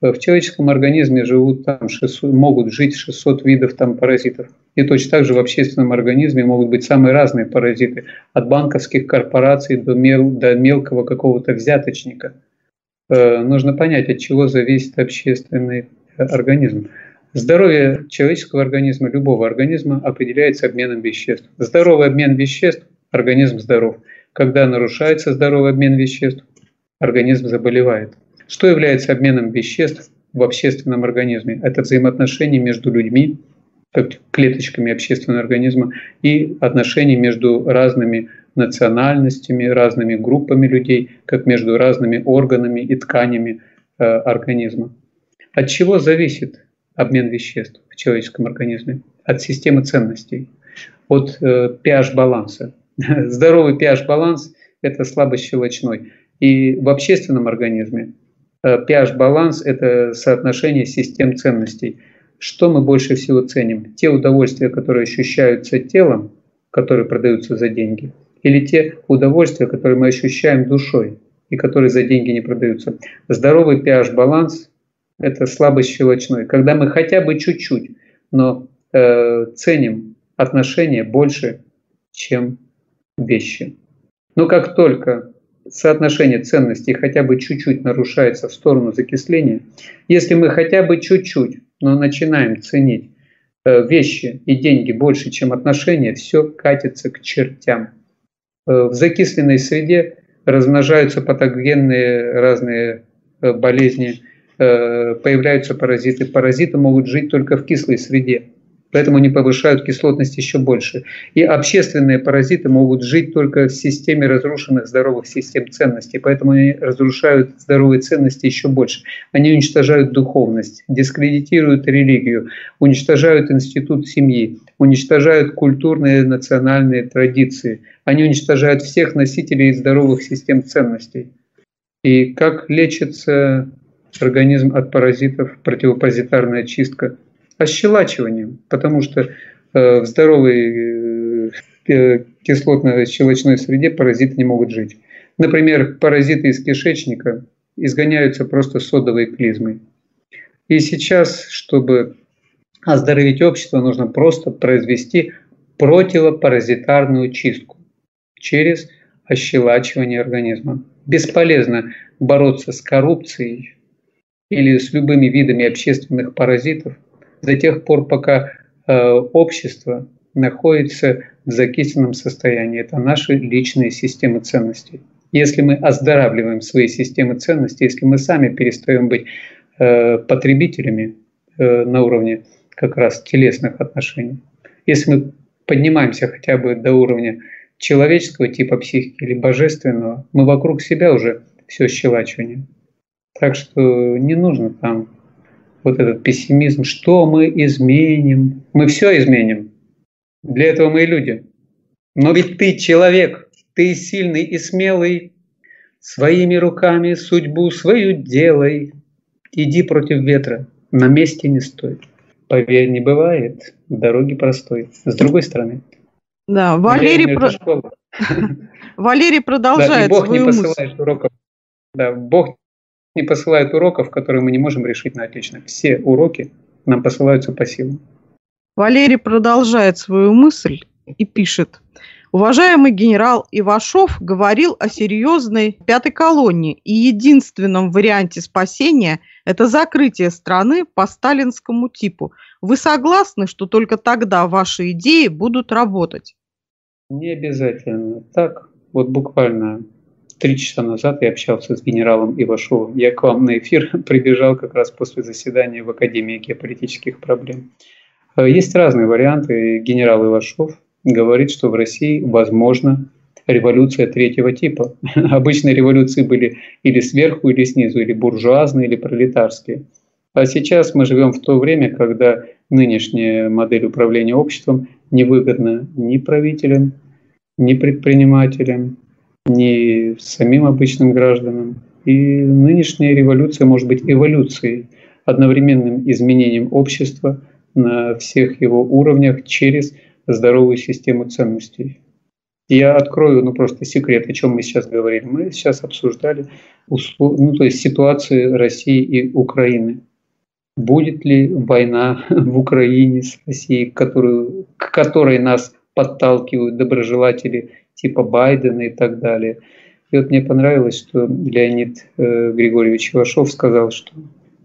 В человеческом организме живут там могут жить 600 видов там паразитов. И точно так же в общественном организме могут быть самые разные паразиты. От банковских корпораций до мелкого какого-то взяточника. Нужно понять, от чего зависит общественный организм. Здоровье человеческого организма, любого организма, определяется обменом веществ. Здоровый обмен веществ – организм здоров. Когда нарушается здоровый обмен веществ, организм заболевает. Что является обменом веществ в общественном организме? Это взаимоотношения между людьми, как клеточками общественного организма, и отношения между разными национальностями, разными группами людей, как между разными органами и тканями организма. От чего зависит обмен веществ в человеческом организме? От системы ценностей, от pH-баланса. Здоровый pH-баланс – это слабощелочной. И в общественном организме pH-баланс – это соотношение систем ценностей. Что мы больше всего ценим? Те удовольствия, которые ощущаются телом, которые продаются за деньги, или те удовольствия, которые мы ощущаем душой и которые за деньги не продаются? Здоровый pH-баланс – это слабощелочной. Когда мы хотя бы чуть-чуть, но ценим отношения больше, чем вещи. Но как только соотношение ценностей хотя бы чуть-чуть нарушается в сторону закисления, если мы хотя бы чуть-чуть, но начинаем ценить вещи и деньги больше, чем отношения, все катится к чертям. В закисленной среде размножаются патогенные разные болезни, появляются паразиты. Паразиты могут жить только в кислой среде, поэтому они повышают кислотность еще больше. И общественные паразиты могут жить только в системе разрушенных здоровых систем ценностей, поэтому они разрушают здоровые ценности еще больше. Они уничтожают духовность, дискредитируют религию, уничтожают институт семьи, уничтожают культурные национальные традиции. Они уничтожают всех носителей здоровых систем ценностей. И как лечится организм от паразитов, противопаразитарная чистка? Ощелачиванием, потому что в здоровой кислотно-щелочной среде паразиты не могут жить. Например, паразиты из кишечника изгоняются просто содовой клизмой. И сейчас, чтобы оздоровить общество, нужно просто произвести противопаразитарную чистку через ощелачивание организма. Бесполезно бороться с коррупцией или с любыми видами общественных паразитов до тех пор, пока общество находится в закисленном состоянии. Это наши личные системы ценностей. Если мы оздоравливаем свои системы ценностей, если мы сами перестаем быть потребителями на уровне как раз телесных отношений, если мы поднимаемся хотя бы до уровня человеческого типа психики или божественного, мы вокруг себя уже все щелачивание. Так что не нужно там вот этот пессимизм, что мы изменим. Мы все изменим. Для этого мы и люди. Но ведь ты человек, ты сильный и смелый, своими руками судьбу свою делай. Иди против ветра, на месте не стой. Поверь, не бывает дороги простой. С другой стороны. Да, Валерий продолжает свою мысль. Бог не посылает уроков, которые мы не можем решить на отлично. Все уроки нам посылаются по силам. Валерий продолжает свою мысль и пишет. Уважаемый генерал Ивашов говорил о серьезной пятой колонне, и единственном варианте спасения – это закрытие страны по сталинскому типу. Вы согласны, что только тогда ваши идеи будут работать? Не обязательно. Так, вот буквально 3 часа назад я общался с генералом Ивашовым. Я к вам на эфир прибежал как раз после заседания в Академии геополитических проблем. Есть разные варианты. Генерал Ивашов говорит, что в России возможна революция 3-го типа. Обычные революции были или сверху, или снизу, или буржуазные, или пролетарские. А сейчас мы живем в то время, когда нынешняя модель управления обществом невыгодна ни правителям, ни предпринимателям, ни самим обычным гражданам. И нынешняя революция может быть эволюцией, одновременным изменением общества на всех его уровнях через здоровую систему ценностей. Я открою, просто секрет, о чем мы сейчас говорим. Мы сейчас обсуждали ситуацию России и Украины. Будет ли война в Украине с Россией, к которой нас подталкивают доброжелатели типа Байдена и так далее. И вот мне понравилось, что Леонид Григорьевич Ивашов сказал, что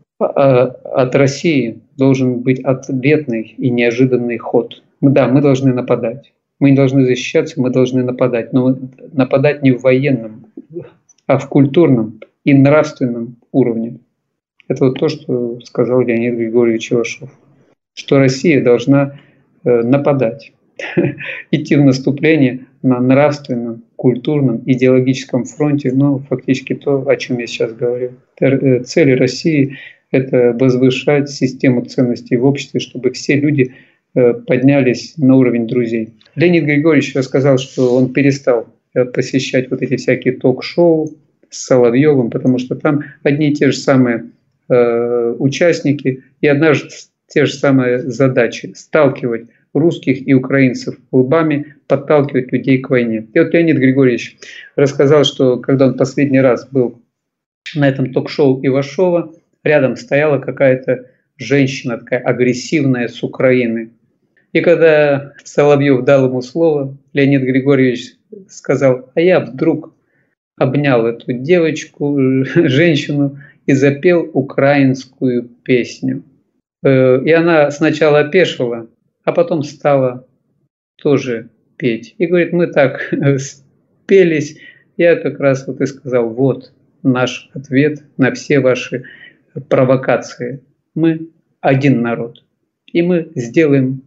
от России должен быть ответный и неожиданный ход. Да, мы должны нападать. Мы не должны защищаться, мы должны нападать. Но нападать не в военном, а в культурном и нравственном уровне. Это вот то, что сказал Леонид Григорьевич Ивашов. Что Россия должна нападать, идти в наступление на нравственном, культурном, идеологическом фронте. Но фактически то, о чем я сейчас говорю. Цель России – это возвышать систему ценностей в обществе, чтобы все люди поднялись на уровень друзей. Леонид Григорьевич рассказал, что он перестал посещать вот эти всякие ток-шоу с Соловьевым, потому что там одни и те же самые участники и одна же те же самые задачи – сталкивать русских и украинцев лбами, подталкивать людей к войне. И вот Леонид Григорьевич рассказал, что когда он последний раз был на этом ток-шоу Ивашова, рядом стояла какая-то женщина такая агрессивная с Украины. И когда Соловьев дал ему слово, Леонид Григорьевич сказал: а я вдруг обнял эту девочку, женщину, и запел украинскую песню. И она сначала опешила, а потом стала тоже петь. И говорит, мы так спелись, я как раз вот и сказал, вот наш ответ на все ваши провокации. Мы один народ, и мы сделаем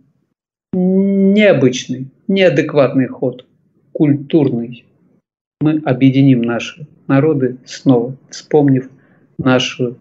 необычный, неадекватный ход, культурный. Мы объединим наши народы снова, вспомнив нашу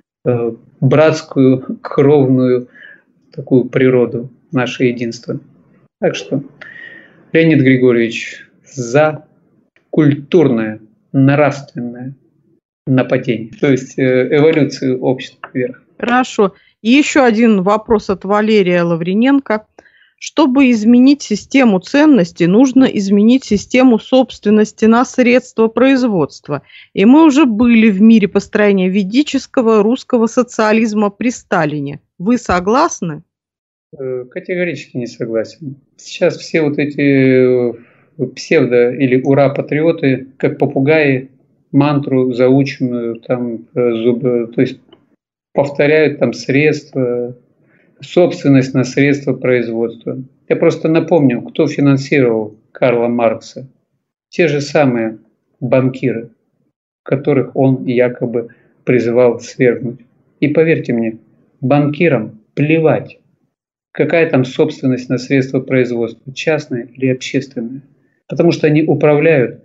братскую, кровную такую природу, наше единство. Так что Леонид Григорьевич за культурное, нравственное нападение, то есть эволюцию общества вверх. Хорошо. И еще один вопрос от Валерия Лавриненко. Чтобы изменить систему ценностей, нужно изменить систему собственности на средства производства. И мы уже были в мире построения ведического русского социализма при Сталине. Вы согласны? Категорически не согласен. Сейчас все вот эти псевдо- или ура-патриоты, как попугаи, мантру заученную, то есть повторяют средства, собственность на средства производства. Я просто напомню, кто финансировал Карла Маркса. Те же самые банкиры, которых он якобы призывал свергнуть. И поверьте мне, банкирам плевать, какая там собственность на средства производства, частная или общественная. Потому что они управляют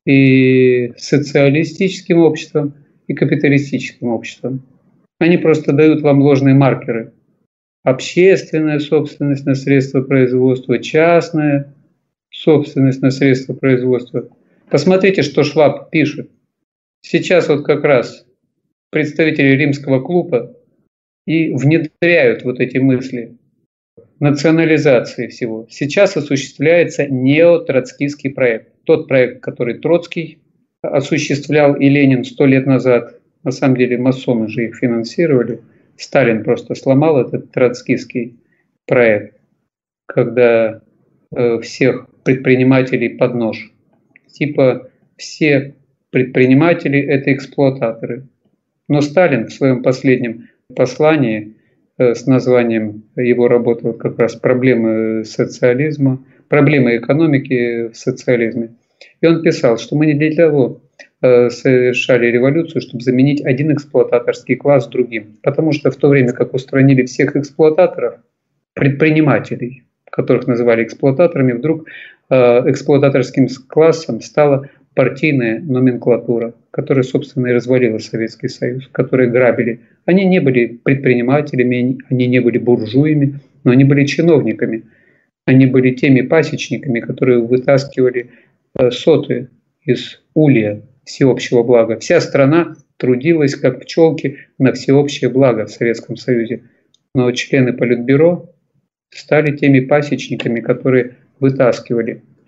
и социалистическим обществом, и капиталистическим обществом. Они просто дают вам ложные маркеры. Общественная собственность на средства производства, частная собственность на средства производства. Посмотрите, что Шваб пишет. Сейчас вот как раз представители Римского клуба и внедряют вот эти мысли национализации всего. Сейчас осуществляется неотроцкийский проект. Тот проект, который Троцкий осуществлял и Ленин 100 лет назад. На самом деле масоны же их финансировали. Сталин просто сломал этот троцкийский проект, когда всех предпринимателей под нож. Типа все предприниматели – это эксплуататоры. Но Сталин в своем последнем послании с названием его работы как раз «Проблемы социализма», «Проблемы экономики в социализме». И он писал, что мы не для того совершали революцию, чтобы заменить один эксплуататорский класс другим. Потому что в то время, как устранили всех эксплуататоров, предпринимателей, которых называли эксплуататорами, вдруг эксплуататорским классом стала партийная номенклатура, которая, собственно, и развалила Советский Союз, которые грабили. Они не были предпринимателями, они не были буржуями, но они были чиновниками. Они были теми пасечниками, которые вытаскивали соты из улья всеобщего блага. Вся страна трудилась, как пчелки, на всеобщее благо в Советском Союзе. Но члены Политбюро стали теми пасечниками, которые вытаскивали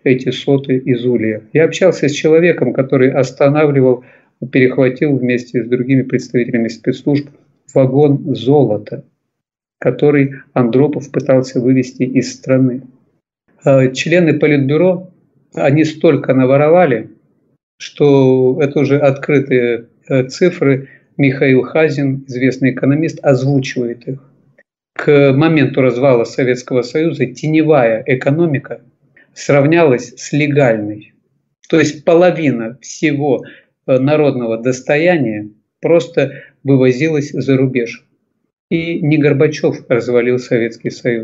эти соты из улья. Я общался с человеком, который перехватил вместе с другими представителями спецслужб вагон золота, который Андропов пытался вывести из страны. Члены Политбюро, они столько наворовали, что это уже открытые цифры. Михаил Хазин, известный экономист, озвучивает их. К моменту развала Советского Союза теневая экономика сравнялась с легальной. То есть половина всего народного достояния просто вывозилась за рубеж. И не Горбачев развалил Советский Союз.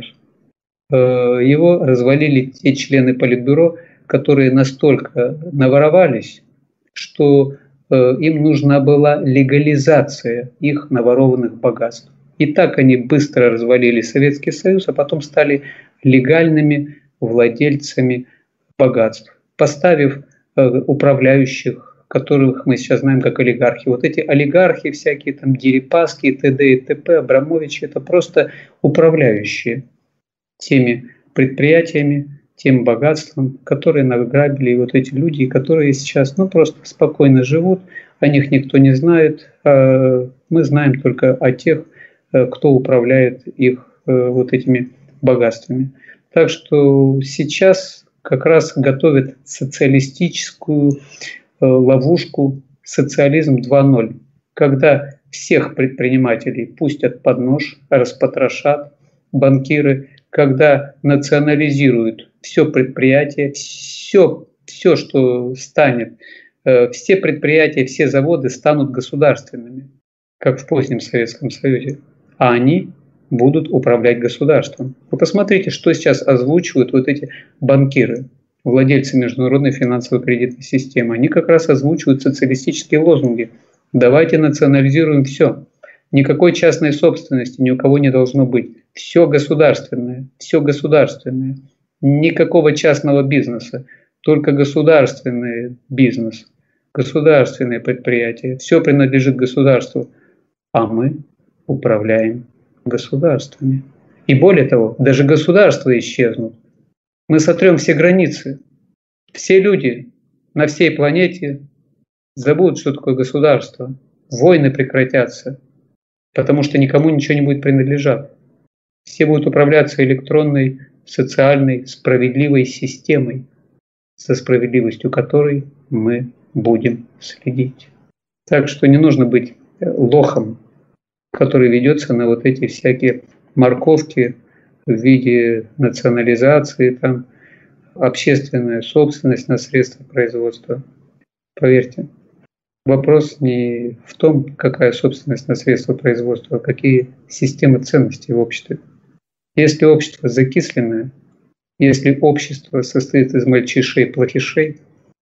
Его развалили те члены Политбюро, которые настолько наворовались, что им нужна была легализация их наворованных богатств. И так они быстро развалили Советский Союз, а потом стали легальными владельцами богатств, поставив управляющих, которых мы сейчас знаем как олигархи. Вот эти олигархи всякие, там Дерипаски, т.д. и т.п., Абрамовичи, это просто управляющие теми предприятиями, тем богатством, которые награбили вот эти люди, которые сейчас просто спокойно живут, о них никто не знает, а мы знаем только о тех, кто управляет их вот этими богатствами. Так что сейчас как раз готовят социалистическую ловушку социализм 2.0, когда всех предпринимателей пустят под нож, распотрошат банкиры, когда национализируют все предприятие, все, что станет, все предприятия, все заводы станут государственными, как в позднем Советском Союзе, а они будут управлять государством. Вы посмотрите, что сейчас озвучивают вот эти банкиры, владельцы международной финансово-кредитной системы. Они как раз озвучивают социалистические лозунги. Давайте национализируем все. Никакой частной собственности ни у кого не должно быть. Все государственное, все государственное. Никакого частного бизнеса, только государственный бизнес, государственные предприятия. Все принадлежит государству, а мы управляем государствами. И более того, даже государства исчезнут. Мы сотрем все границы. Все люди на всей планете забудут, что такое государство. Войны прекратятся, потому что никому ничего не будет принадлежать. Все будут управляться электронной, социальной, справедливой системой, со справедливостью которой мы будем следить. Так что не нужно быть лохом, который ведется на вот эти всякие морковки в виде национализации, там, общественная собственность на средства производства. Поверьте, вопрос не в том, какая собственность на средства производства, а какие системы ценностей в обществе. Если общество закисленное, если общество состоит из мальчишей-плохишей,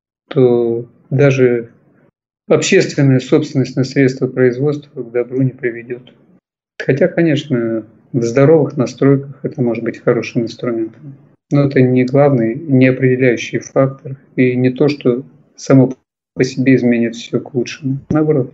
то даже общественная собственность на средства производства к добру не приведет. Хотя, конечно, в здоровых настройках это может быть хорошим инструментом. Но это не главный, не определяющий фактор и не то, что само по себе изменит все к лучшему. Наоборот,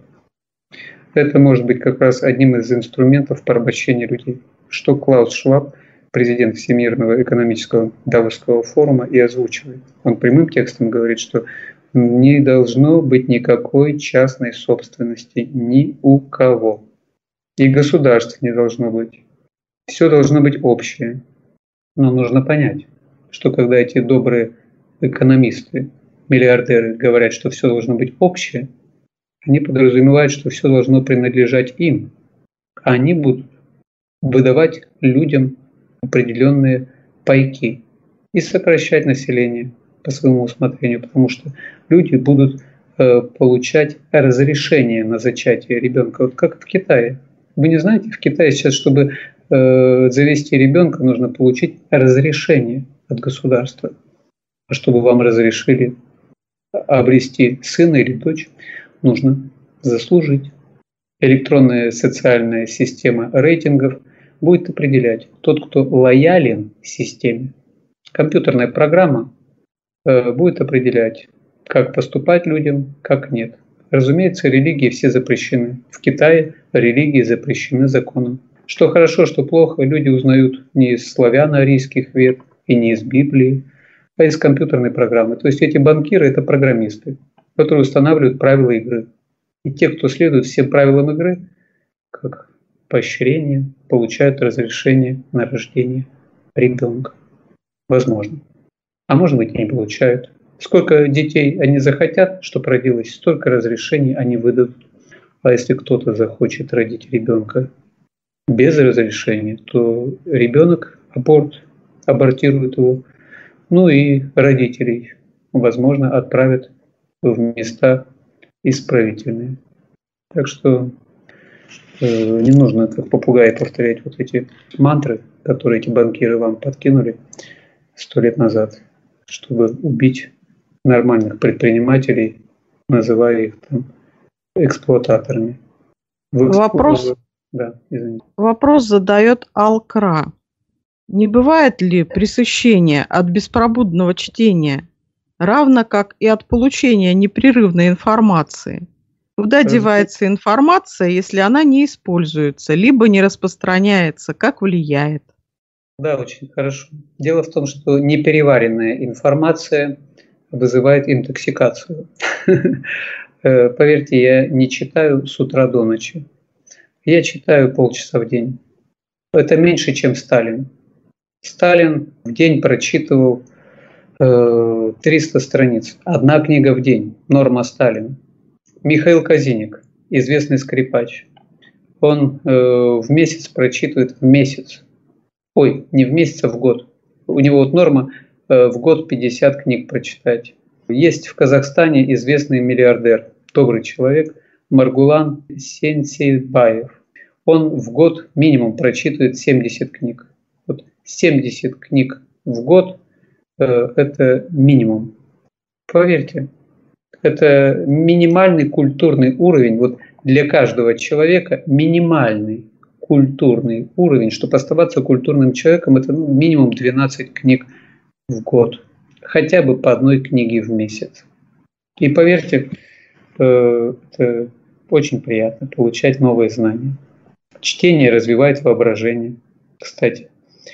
это может быть как раз одним из инструментов порабощения людей, что Клаус Шваб, президент Всемирного экономического Давосского форума, и озвучивает. Он прямым текстом говорит, что не должно быть никакой частной собственности ни у кого. И государства не должно быть. Все должно быть общее. Но нужно понять, что когда эти добрые экономисты, миллиардеры говорят, что все должно быть общее, они подразумевают, что все должно принадлежать им. А они будут выдавать людям определенные пайки и сокращать население по своему усмотрению, потому что люди будут получать разрешение на зачатие ребенка. Вот как в Китае. Вы не знаете, в Китае сейчас, чтобы завести ребенка, нужно получить разрешение от государства. А чтобы вам разрешили обрести сына или дочь, нужно заслужить. Электронная социальная система рейтингов будет определять тот, кто лоялен системе. Компьютерная программа будет определять, как поступать людям, как нет. Разумеется, религии все запрещены. В Китае религии запрещены законом. Что хорошо, что плохо, люди узнают не из славяно-арийских вет и не из Библии, а из компьютерной программы. То есть эти банкиры – это программисты, которые устанавливают правила игры. И те, кто следует всем правилам игры, как поощрение, получают разрешение на рождение ребенка. Возможно. А может быть, не получают. Сколько детей они захотят, чтобы родилось, столько разрешений они выдадут. А если кто-то захочет родить ребенка без разрешения, то ребенок абортирует его. Ну и родителей, возможно, отправят в места исправительные. Так что не нужно как попугай повторять вот эти мантры, которые эти банкиры вам подкинули 100 лет назад, чтобы убить нормальных предпринимателей, называя их там эксплуататорами. Вопрос задает Алкра. Не бывает ли пресыщения от беспробудного чтения, равно как и от получения непрерывной информации? Куда девается информация, если она не используется, либо не распространяется, как влияет? Да, очень хорошо. Дело в том, что непереваренная информация вызывает интоксикацию. Поверьте, я не читаю с утра до ночи. Я читаю полчаса в день. Это меньше, чем Сталин. Сталин в день прочитывал 300 страниц. Одна книга в день. Норма Сталина. Михаил Казиник, известный скрипач. Он в месяц прочитывает в месяц. Ой, не в месяц, а в год. У него вот норма в год 50 книг прочитать. Есть в Казахстане известный миллиардер, добрый человек, Маргулан Сенсейбаев. Он в год минимум прочитывает 70 книг. Вот 70 книг в год – это минимум. Поверьте, это минимальный культурный уровень. Вот для каждого человека минимальный культурный уровень. Чтобы оставаться культурным человеком, это минимум 12 книг в год. Хотя бы по одной книге в месяц. И поверьте, это очень приятно получать новые знания. Чтение развивает воображение. Кстати,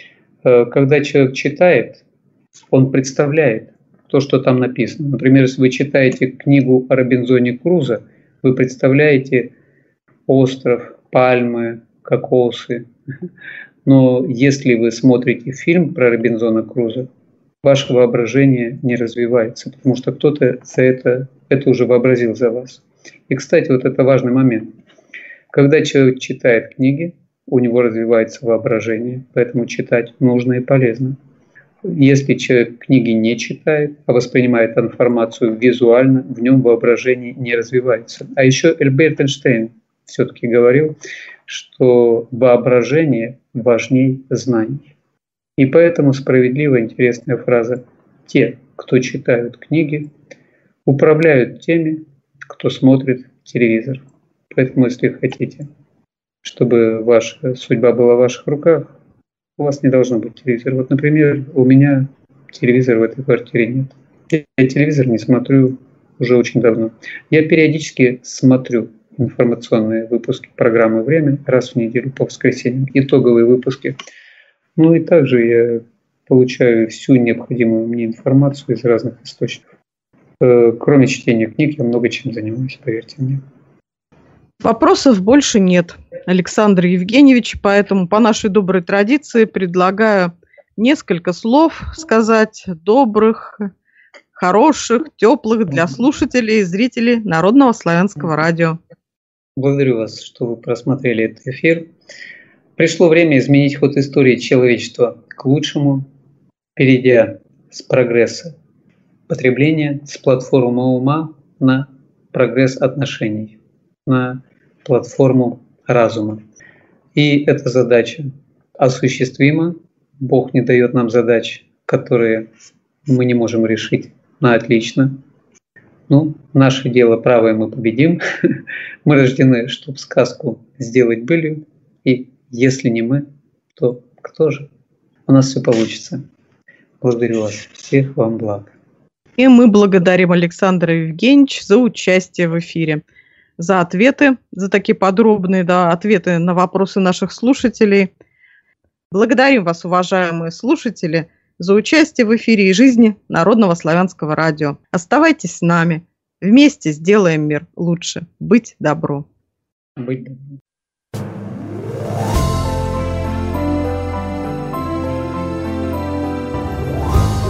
когда человек читает, он представляет то, что там написано. Например, если вы читаете книгу о Робинзоне Крузо, вы представляете остров, пальмы, кокосы. Но если вы смотрите фильм про Робинзона Крузо, ваше воображение не развивается, потому что кто-то это уже вообразил за вас. И, кстати, вот это важный момент. Когда человек читает книги, у него развивается воображение, поэтому читать нужно и полезно. Если человек книги не читает, а воспринимает информацию визуально, в нем воображение не развивается. А еще Альберт Эйнштейн все-таки говорил, что воображение важнее знаний. И поэтому справедливая интересная фраза: те, кто читают книги, управляют теми, кто смотрит телевизор. Поэтому, если хотите, чтобы ваша судьба была в ваших руках, у вас не должно быть телевизора. Вот, например, у меня телевизора в этой квартире нет. Я телевизор не смотрю уже очень давно. Я периодически смотрю информационные выпуски программы «Время» раз в неделю по воскресеньям, итоговые выпуски. Ну и также я получаю всю необходимую мне информацию из разных источников. Кроме чтения книг, я много чем занимаюсь, поверьте мне. Вопросов больше нет, Александр Евгеньевич, поэтому по нашей доброй традиции предлагаю несколько слов сказать, добрых, хороших, теплых для слушателей и зрителей Народного славянского радио. Благодарю вас, что вы просмотрели этот эфир. Пришло время изменить ход истории человечества к лучшему, перейдя с прогресса потребления, с платформы ума на прогресс отношений, на платформу разума. И эта задача осуществима. Бог не дает нам задач, которые мы не можем решить на отлично. Ну, наше дело правое, мы победим. Мы рождены, чтобы сказку сделать былью. И если не мы, то кто же? У нас все получится. Благодарю вас. Всех вам благ. И мы благодарим Александра Евгеньевича за участие в эфире, за ответы, за такие подробные ответы на вопросы наших слушателей. Благодарим вас, уважаемые слушатели. за участие в эфире и жизни Народного славянского радио. Оставайтесь с нами. Вместе сделаем мир лучше. Быть добру. Быть добру.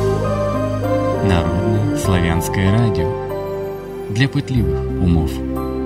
Народное славянское радио для пытливых умов.